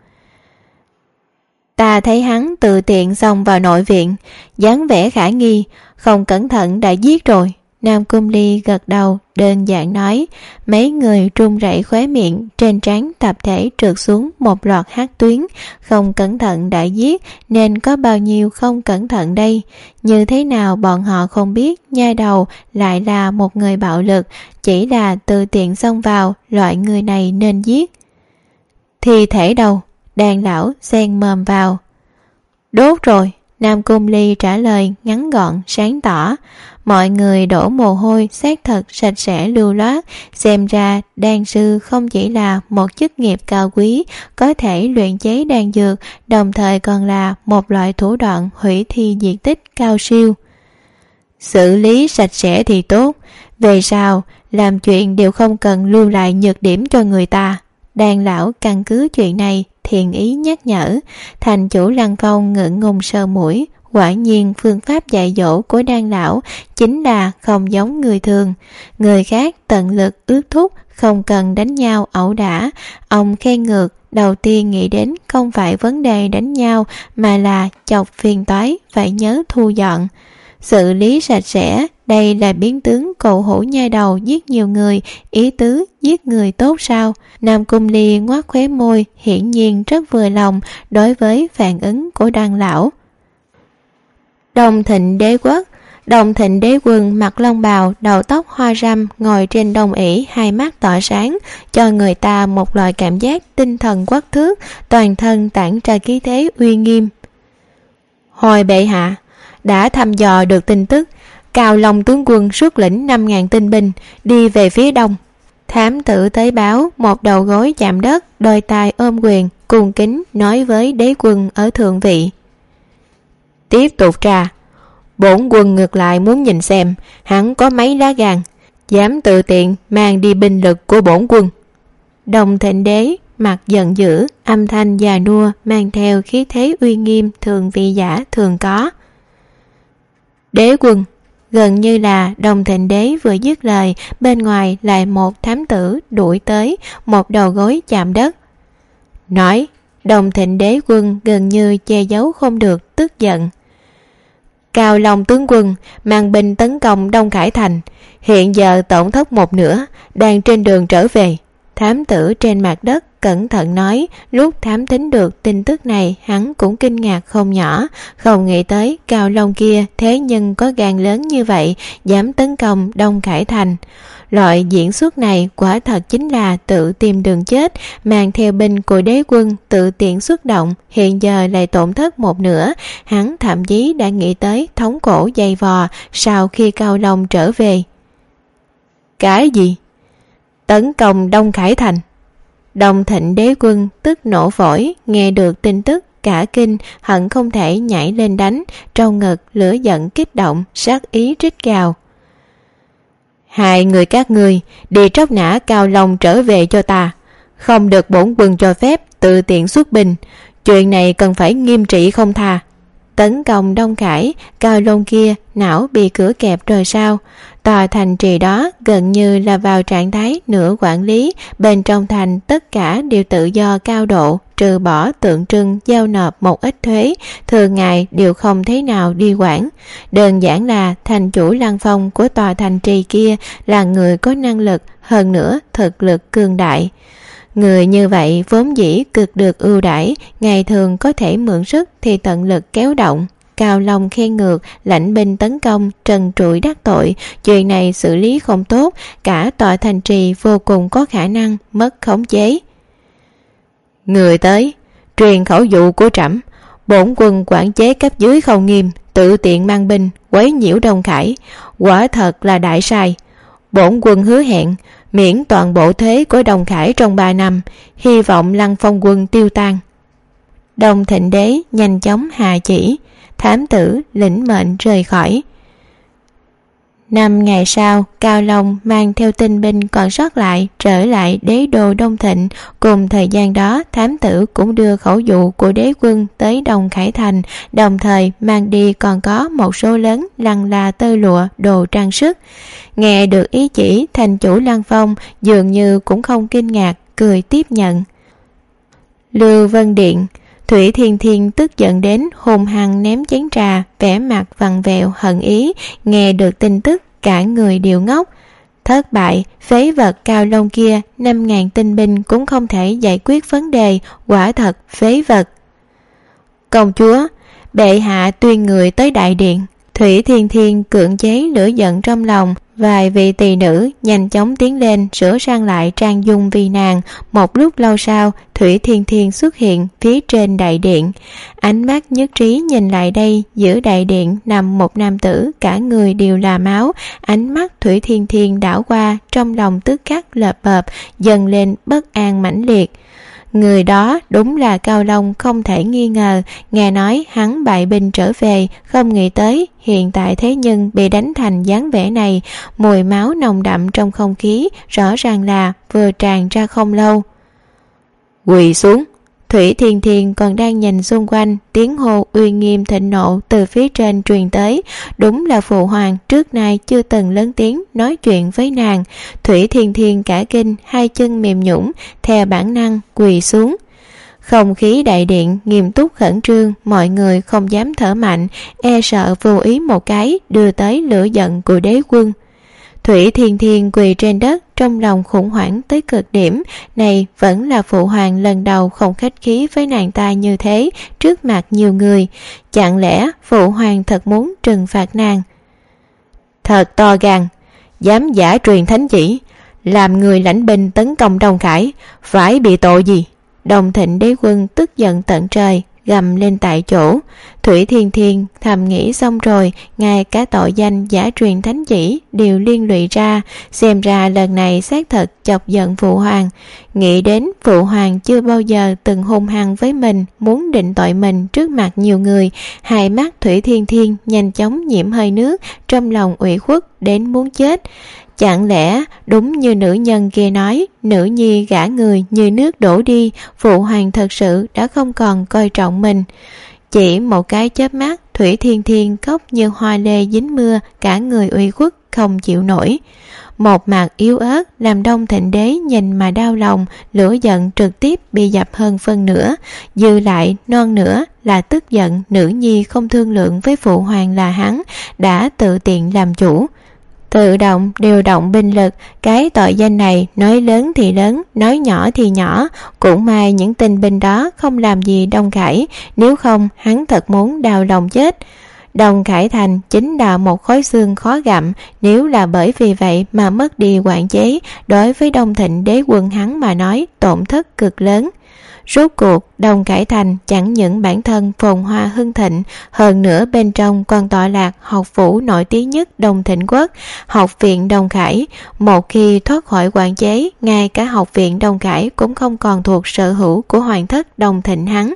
Ta thấy hắn tự tiện xông vào nội viện, dáng vẻ khả nghi, không cẩn thận đã giết rồi. Nam Cung Ly gật đầu, đơn giản nói. Mấy người run rẩy khóe miệng, trên trán tập thể trượt xuống một loạt hắc tuyến. Không cẩn thận đã giết, nên có bao nhiêu không cẩn thận đây? Như thế nào bọn họ không biết nha đầu lại là một người bạo lực, chỉ là tự tiện xông vào, loại người này nên giết. Thi thể đâu? Đan lão xen mồm vào. Đốt rồi. Nam Cung Ly trả lời ngắn gọn sáng tỏ. Mọi người đổ mồ hôi, xác thật sạch sẽ lưu loát, xem ra đan sư không chỉ là một chức nghiệp cao quý, có thể luyện chế đan dược, đồng thời còn là một loại thủ đoạn hủy thi diệt tích cao siêu. Xử lý sạch sẽ thì tốt, về sau làm chuyện đều không cần lưu lại nhược điểm cho người ta. Đan lão căn cứ chuyện này thiện ý nhắc nhở. Thành chủ Lăng Phong ngượng ngùng sờ mũi, quả nhiên phương pháp dạy dỗ của Đan lão chính là không giống người thường. Người khác tận lực ước thúc, không cần đánh nhau ẩu đả. Ông khen ngược, đầu tiên nghĩ đến không phải vấn đề đánh nhau mà là chọc phiền toái, phải nhớ thu dọn. Xử lý sạch sẽ, đây là biến tướng cậu hổ nha đầu giết nhiều người, ý tứ giết người tốt sao? Nam Cung Ly ngoác khóe môi, hiển nhiên rất vừa lòng đối với phản ứng của Đan lão. Đồng Thịnh đế quốc. Đồng Thịnh đế quân mặc long bào, đầu tóc hoa râm, ngồi trên đồng ỷ, hai mắt tỏa sáng, cho người ta một loại cảm giác tinh thần quắc thước, toàn thân tản ra khí thế uy nghiêm. Hồi bệ hạ, đã thăm dò được tin tức, Cao Long tướng quân xuất lĩnh 5.000 tinh binh đi về phía đông. Thám tử tới báo, một đầu gối chạm đất, đôi tai ôm quyền, cung kính nói với đế quân ở thượng vị. Tiếp tục tra, bổn quân ngược lại muốn nhìn xem hắn có mấy lá gan, dám tự tiện mang đi binh lực của bổn quân. Đồng Thịnh đế mặt giận dữ, âm thanh già nua mang theo khí thế uy nghiêm thường vị giả thường có. Đế quân. Gần như là Đồng Thịnh đế vừa dứt lời, bên ngoài lại một thám tử đuổi tới, một đầu gối chạm đất. Nói, Đồng Thịnh đế quân gần như che giấu không được tức giận. Cao Long tướng quân mang binh tấn công Đông Khải Thành, hiện giờ tổn thất một nửa, đang trên đường trở về. Thám tử trên mặt đất cẩn thận nói, lúc thám thính được tin tức này hắn cũng kinh ngạc không nhỏ, không nghĩ tới Cao Long kia thế nhưng có gan lớn như vậy, dám tấn công Đông Khải Thành. Loại diễn xuất này quả thật chính là tự tìm đường chết, mang theo binh của đế quân tự tiện xuất động, hiện giờ lại tổn thất một nửa. Hắn thậm chí đã nghĩ tới thống cổ dày vò sau khi Cao Long trở về. Cái gì? Tấn công Đông Khải Thành? Đồng Thịnh đế quân tức nổ phổi, nghe được tin tức cả kinh, hận không thể nhảy lên đánh, trong ngực lửa giận kích động, sát ý rít gào. Hai người các ngươi đi tróc nã Cao Long trở về cho ta, không được bổn quân cho phép tự tiện xuất binh, chuyện này cần phải nghiêm trị không tha. Tấn công Đông Khải, Cao Long kia não bị cửa kẹp rồi sao? Tòa thành trì đó gần như là vào trạng thái nửa quản lý, bên trong thành tất cả đều tự do cao độ, trừ bỏ tượng trưng giao nộp một ít thuế, thường ngày đều không thế nào đi quản. Đơn giản là thành chủ Lăng Phong của tòa thành trì kia là người có năng lực, hơn nữa thực lực cường đại. Người như vậy vốn dĩ cực được ưu đãi, ngày thường có thể mượn sức thì tận lực kéo động. Cao Long khen ngược, lãnh binh tấn công, trần trụi đắc tội, chuyện này xử lý không tốt, cả tòa thành trì vô cùng có khả năng mất khống chế. Người tới, truyền khẩu dụ của trẫm, bổn quân quản chế cấp dưới không nghiêm, tự tiện mang binh quấy nhiễu Đông Khải, quả thật là đại sai. Bổn quân hứa hẹn miễn toàn bộ thuế của Đông Khải trong 3 năm, hy vọng Lăng Phong quân tiêu tan. Đông Thịnh Đế nhanh chóng hạ chỉ, thám tử lĩnh mệnh rời khỏi. 5 ngày sau, Cao Long mang theo tinh binh còn sót lại trở lại đế đô Đông Thịnh. Cùng thời gian đó, thám tử cũng đưa khẩu dụ của đế quân tới Đông Khải Thành, đồng thời mang đi còn có một số lớn lăng là tơ lụa, đồ trang sức. Nghe được ý chỉ, thành chủ Lăng Phong dường như cũng không kinh ngạc, cười tiếp nhận. Lưu Vân Điện, Thủy Thiên Thiên tức giận đến hùng hăng ném chén trà, vẻ mặt vằn vẹo hận ý. Nghe được tin tức, cả người đều ngốc. Thất bại, phế vật Cao Long kia 5.000 tinh binh cũng không thể giải quyết vấn đề, quả thật phế vật. Công chúa, bệ hạ tuyên người tới đại điện. Thủy Thiên Thiên cưỡng chế lửa giận trong lòng, vài vị tỳ nữ nhanh chóng tiến lên sửa sang lại trang dung vì nàng. Một lúc lâu sau, Thủy Thiên Thiên xuất hiện phía trên đại điện. Ánh mắt nhất trí nhìn lại đây, giữa đại điện nằm một nam tử, cả người đều là máu. Ánh mắt Thủy Thiên Thiên đảo qua, trong lòng tức khắc lợp bợp, dần lên bất an mãnh liệt. Người đó đúng là Cao Long không thể nghi ngờ. Nghe nói hắn bại binh trở về, không nghĩ tới hiện tại thế nhưng bị đánh thành dáng vẻ này. Mùi máu nồng đậm trong không khí, rõ ràng là vừa tràn ra không lâu. Quỳ xuống. Thủy Thiên Thiên còn đang nhìn xung quanh, tiếng hô uy nghiêm thịnh nộ từ phía trên truyền tới. Đúng là phụ hoàng trước nay chưa từng lớn tiếng nói chuyện với nàng. Thủy Thiên Thiên cả kinh, hai chân mềm nhũn, theo bản năng quỳ xuống. Không khí đại điện nghiêm túc khẩn trương, mọi người không dám thở mạnh, e sợ vô ý một cái đưa tới lửa giận của đế quân. Thủy Thiên Thiên quỳ trên đất, trong lòng khủng hoảng tới cực điểm. Này vẫn là phụ hoàng lần đầu không khách khí với nàng ta như thế, trước mặt nhiều người. Chẳng lẽ phụ hoàng thật muốn trừng phạt nàng? Thật to gan, dám giả truyền thánh chỉ, làm người lãnh binh tấn công Đông Khải, phải bị tội gì? Đông Thịnh đế quân tức giận tận trời, gầm lên tại chỗ. Thủy Thiên Thiên thầm nghĩ xong rồi, ngay cả tội danh giả truyền thánh chỉ đều liên lụy ra. Xem ra lần này xác thật chọc giận phụ hoàng. Nghĩ đến phụ hoàng chưa bao giờ từng hung hăng với mình, muốn định tội mình trước mặt nhiều người, hai mắt Thủy Thiên Thiên nhanh chóng nhiễm hơi nước, trong lòng ủy khuất đến muốn chết. Chẳng lẽ đúng như nữ nhân kia nói, nữ nhi gả người như nước đổ đi, phụ hoàng thật sự đã không còn coi trọng mình. Chỉ một cái chớp mắt, Thủy Thiên Thiên khóc như hoa lê dính mưa, cả người ủy khuất không chịu nổi. Một mặt yếu ớt làm Đông Thịnh Đế nhìn mà đau lòng, lửa giận trực tiếp bị dập hơn phân nửa, dư lại non nữa là tức giận nữ nhi không thương lượng với phụ hoàng là hắn đã tự tiện làm chủ, tự động điều động binh lực. Cái tội danh này nói lớn thì lớn, nói nhỏ thì nhỏ. Cũng may những tinh binh đó không làm gì Đông Khải, nếu không hắn thật muốn đau lòng chết. Đông Khải Thành chính là một khối xương khó gặm, nếu là bởi vì vậy mà mất đi quản chế, đối với Đông Thịnh đế quân hắn mà nói tổn thất cực lớn. Rốt cuộc Đông Khải Thành chẳng những bản thân phồn hoa hưng thịnh, hơn nữa bên trong còn tọa lạc học phủ nổi tiếng nhất Đông Thịnh Quốc, học viện Đông Khải. Một khi thoát khỏi quản chế, ngay cả học viện Đông Khải cũng không còn thuộc sở hữu của hoàng thất Đông Thịnh hắn.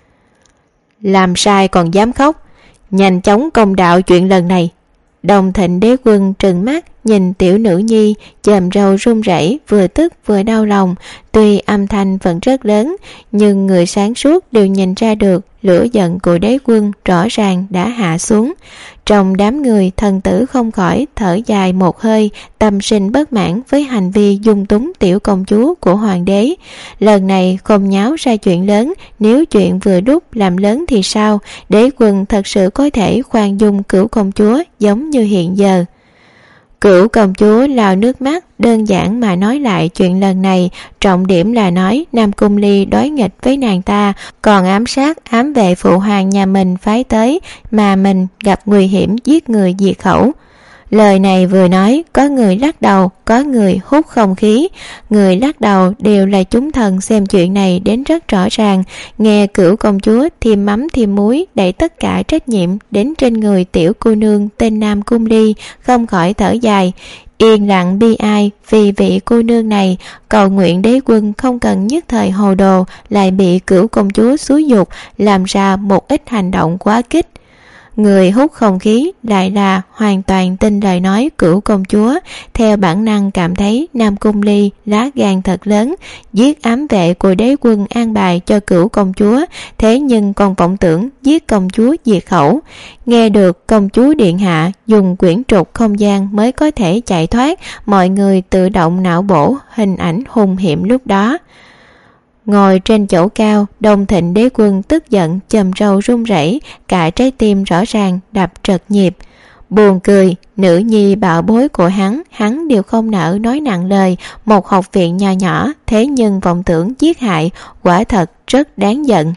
Làm sai còn dám khóc, nhanh chóng công đạo chuyện lần này. Đông Thịnh đế quân trừng mắt nhìn tiểu nữ nhi, chòm râu run rẩy, vừa tức vừa đau lòng. Tuy âm thanh vẫn rất lớn, nhưng người sáng suốt đều nhìn ra được lửa giận của đế quân rõ ràng đã hạ xuống. Trong đám người, thần tử không khỏi thở dài một hơi, tâm sinh bất mãn với hành vi dung túng tiểu công chúa của hoàng đế. Lần này không nháo ra chuyện lớn, nếu chuyện vừa đúc làm lớn thì sao? Đế quân thật sự có thể khoan dung cửu công chúa giống như hiện giờ. Cửu công chúa lau nước mắt, đơn giản mà nói lại chuyện lần này, trọng điểm là nói Nam Cung Ly đối nghịch với nàng ta, còn ám sát ám vệ phụ hoàng nhà mình phái tới, mà mình gặp nguy hiểm giết người diệt khẩu. Lời này vừa nói, có người lắc đầu, có người hút không khí. Người lắc đầu đều là chúng thần xem chuyện này đến rất rõ ràng, nghe Cửu công chúa thêm mắm thêm muối, đẩy tất cả trách nhiệm đến trên người tiểu cô nương tên Nam Cung Ly, không khỏi thở dài, yên lặng bi ai vì vị cô nương này, cầu nguyện đế quân không cần nhất thời hồ đồ, lại bị Cửu công chúa xúi giục làm ra một ít hành động quá kích. Người hút không khí lại là hoàn toàn tin lời nói Cửu công chúa, theo bản năng cảm thấy Nam Cung Ly lá gan thật lớn, giết ám vệ của đế quân an bài cho Cửu công chúa, thế nhưng còn vọng tưởng giết công chúa diệt khẩu. Nghe được công chúa điện hạ dùng quyển trục không gian mới có thể chạy thoát, mọi người tự động não bổ hình ảnh hung hiểm lúc đó. Ngồi trên chỗ cao, Đông Thịnh đế quân tức giận, chầm râu run rẩy, cả trái tim rõ ràng đập trật nhịp. Buồn cười, nữ nhi bảo bối của hắn đều không nỡ nói nặng lời, một học viện nho nhỏ, thế nhưng vọng tưởng giết hại, quả thật rất đáng giận.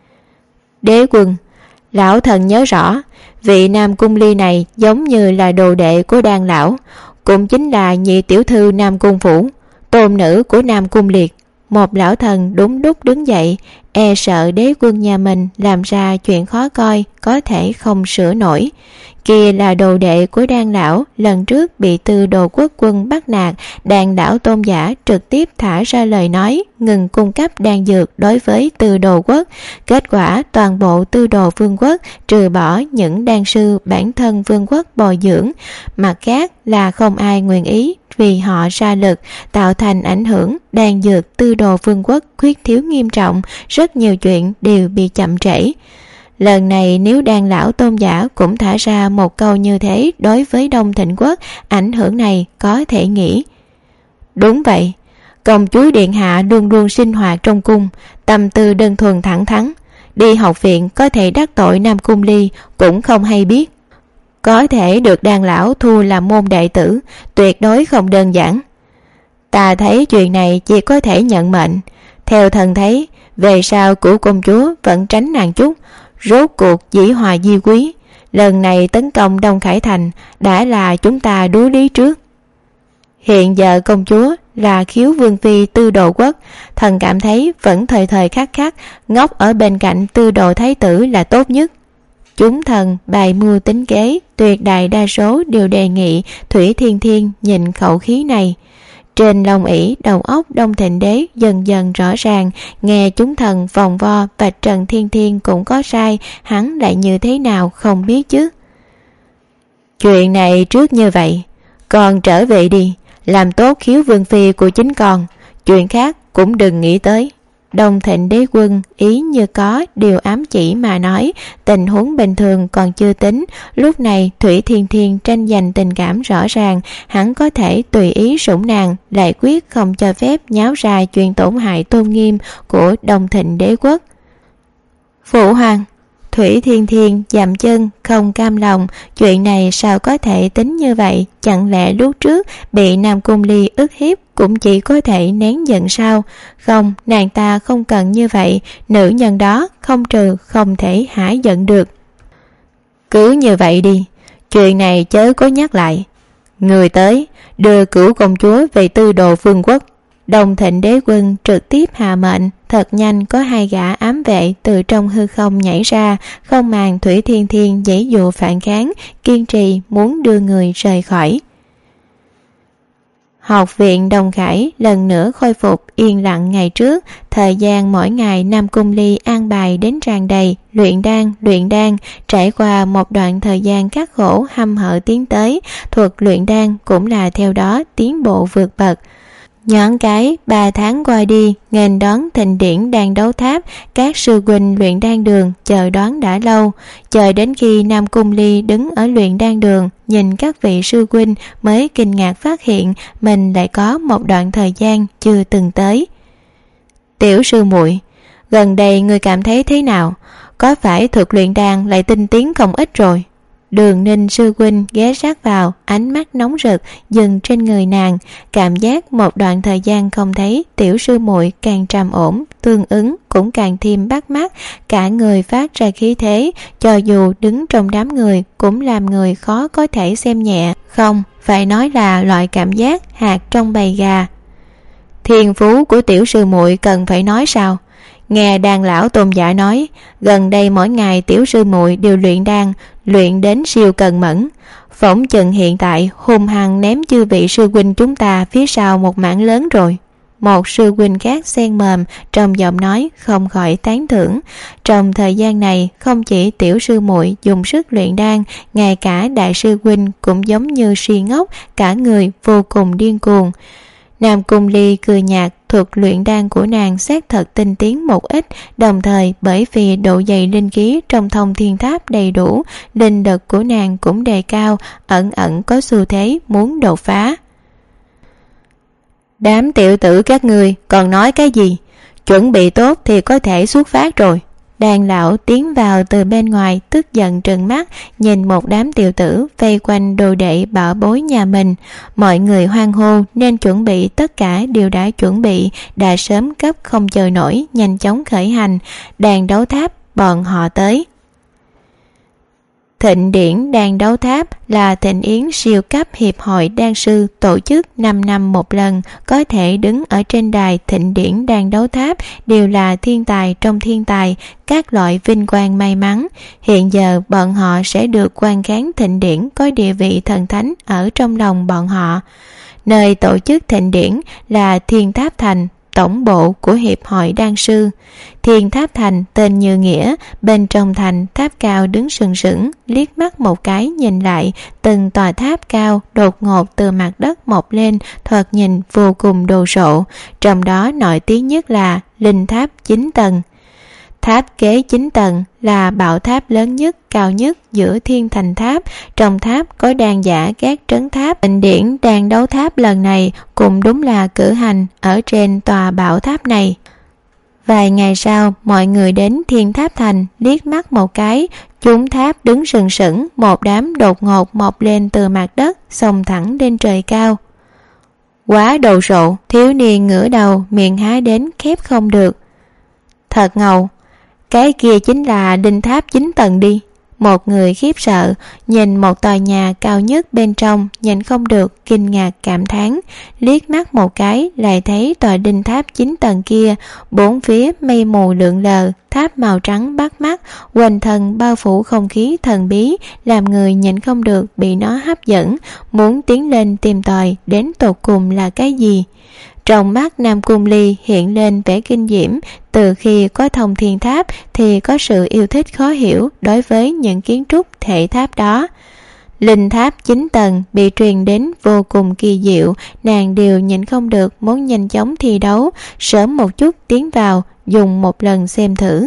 Đế quân, lão thần nhớ rõ, vị Nam Cung Ly này giống như là đồ đệ của Đan lão, cũng chính là nhị tiểu thư Nam Cung phủ, tôn nữ của Nam Cung Liệt. Một lão thần đúng đúc đứng dậy, e sợ đế quân nhà mình làm ra chuyện khó coi, có thể không sửa nổi. Kia là đồ đệ của Đan lão, lần trước bị Tư Đồ quốc quân bắt nạt, Đan lão tôn giả trực tiếp thả ra lời nói ngừng cung cấp đan dược đối với Tư Đồ quốc. Kết quả toàn bộ Tư Đồ vương quốc trừ bỏ những đan sư bản thân vương quốc bồi dưỡng, mặt khác là không ai nguyện ý vì họ ra lực, tạo thành ảnh hưởng đan dược Tư Đồ vương quốc khuyết thiếu nghiêm trọng, rất nhiều chuyện đều bị chậm trễ. Lần này nếu Đan lão tôn giả cũng thả ra một câu như thế đối với Đông Thịnh quốc, ảnh hưởng này có thể nghĩ. Đúng vậy, công chúa điện hạ luôn luôn sinh hoạt trong cung, tâm tư đơn thuần thẳng thắn, đi học viện có thể đắc tội Nam Cung Ly cũng không hay biết. Có thể được Đan lão thu làm môn đệ tử, tuyệt đối không đơn giản. Ta thấy chuyện này chỉ có thể nhận mệnh. Theo thần thấy, về sau Cửu công chúa vẫn tránh nàng chút, rốt cuộc dĩ hòa di quý. Lần này tấn công Đông Khải Thành đã là chúng ta đối lý trước. Hiện giờ công chúa là khiếu vương phi Tư Đồ quốc, thần cảm thấy vẫn thời thời khắc khắc ngốc ở bên cạnh Tư Đồ thái tử là tốt nhất. Chúng thần bài mưu tính kế, tuyệt đại đa số đều đề nghị Thủy Thiên Thiên nhìn khẩu khí này. Trên lông ỷ đầu óc Đông Thịnh đế dần dần rõ ràng, nghe chúng thần vòng vo vạch trần Thiên Thiên cũng có sai, hắn lại như thế nào không biết chứ. Chuyện này trước như vậy, con trở về đi, làm tốt khiếu vương phi của chính con, chuyện khác cũng đừng nghĩ tới. Đông Thịnh đế quân ý như có điều ám chỉ mà nói, tình huống bình thường còn chưa tính, lúc này Thủy Thiên Thiên tranh giành tình cảm rõ ràng, hắn có thể tùy ý sủng nàng, lại quyết không cho phép nháo ra chuyện tổn hại tôn nghiêm của Đông Thịnh đế quốc. Phụ hoàng, Thủy Thiên Thiên dậm chân không cam lòng, chuyện này sao có thể tính như vậy, chẳng lẽ lúc trước bị Nam Cung Ly ức hiếp cũng chỉ có thể nén giận sao? Không, nàng ta không cần như vậy, nữ nhân đó không trừ không thể hả giận được. Cứ như vậy đi, chuyện này chớ có nhắc lại. Người tới, đưa Cửu công chúa về Tư Đồ vương quốc. Đông Thịnh đế quân trực tiếp hạ mệnh, thật nhanh có hai gã ám vệ từ trong hư không nhảy ra, không màng Thủy Thiên Thiên giãy dụa phản kháng, kiên trì muốn đưa người rời khỏi. Học viện Đông Khải lần nữa khôi phục yên lặng ngày trước, thời gian mỗi ngày Nam Cung Ly an bài đến tràn đầy, luyện đan, trải qua một đoạn thời gian khắc khổ hăm hở tiến tới, thuật luyện đan cũng là theo đó tiến bộ vượt bậc. Nhõn cái 3 tháng qua đi, nghênh đón thịnh điển đan đấu tháp, các sư huynh luyện đan đường chờ đón đã lâu, chờ đến khi Nam Cung Ly đứng ở luyện đan đường nhìn các vị sư huynh mới kinh ngạc phát hiện mình lại có một đoạn thời gian chưa từng tới. Tiểu sư muội, gần đây người cảm thấy thế nào? Có phải thuật luyện đan lại tinh tiến không ít rồi? Đường Ninh sư huynh ghé sát vào, ánh mắt nóng rực dừng trên người nàng, cảm giác một đoạn thời gian không thấy tiểu sư muội càng trầm ổn, tương ứng cũng càng thêm bắt mắt, cả người phát ra khí thế, cho dù đứng trong đám người cũng làm người khó có thể xem nhẹ, không phải nói là loại cảm giác hạt trong bầy gà. Thiên phú của tiểu sư muội cần phải nói sao? Nghe đàn lão Tôn giả nói, gần đây mỗi ngày tiểu sư muội đều luyện đan, luyện đến siêu cần mẫn. Phỏng chừng hiện tại hung hăng ném chư vị sư huynh chúng ta phía sau một mảng lớn rồi. Một sư huynh khác xen mồm trong giọng nói không khỏi tán thưởng. Trong thời gian này, không chỉ tiểu sư muội dùng sức luyện đan, ngay cả đại sư huynh cũng giống như si ngốc, cả người vô cùng điên cuồng. Nam Cung Ly cười nhạt, thuật luyện đan của nàng xác thật tinh tiến một ít, đồng thời bởi vì độ dày linh khí trong Thông Thiên Tháp đầy đủ, linh lực của nàng cũng đề cao, ẩn ẩn có xu thế muốn đột phá. Đám tiểu tử các ngươi còn nói cái gì? Chuẩn bị tốt thì có thể xuất phát rồi. Đàn lão tiến vào từ bên ngoài, tức giận trừng mắt nhìn một đám tiểu tử vây quanh đồ đệ bảo bối nhà mình. Mọi người hoan hô nên chuẩn bị tất cả đều đã chuẩn bị, đã sớm cấp không chờ nổi, nhanh chóng khởi hành. Đàn đấu tháp bọn họ tới. Thịnh điển đan đấu tháp là thịnh yến siêu cấp hiệp hội đan sư tổ chức 5 năm một lần, có thể đứng ở trên đài thịnh điển đan đấu tháp đều là thiên tài trong thiên tài, các loại vinh quang may mắn. Hiện giờ bọn họ sẽ được quan khán thịnh điển có địa vị thần thánh ở trong lòng bọn họ. Nơi tổ chức thịnh điển là Thiên Tháp Thành, tổng bộ của hiệp hội đan sư. Thiên Tháp Thành tên như nghĩa, bên trong thành tháp cao đứng sừng sững, liếc mắt một cái nhìn lại, từng tòa tháp cao đột ngột từ mặt đất mọc lên, thoạt nhìn vô cùng đồ sộ. Trong đó nổi tiếng nhất là linh tháp 9 tầng. Tháp kế 9 tầng là bảo tháp lớn nhất, cao nhất giữa thiên thành tháp. Trong tháp có đan giả gác trấn tháp. Thịnh điển đan đấu tháp lần này cũng đúng là cử hành ở trên tòa bảo tháp này. Vài ngày sau, mọi người đến Thiên Tháp Thành, liếc mắt một cái, chúng tháp đứng sừng sững, một đám đột ngột mọc lên từ mặt đất, xông thẳng lên trời cao. Quá đồ sộ, thiếu niên ngửa đầu, miệng há đến khép không được. Thật ngầu, cái kia chính là đinh tháp 9 tầng đi. Một người khiếp sợ nhìn một tòa nhà cao nhất bên trong, nhìn không được kinh ngạc cảm thán, liếc mắt một cái lại thấy tòa đinh tháp 9 tầng kia, bốn phía mây mù lượn lờ, tháp màu trắng bắt mắt, quanh thân bao phủ không khí thần bí, làm người nhìn không được bị nó hấp dẫn, muốn tiến lên tìm tòi đến tột cùng là cái gì. Trong mắt Nam Cung Ly hiện lên vẻ kinh diễm, từ khi có Thông Thiên Tháp thì có sự yêu thích khó hiểu đối với những kiến trúc thể tháp đó. Linh tháp 9 tầng bị truyền đến vô cùng kỳ diệu, nàng đều nhịn không được muốn nhanh chóng thi đấu, sớm một chút tiến vào, dùng một lần xem thử.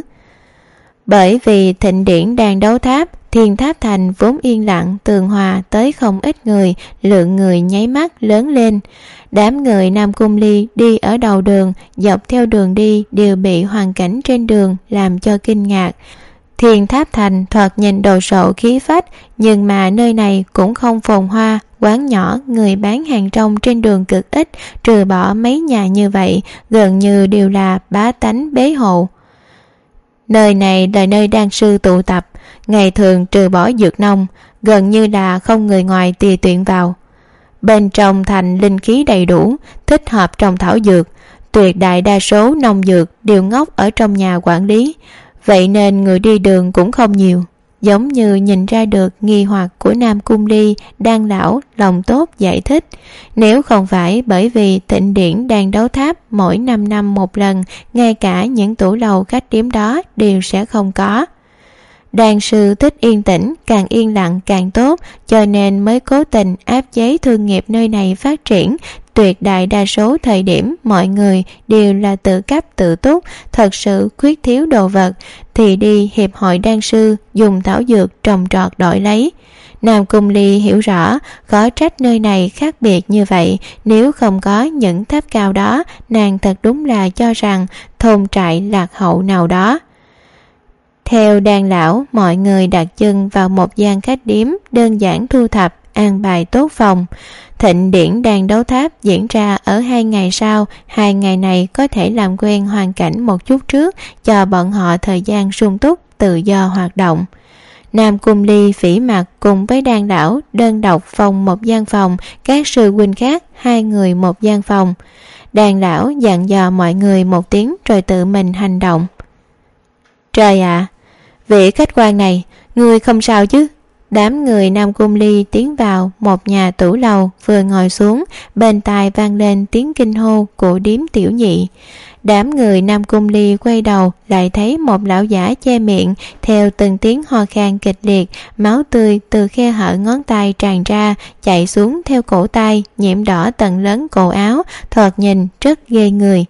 Bởi vì thịnh điển đan đấu tháp, Thiên Tháp Thành vốn yên lặng tường hòa tới không ít người, lượng người nháy mắt lớn lên. Đám người Nam Cung Ly đi ở đầu đường, dọc theo đường đi đều bị hoàn cảnh trên đường làm cho kinh ngạc. Thiên Tháp Thành thoạt nhìn đồ sộ khí phách, nhưng mà nơi này cũng không phồn hoa, quán nhỏ, người bán hàng rong trên đường cực ít, trừ bỏ mấy nhà như vậy, gần như đều là bá tánh bế hộ. Nơi này là nơi đan sư tụ tập, ngày thường trừ bỏ dược nông, gần như là không người ngoài tùy tiện vào. Bên trong thành linh khí đầy đủ, thích hợp trồng thảo dược, tuyệt đại đa số nông dược đều ngốc ở trong nhà quản lý, vậy nên người đi đường cũng không nhiều. Giống như nhìn ra được nghi hoặc của Nam Cung Ly, đan lão lòng tốt giải thích, nếu không phải bởi vì thịnh điển đan đấu tháp mỗi 5 năm một lần, ngay cả những tủ lầu khách điếm đó đều sẽ không có. Đan sư thích yên tĩnh, càng yên lặng càng tốt, cho nên mới cố tình áp chế thương nghiệp nơi này phát triển. Tuyệt đại đa số thời điểm mọi người đều là tự cấp tự túc, thật sự khuyết thiếu đồ vật thì đi hiệp hội đan sư dùng thảo dược trồng trọt đổi lấy. Nam Cung Ly hiểu rõ, khó trách nơi này khác biệt như vậy, nếu không có những tháp cao đó, nàng thật đúng là cho rằng thôn trại lạc hậu nào đó. Theo đan lão, mọi người đặt chân vào một gian khách điếm đơn giản thu thập, an bài tốt phòng. Thịnh điển đàn đấu tháp diễn ra ở 2 ngày sau. 2 ngày này có thể làm quen hoàn cảnh một chút trước, cho bọn họ thời gian sung túc tự do hoạt động. Nam Cung Ly, Phỉ Mặc cùng với Đan Đảo đơn độc phòng một gian phòng, các sư huynh khác 2 người một gian phòng. Đan Đảo dặn dò mọi người một tiếng rồi tự mình hành động. Trời ạ, vị khách quan này, ngươi không sao chứ? Đám người Nam Cung Ly tiến vào một nhà tủ lầu, vừa ngồi xuống, bên tai vang lên tiếng kinh hô của điếm Tiểu Nhị. Đám người Nam Cung Ly quay đầu lại thấy một lão giả che miệng, theo từng tiếng ho khan kịch liệt, máu tươi từ khe hở ngón tay tràn ra, chạy xuống theo cổ tay, nhiễm đỏ tận lớn cổ áo, thoạt nhìn rất ghê người.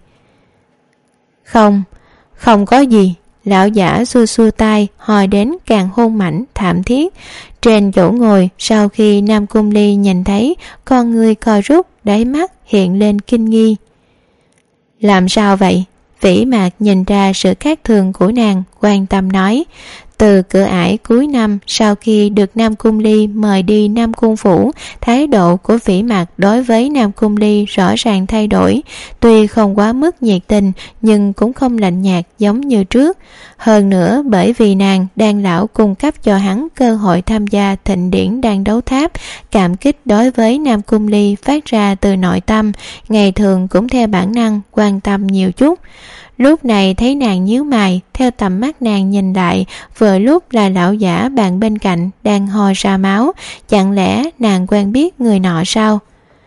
Không có gì. Lão giả xua xua tay, ho đến càng hôn mảnh thảm thiết. Trên chỗ ngồi, sau khi Nam Cung Ly nhìn thấy, con người co rút, đáy mắt hiện lên kinh nghi. Làm sao vậy? Vĩ Mạc nhìn ra sự khác thường của nàng, quan tâm nói. Từ cửa ải cuối năm, sau khi được Nam Cung Ly mời đi Nam Cung Phủ, thái độ của Vĩ Mạc đối với Nam Cung Ly rõ ràng thay đổi. Tuy không quá mức nhiệt tình, nhưng cũng không lạnh nhạt giống như trước. Hơn nữa, bởi vì nàng Đan lão cung cấp cho hắn cơ hội tham gia thịnh điển đan đấu tháp, cảm kích đối với Nam Cung Ly phát ra từ nội tâm, ngày thường cũng theo bản năng quan tâm nhiều chút. Lúc này thấy nàng nhíu mày, theo tầm mắt nàng nhìn lại, vừa lúc là lão giả bạn bên cạnh đang ho ra máu. Chẳng lẽ nàng quen biết người nọ sao?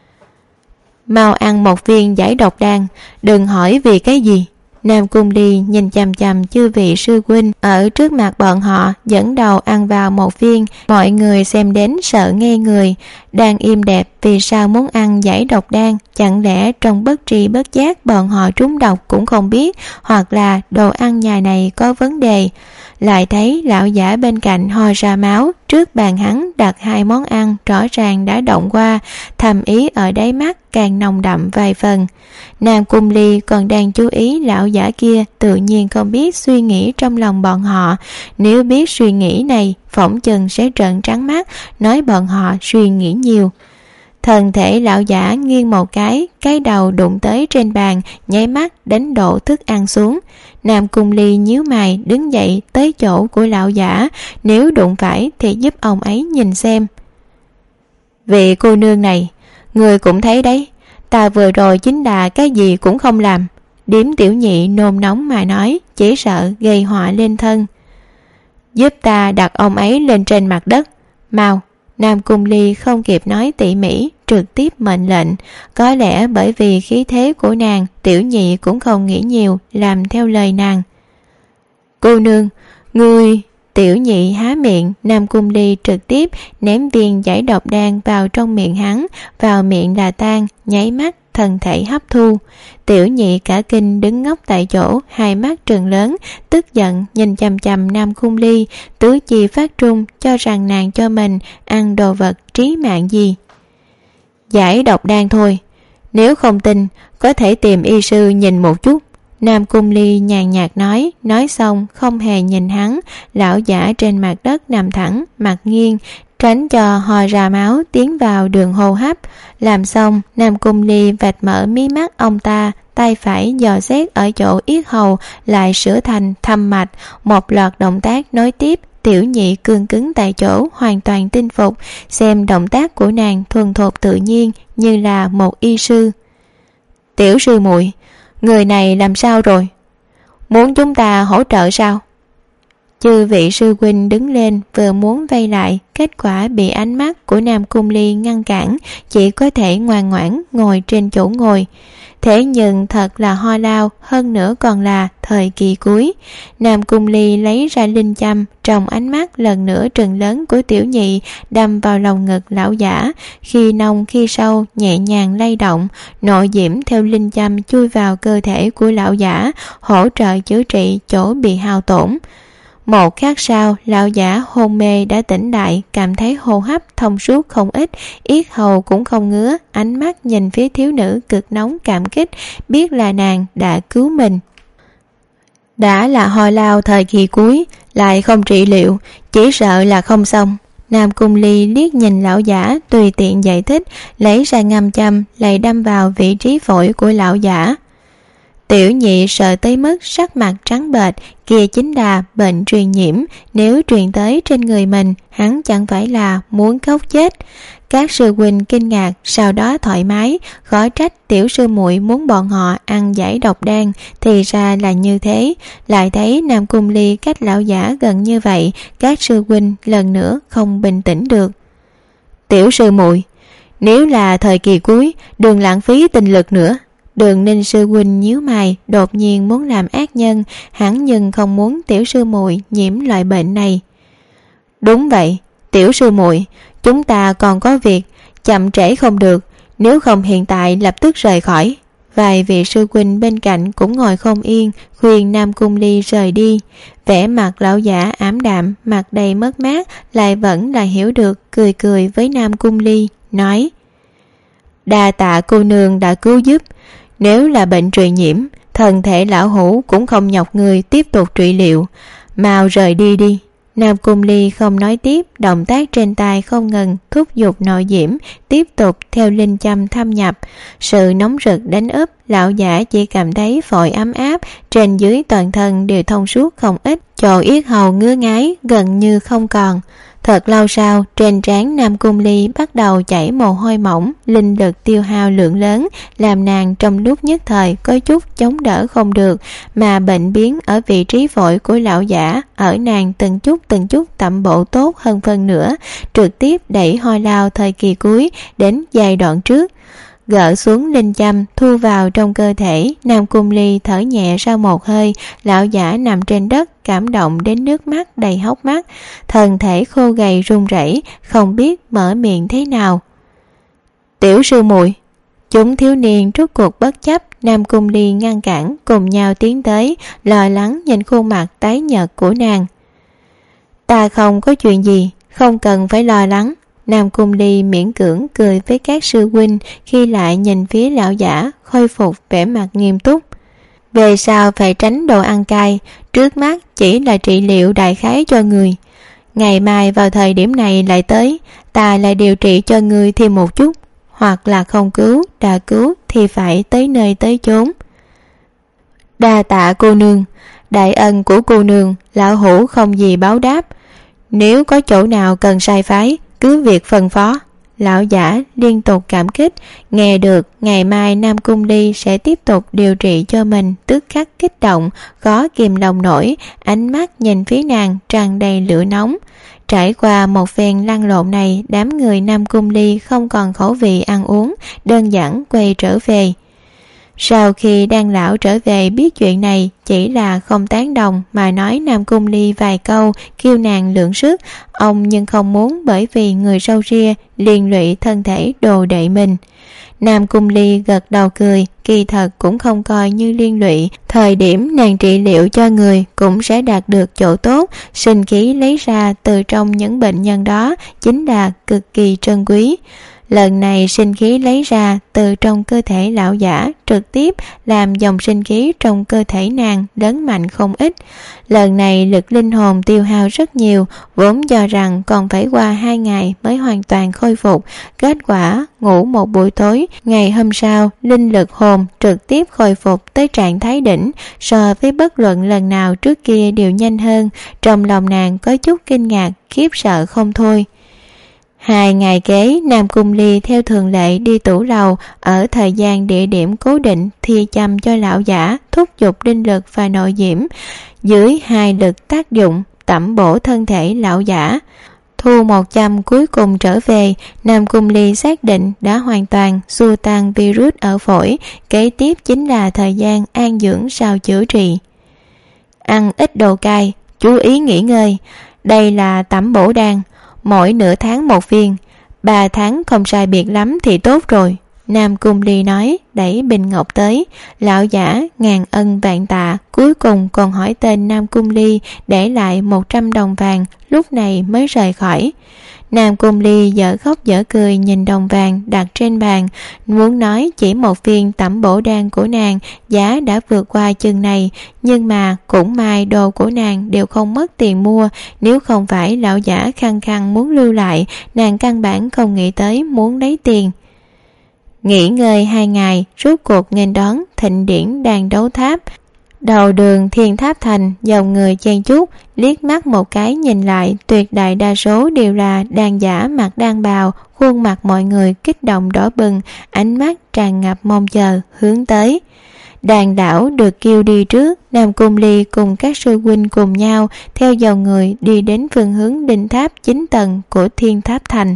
Mau ăn một viên giải độc đan, đừng hỏi vì cái gì. Nam Cung Ly nhìn chằm chằm chư vị sư huynh ở trước mặt bọn họ, dẫn đầu ăn vào một viên. Mọi người xem đến sợ ngây người. Đang im đẹp, vì sao muốn ăn giải độc đan? Chẳng lẽ trong bất tri bất giác bọn họ trúng độc cũng không biết, hoặc là đồ ăn nhà này có vấn đề? Lại thấy lão giả bên cạnh ho ra máu, trước bàn hắn đặt 2 món ăn rõ ràng đã động qua, thầm ý ở đáy mắt càng nồng đậm vài phần. Nam Cung Ly còn đang chú ý lão giả kia, tự nhiên không biết suy nghĩ trong lòng bọn họ. Nếu biết suy nghĩ này, phỏng chừng sẽ trợn trắng mắt, nói bọn họ suy nghĩ nhiều. Thân thể lão giả nghiêng một cái đầu đụng tới trên bàn, nháy mắt đánh đổ thức ăn xuống. Nam Cung Ly nhíu mày đứng dậy tới chỗ của lão giả, nếu đụng phải thì giúp ông ấy nhìn xem. Vị cô nương này, người cũng thấy đấy, ta vừa rồi chính là cái gì cũng không làm. Điếm Tiểu Nhị nôn nóng mà nói, chỉ sợ gây họa lên thân. Giúp ta đặt ông ấy lên trên mặt đất, mau. Nam Cung Ly không kịp nói tỉ mỉ, trực tiếp mệnh lệnh. Có lẽ bởi vì khí thế của nàng, Tiểu Nhị cũng không nghĩ nhiều, làm theo lời nàng. Cô nương, ngươi... Tiểu Nhị há miệng, Nam Cung Ly trực tiếp ném viên giải độc đan vào trong miệng hắn, vào miệng là tan, nháy mắt thân thể hấp thu. Tiểu Nhị cả kinh đứng ngốc tại chỗ, hai mắt trừng lớn, tức giận nhìn chằm chằm Nam Cung Ly, tứ chi phát trung, cho rằng nàng cho mình ăn đồ vật trí mạng gì. Giải độc đan thôi, nếu không tin có thể tìm y sư nhìn một chút. Nam Cung Ly nhàn nhạt nói xong không hề nhìn hắn. Lão giả trên mặt đất nằm thẳng, mặt nghiêng, tránh cho ho ra máu tiến vào đường hô hấp. Làm xong, Nam Cung Ly vạch mở mí mắt ông ta, tay phải dò xét ở chỗ yết hầu, lại sửa thành thâm mạch. Một loạt động tác nối tiếp. Tiểu Nhị cương cứng tại chỗ, hoàn toàn tin phục, xem động tác của nàng thuần thục tự nhiên như là một y sư. Tiểu sư muội, người này làm sao rồi? Muốn chúng ta hỗ trợ sao? Chư vị sư huynh đứng lên vừa muốn vây lại, kết quả bị ánh mắt của Nam Cung Ly ngăn cản, chỉ có thể ngoan ngoãn ngồi trên chỗ ngồi. Thế nhưng thật là ho lao, hơn nữa còn là thời kỳ cuối. Nam Cung Ly lấy ra linh châm, trong ánh mắt lần nữa trừng lớn của Tiểu Nhị đâm vào lòng ngực lão giả, khi nông khi sâu nhẹ nhàng lay động, nội diễm theo linh châm chui vào cơ thể của lão giả, hỗ trợ chữa trị chỗ bị hao tổn. Một khắc sau, lão giả hôn mê đã tỉnh lại, cảm thấy hô hấp thông suốt không ít, yết hầu cũng không ngứa, ánh mắt nhìn phía thiếu nữ cực nóng cảm kích, biết là nàng đã cứu mình. Đã là ho lao thời kỳ cuối, lại không trị liệu, chỉ sợ là không xong. Nam Cung Ly liếc nhìn lão giả, tùy tiện giải thích, lấy ra ngâm châm lại đâm vào vị trí phổi của lão giả. Tiểu nhị sợ tới mức sắc mặt trắng bệch, kia chính là bệnh truyền nhiễm, nếu truyền tới trên người mình, hắn chẳng phải là muốn khóc chết. Các sư huynh kinh ngạc, sau đó thoải mái, khó trách tiểu sư muội muốn bọn họ ăn giải độc đan, thì ra là như thế. Lại thấy Nam Cung Ly cách lão giả gần như vậy, các sư huynh lần nữa không bình tĩnh được. Tiểu sư muội, nếu là thời kỳ cuối, đừng lãng phí tinh lực nữa. Đường Ninh sư huynh nhíu mày, đột nhiên muốn làm ác nhân, hắn nhưng không muốn tiểu sư muội nhiễm loại bệnh này. Đúng vậy, tiểu sư muội, chúng ta còn có việc, chậm trễ không được, nếu không hiện tại lập tức rời khỏi. Vài vị sư huynh bên cạnh cũng ngồi không yên, khuyên Nam Cung Ly rời đi. Vẻ mặt lão giả ảm đạm, mặt đầy mất mát, lại vẫn là hiểu được, cười cười với Nam Cung Ly, nói: đa tạ cô nương đã cứu giúp. Nếu là bệnh truyền nhiễm, thân thể lão hủ cũng không nhọc người tiếp tục trị liệu, mau rời đi đi. Nam Cung Ly không nói tiếp, động tác trên tay không ngừng thúc giục nội diễm, tiếp tục theo linh châm thâm nhập. Sự nóng rực đánh úp, lão giả chỉ cảm thấy phổi ấm áp, trên dưới toàn thân đều thông suốt không ít, chỗ yết hầu ngứa ngáy gần như không còn. Thật lâu sau, trên trán Nam Cung Ly bắt đầu chảy mồ hôi mỏng, linh lực tiêu hao lượng lớn, làm nàng trong lúc nhất thời có chút chống đỡ không được, mà bệnh biến ở vị trí phổi của lão giả ở nàng từng chút tẩm bổ tốt hơn phân nửa, trực tiếp đẩy hôi lao thời kỳ cuối đến giai đoạn trước. Gỡ xuống linh châm thu vào trong cơ thể, Nam Cung Ly thở nhẹ ra một hơi. Lão giả nằm trên đất cảm động đến nước mắt đầy hốc mắt, thân thể khô gầy run rẩy, không biết mở miệng thế nào. Tiểu sư muội. Chúng thiếu niên rốt cuộc bất chấp, Nam Cung Ly ngăn cản, cùng nhau tiến tới, lo lắng nhìn khuôn mặt tái nhợt của nàng. Ta không có chuyện gì, không cần phải lo lắng. Nam Cung Ly miễn cưỡng cười với các sư huynh, khi lại nhìn phía lão giả khôi phục vẻ mặt nghiêm túc. Về sau phải tránh đồ ăn cay, trước mắt chỉ là trị liệu đại khái cho người. Ngày mai vào thời điểm này lại tới, ta lại điều trị cho người thêm một chút, hoặc là không cứu, đã cứu thì phải tới nơi tới chốn. Đa tạ cô nương, đại ân của cô nương lão hủ không gì báo đáp, nếu có chỗ nào cần sai phái cứ việc phân phó. Lão giả liên tục cảm kích, nghe được ngày mai Nam Cung Ly sẽ tiếp tục điều trị cho mình, tức khắc kích động, khó kìm lòng nổi, ánh mắt nhìn phía nàng tràn đầy lửa nóng. Trải qua một phen lăn lộn này, đám người Nam Cung Ly không còn khẩu vị ăn uống, đơn giản quay trở về. Sau khi Đan lão trở về biết chuyện này, chỉ là không tán đồng mà nói Nam Cung Ly vài câu, kêu nàng lượng sức. Ông nhưng không muốn bởi vì người râu ria liên lụy thân thể đồ đệ mình. Nam Cung Ly gật đầu cười, kỳ thật cũng không coi như liên lụy. Thời điểm nàng trị liệu cho người cũng sẽ đạt được chỗ tốt, sinh khí lấy ra từ trong những bệnh nhân đó chính là cực kỳ trân quý. Lần này sinh khí lấy ra từ trong cơ thể lão giả, trực tiếp làm dòng sinh khí trong cơ thể nàng lớn mạnh không ít. Lần này lực linh hồn tiêu hao rất nhiều, vốn cho rằng còn phải qua 2 ngày mới hoàn toàn khôi phục. Kết quả ngủ một buổi tối, ngày hôm sau linh lực hồn trực tiếp khôi phục tới trạng thái đỉnh, so với bất luận lần nào trước kia đều nhanh hơn. Trong lòng nàng có chút kinh ngạc, khiếp sợ không thôi. 2 ngày kế, Nam Cung Ly theo thường lệ đi tủ lầu, ở thời gian địa điểm cố định thi châm cho lão giả, thúc giục linh lực và nội diễm. Dưới 2 lực tác dụng, tẩm bổ thân thể lão giả. Thu một châm cuối cùng trở về, Nam Cung Ly xác định đã hoàn toàn xua tan virus ở phổi, kế tiếp chính là thời gian an dưỡng sau chữa trị. Ăn ít đồ cay, chú ý nghỉ ngơi. Đây là tẩm bổ đan, mỗi nửa tháng 1 viên, 3 tháng không sai biệt lắm thì tốt rồi. Nam Cung Ly nói, đẩy bình ngọc tới. Lão giả ngàn ân vạn tạ, cuối cùng còn hỏi tên Nam Cung Ly, để lại 100 đồng vàng, lúc này mới rời khỏi. Nam Cung Ly dở khóc dở cười nhìn đồng vàng đặt trên bàn, muốn nói chỉ một viên tẩm bổ đan của nàng giá đã vượt qua chừng này, nhưng mà cũng may đồ của nàng đều không mất tiền mua, nếu không phải lão giả khăng khăng muốn lưu lại, nàng căn bản không nghĩ tới muốn lấy tiền. Nghỉ ngơi 2 ngày, rốt cuộc nghênh đón thịnh điển đàn đấu tháp. Đầu đường Thiên Tháp Thành dòng người chen chúc, liếc mắt một cái nhìn lại, tuyệt đại đa số đều là đàn giả mặc đan bào, khuôn mặt mọi người kích động đỏ bừng, ánh mắt tràn ngập mong chờ hướng tới. Đàn đảo được kêu đi trước, Nam Cung Ly cùng các sư huynh cùng nhau theo dòng người đi đến phương hướng đỉnh tháp 9 tầng của Thiên Tháp Thành.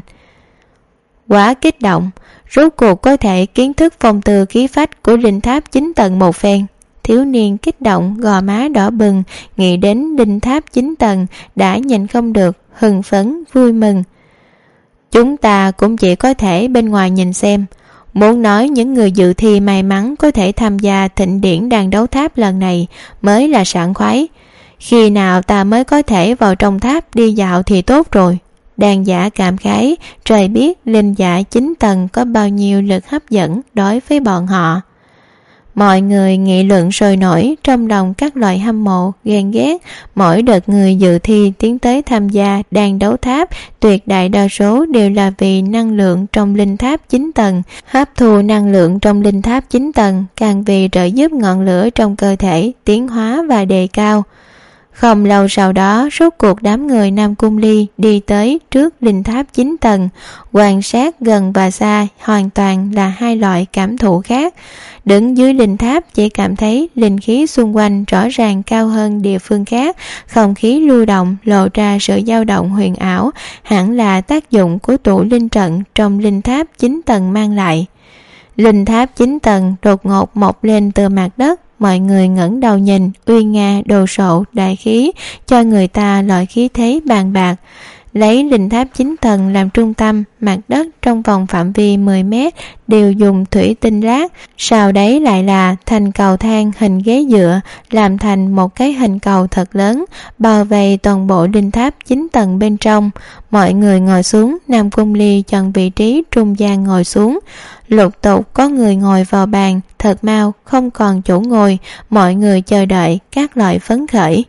Quá kích động, rốt cuộc có thể kiến thức phong tư khí phách của đỉnh tháp 9 tầng một phen. Thiếu niên kích động, gò má đỏ bừng, nghĩ đến đỉnh tháp 9 tầng đã nhìn không được, hưng phấn vui mừng. Chúng ta cũng chỉ có thể bên ngoài nhìn xem. Muốn nói những người dự thi may mắn có thể tham gia thịnh điển đàn đấu tháp lần này mới là sảng khoái. Khi nào ta mới có thể vào trong tháp đi dạo thì tốt rồi. Đàn giả cảm khái, trời biết linh giả 9 tầng có bao nhiêu lực hấp dẫn đối với bọn họ. Mọi người nghị luận sôi nổi, trong lòng các loại hâm mộ, ghen ghét. Mỗi đợt người dự thi tiến tới tham gia đàn đấu tháp, tuyệt đại đa số đều là vì năng lượng trong linh tháp 9 tầng. Hấp thu năng lượng trong linh tháp 9 tầng, càng vì trợ giúp ngọn lửa trong cơ thể tiến hóa và đề cao. Không lâu sau đó, rốt cuộc đám người Nam Cung Ly đi tới trước linh tháp 9 tầng. Quan sát gần và xa hoàn toàn là hai loại cảm thụ khác. Đứng dưới linh tháp chỉ cảm thấy linh khí xung quanh rõ ràng cao hơn địa phương khác, không khí lưu động lộ ra sự dao động huyền ảo, hẳn là tác dụng của tụ linh trận trong linh tháp 9 tầng mang lại. Linh tháp 9 tầng đột ngột mọc lên từ mặt đất, mọi người ngẩng đầu nhìn, uy nga đồ sộ đại khí, cho người ta loại khí thế bàn bạc. Lấy linh tháp 9 tầng làm trung tâm, mặt đất trong vòng phạm vi 10 mét đều dùng thủy tinh lát, sau đấy lại là thành cầu thang hình ghế dựa, làm thành một cái hình cầu thật lớn, bao vây toàn bộ linh tháp 9 tầng bên trong. Mọi người ngồi xuống, Nam Cung Ly chọn vị trí trung gian ngồi xuống. Lục tục có người ngồi vào bàn, thật mau không còn chỗ ngồi, mọi người chờ đợi các loại phấn khởi.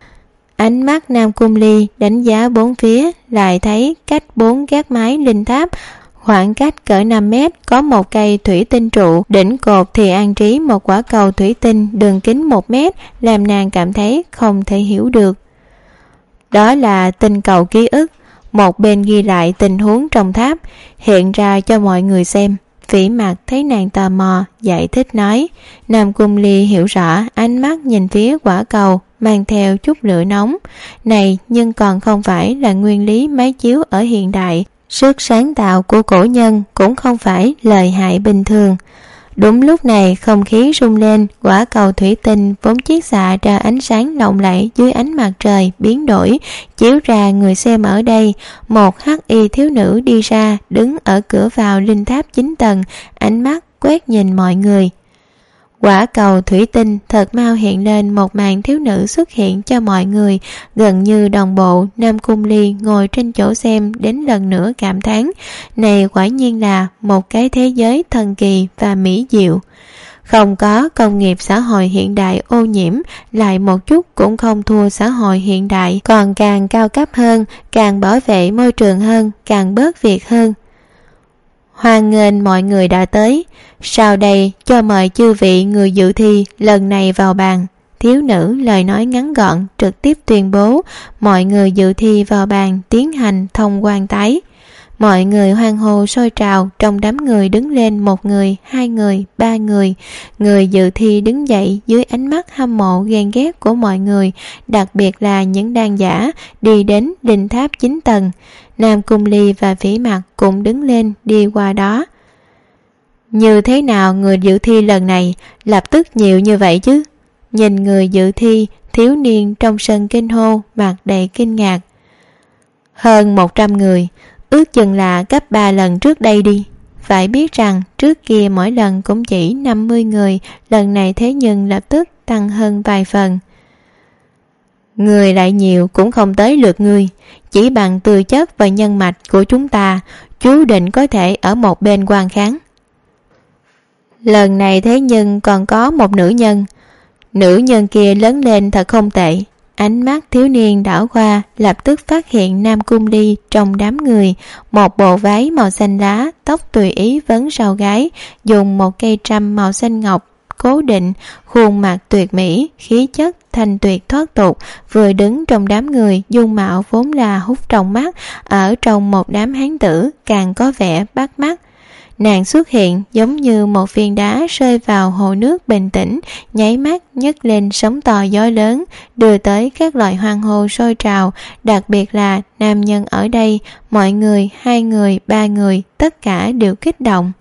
Ánh mắt Nam Cung Ly đánh giá bốn phía, lại thấy cách 4 gác mái linh tháp, khoảng cách cỡ 5 mét có một cây thủy tinh trụ, đỉnh cột thì an trí một quả cầu thủy tinh đường kính 1 mét, làm nàng cảm thấy không thể hiểu được. Đó là tinh cầu ký ức, một bên ghi lại tình huống trong tháp, hiện ra cho mọi người xem. Vĩ Mặc thấy nàng tò mò, giải thích nói. Nam Cung Ly hiểu rõ, ánh mắt nhìn phía quả cầu, mang theo chút lửa nóng. Này nhưng còn không phải là nguyên lý máy chiếu ở hiện đại. Sức sáng tạo của cổ nhân cũng không phải lợi hại bình thường. Đúng lúc này không khí rung lên, quả cầu thủy tinh vốn chiết xạ ra ánh sáng lộng lẫy dưới ánh mặt trời biến đổi, chiếu ra người xem ở đây. Một hắc y thiếu nữ đi ra, đứng ở cửa vào linh tháp 9 tầng, ánh mắt quét nhìn mọi người. Quả cầu thủy tinh thật mau hiện lên một màn thiếu nữ xuất hiện cho mọi người, gần như đồng bộ. Nam Cung Ly ngồi trên chỗ xem đến lần nữa cảm thán, này quả nhiên là một cái thế giới thần kỳ và mỹ diệu. Không có công nghiệp xã hội hiện đại ô nhiễm, lại một chút cũng không thua xã hội hiện đại, còn càng cao cấp hơn, càng bảo vệ môi trường hơn, càng bớt việc hơn. Hoan nghênh mọi người đã tới, sau đây cho mời chư vị người dự thi lần này vào bàn. Thiếu nữ lời nói ngắn gọn, trực tiếp tuyên bố mọi người dự thi vào bàn tiến hành thông quan tái. Mọi người hoan hô sôi trào, trong đám người đứng lên 1 người, 2 người, 3 người. Người dự thi đứng dậy dưới ánh mắt hâm mộ ghen ghét của mọi người, đặc biệt là những đàn giả đi đến linh tháp 9 tầng. Nam Cung Ly và Vĩ Mặc cũng đứng lên đi qua đó. Như thế nào người dự thi lần này lập tức nhiều như vậy chứ? Nhìn người dự thi, thiếu niên trong sân kinh hô, mặt đầy kinh ngạc. Hơn 100 người, ước chừng là gấp 3 lần trước đây đi. Phải biết rằng trước kia mỗi lần cũng chỉ 50 người, lần này thế nhưng lập tức tăng hơn vài phần. Người lại nhiều cũng không tới lượt ngươi, chỉ bằng tư chất và nhân mạch của chúng ta, chú định có thể ở một bên quan kháng. Lần này thế nhưng còn có một nữ nhân kia lớn lên thật không tệ. Ánh mắt thiếu niên đảo qua, lập tức phát hiện Nam Cung Ly trong đám người, một bộ váy màu xanh lá, tóc tùy ý vấn sau gáy, dùng một cây trâm màu xanh ngọc cố định, khuôn mặt tuyệt mỹ, khí chất thanh tuyệt thoát tục, vừa đứng trong đám người, dung mạo vốn là hút trong mắt, ở trong một đám hán tử càng có vẻ bắt mắt. Nàng xuất hiện giống như một viên đá rơi vào hồ nước bình tĩnh, nháy mắt nhấc lên sóng to gió lớn, đưa tới các loại hoan hô sôi trào, đặc biệt là nam nhân ở đây, mọi người, 2 người, 3 người, tất cả đều kích động.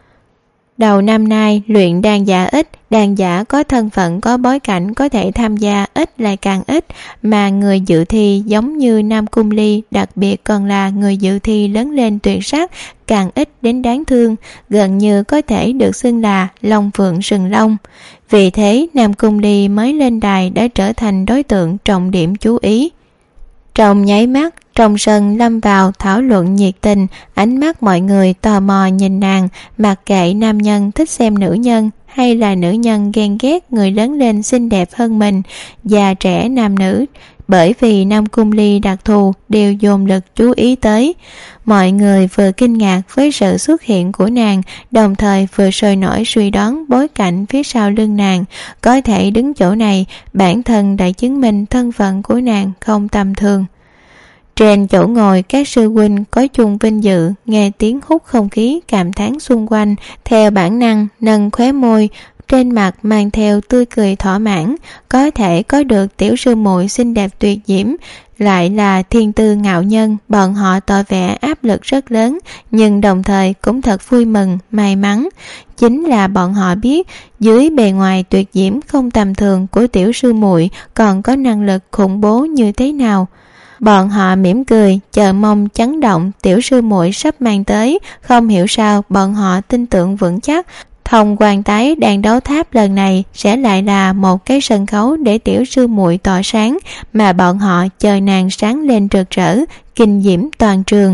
Đầu năm nay luyện đan giả ít, đan giả có thân phận có bối cảnh có thể tham gia ít lại càng ít, mà người dự thi giống như Nam Cung Ly, đặc biệt còn là người dự thi lớn lên tuyệt sắc, càng ít đến đáng thương, gần như có thể được xưng là long phượng sừng lông. Vì thế Nam Cung Ly mới lên đài đã trở thành đối tượng trọng điểm chú ý. Trong nháy mắt, trong sân lâm vào thảo luận nhiệt tình, ánh mắt mọi người tò mò nhìn nàng, mặc kệ nam nhân thích xem nữ nhân hay là nữ nhân ghen ghét người lớn lên xinh đẹp hơn mình, già trẻ nam nữ, bởi vì Nam Cung Ly đặc thù đều dồn lực chú ý tới. Mọi người vừa kinh ngạc với sự xuất hiện của nàng, đồng thời vừa sôi nổi suy đoán bối cảnh phía sau lưng nàng, có thể đứng chỗ này, bản thân đã chứng minh thân phận của nàng không tầm thường. Trên chỗ ngồi các sư huynh có chung vinh dự, nghe tiếng hút không khí cảm thán xung quanh, theo bản năng nâng khóe môi, trên mặt mang theo tươi cười thỏa mãn. Có thể có được tiểu sư muội xinh đẹp tuyệt diễm, lại là thiên tư ngạo nhân, bọn họ tỏ vẻ áp lực rất lớn, nhưng đồng thời cũng thật vui mừng, may mắn. Chính là bọn họ biết, dưới bề ngoài tuyệt diễm không tầm thường của tiểu sư muội còn có năng lực khủng bố như thế nào. Bọn họ mỉm cười, chờ mong chấn động tiểu sư muội sắp mang tới. Không hiểu sao bọn họ tin tưởng vững chắc, thông quan tái đàn đấu tháp lần này sẽ lại là một cái sân khấu để tiểu sư muội tỏa sáng, mà bọn họ chờ nàng sáng lên rực rỡ, kinh diễm toàn trường.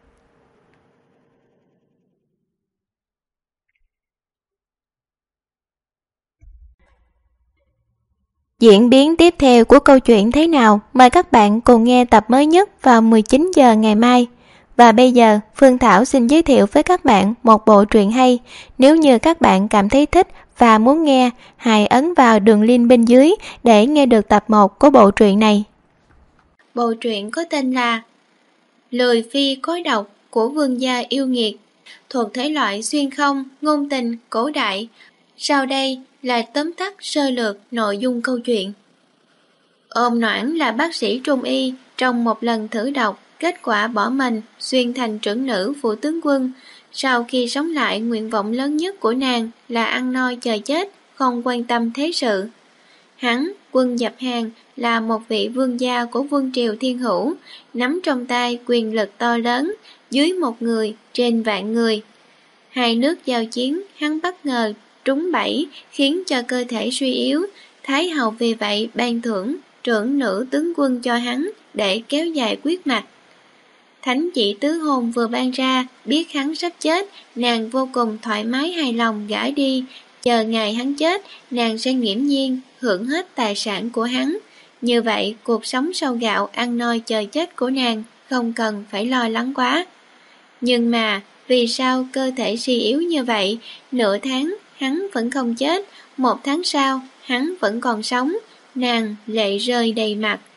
Diễn biến tiếp theo của câu chuyện thế nào? Mời các bạn cùng nghe tập mới nhất vào 19 giờ ngày mai. Và bây giờ, Phương Thảo xin giới thiệu với các bạn một bộ truyện hay. Nếu như các bạn cảm thấy thích và muốn nghe, hãy ấn vào đường link bên dưới để nghe được tập 1 của bộ truyện này. Bộ truyện có tên là Lười Phi Cối Độc của Vương gia yêu nghiệt, thuộc thể loại xuyên không, ngôn tình, cổ đại. Sau đây là tóm tắt sơ lược nội dung câu chuyện. Ôn Noãn là bác sĩ trung y, trong một lần thử độc, kết quả bỏ mình, xuyên thành trưởng nữ phủ tướng quân. Sau khi sống lại, nguyện vọng lớn nhất của nàng là ăn no chờ chết, không quan tâm thế sự. Hắn, Quân Dập Hàn, là một vị vương gia của vương triều Thiên Hữu, nắm trong tay quyền lực to lớn, dưới một người, trên vạn người. Hai nước giao chiến, hắn bất ngờ trúng bẫy, khiến cho cơ thể suy yếu. Thái hậu vì vậy ban thưởng trưởng nữ tướng quân cho hắn để kéo dài quyết mạch. Thánh chỉ tứ hôn vừa ban ra, biết hắn sắp chết, nàng vô cùng thoải mái hài lòng gả đi, chờ ngày hắn chết, nàng sẽ nghiễm nhiên hưởng hết tài sản của hắn. Như vậy, cuộc sống sau gạo ăn no chờ chết của nàng không cần phải lo lắng quá. Nhưng mà, vì sao cơ thể suy yếu như vậy? Nửa tháng, hắn vẫn không chết, 1 tháng sau, hắn vẫn còn sống. Nàng lệ rơi đầy mặt,